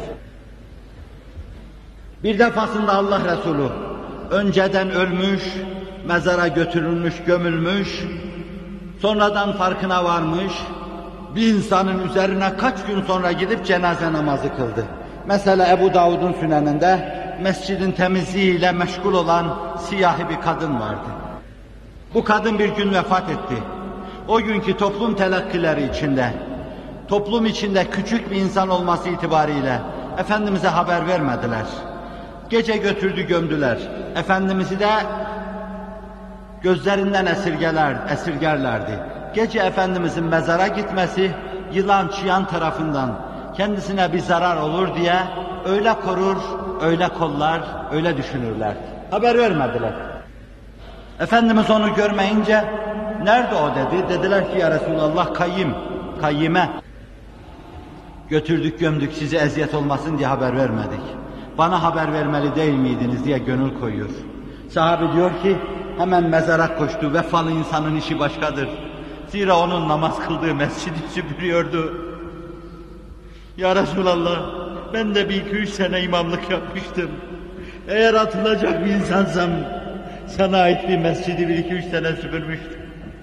Bir defasında Allah Resulü önceden ölmüş, mezara götürülmüş, gömülmüş, sonradan farkına varmış, bir insanın üzerine kaç gün sonra gidip cenaze namazı kıldı. Mesela Ebu Davud'un süneninde mescidin temizliğiyle meşgul olan siyahi bir kadın vardı. Bu kadın bir gün vefat etti. O günkü toplum telakkileri içinde, toplum içinde küçük bir insan olması itibariyle Efendimiz'e haber vermediler. Gece götürdü gömdüler. Efendimiz'i de gözlerinden esirgeler, esirgerlerdi. Gece Efendimiz'in mezara gitmesi yılan çıyan tarafından kendisine bir zarar olur diye öyle korur, öyle kollar, öyle düşünürler. Haber vermediler. Efendimiz onu görmeyince nerede o dedi. Dediler ki ya Resulallah kayyim, kayyime. Götürdük gömdük size eziyet olmasın diye haber vermedik. Bana haber vermeli değil miydiniz diye gönül koyuyor. Sahabe diyor ki hemen mezara koştu. Vefalı insanın işi başkadır. Zira onun namaz kıldığı mescidi süpürüyordu. Ya Resulallah ben de bir iki üç sene imamlık yapmıştım. Eğer atılacak bir insansam sana ait bir mescidi bir iki üç sene süpürmüştüm.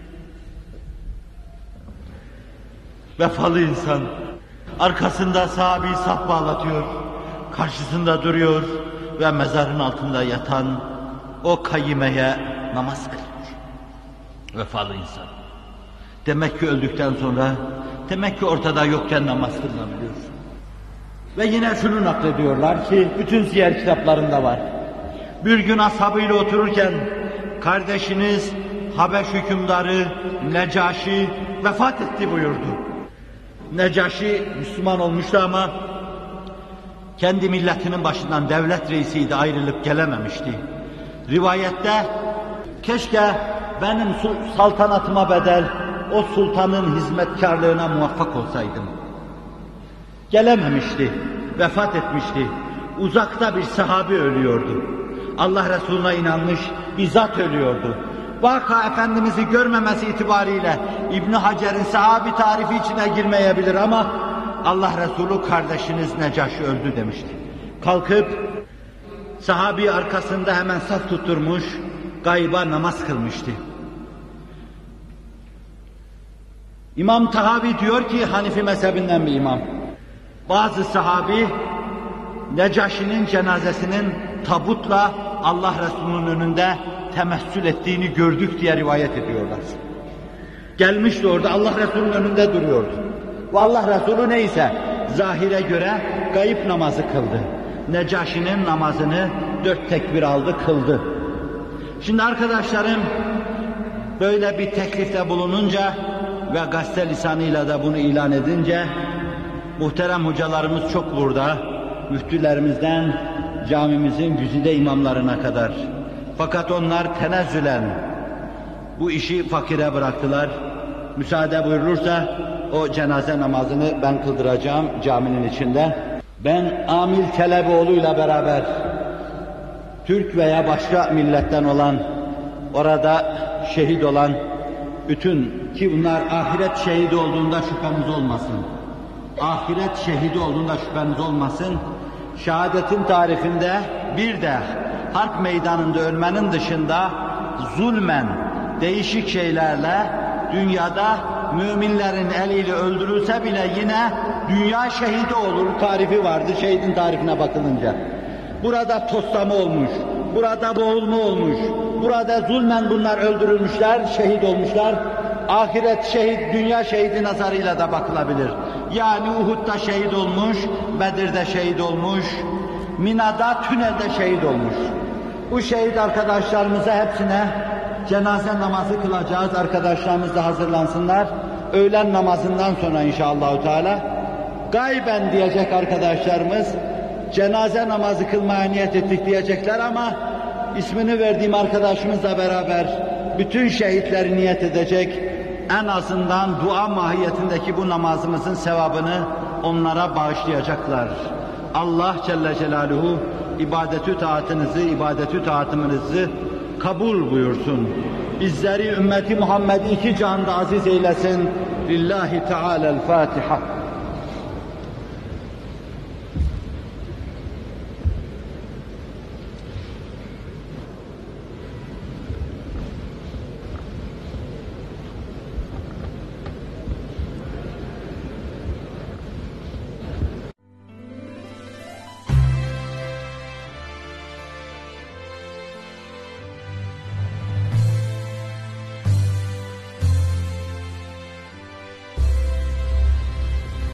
Vefalı insan arkasında sahabeyi saf bağlatıyor, karşısında duruyor ve mezarın altında yatan o kayyimeye namaz kılıyor. Vefalı insan. Demek ki öldükten sonra, demek ki ortada yokken namaz kılınabiliyor. Ve yine şunu naklediyorlar ki, bütün siyer kitaplarında var. Bir gün ashabıyla otururken, kardeşiniz Habeş hükümdarı Necaşi vefat etti buyurdu. Necaşi Müslüman olmuştu ama kendi milletinin başından devlet reisiydi, ayrılıp gelememişti. Rivayette keşke benim saltanatıma bedel o sultanın hizmetkarlığına muvaffak olsaydım. Gelememişti, vefat etmişti. Uzakta bir sahabi ölüyordu. Allah Resulüne inanmış bir zat ölüyordu. Vaka Efendimiz'i görmemesi itibariyle İbn Hacer'in sahabi tarifi içine girmeyebilir ama Allah Resulü kardeşiniz Necaşi öldü demişti. Kalkıp sahabi arkasında hemen saf tutturmuş, gayba namaz kılmıştı. İmam Tahavi diyor ki Hanifi mezhebinden bir imam. Bazı sahabi Necaşi'nin cenazesinin tabutla Allah Resulü'nün önünde temessül ettiğini gördük diye rivayet ediyorlar. Gelmişti orada, Allah Resulü'nün önünde duruyordu. Ve Allah Resulü neyse, zahire göre gayip namazı kıldı. Necaşi'nin namazını dört tekbir aldı, kıldı. Şimdi arkadaşlarım, böyle bir teklifte bulununca ve gazete lisanıyla da bunu ilan edince, muhterem hocalarımız çok burada, müftülerimizden camimizin güzide imamlarına kadar. Fakat onlar tenezzülen bu işi fakire bıraktılar. Müsaade buyurulursa o cenaze namazını ben kıldıracağım caminin içinde. Ben Amil Kelebioğlu'yla beraber Türk veya başka milletten olan, orada şehit olan bütün, ki bunlar ahiret şehidi olduğunda şüphemiz olmasın. Ahiret şehidi olduğunda şüpheniz olmasın. Şehadetin tarifinde bir de harp meydanında ölmenin dışında zulmen, değişik şeylerle dünyada müminlerin eliyle öldürülse bile yine dünya şehidi olur tarifi vardı şehidin tarifine bakılınca. Burada toslama olmuş, burada boğulma olmuş, burada zulmen bunlar öldürülmüşler, şehit olmuşlar. Ahiret şehit, dünya şehidi nazarıyla da bakılabilir. Yani Uhud'da şehit olmuş, Bedir'de şehit olmuş, Mina'da, tünelde şehit olmuş. Bu şehit arkadaşlarımıza hepsine cenaze namazı kılacağız. Arkadaşlarımız da hazırlansınlar. Öğlen namazından sonra inşallah Teala gayben diyecek arkadaşlarımız, cenaze namazı kılmaya niyet ettik diyecekler ama ismini verdiğim arkadaşımızla beraber bütün şehitleri niyet edecek, en azından dua mahiyetindeki bu namazımızın sevabını onlara bağışlayacaklar. Allah Celle Celaluhu ibadetü taatınızı, ibadetü taatımınızı kabul buyursun. Bizleri ümmeti Muhammed'i iki cihanda aziz eylesin. Lillahi Teala'l-Fatiha.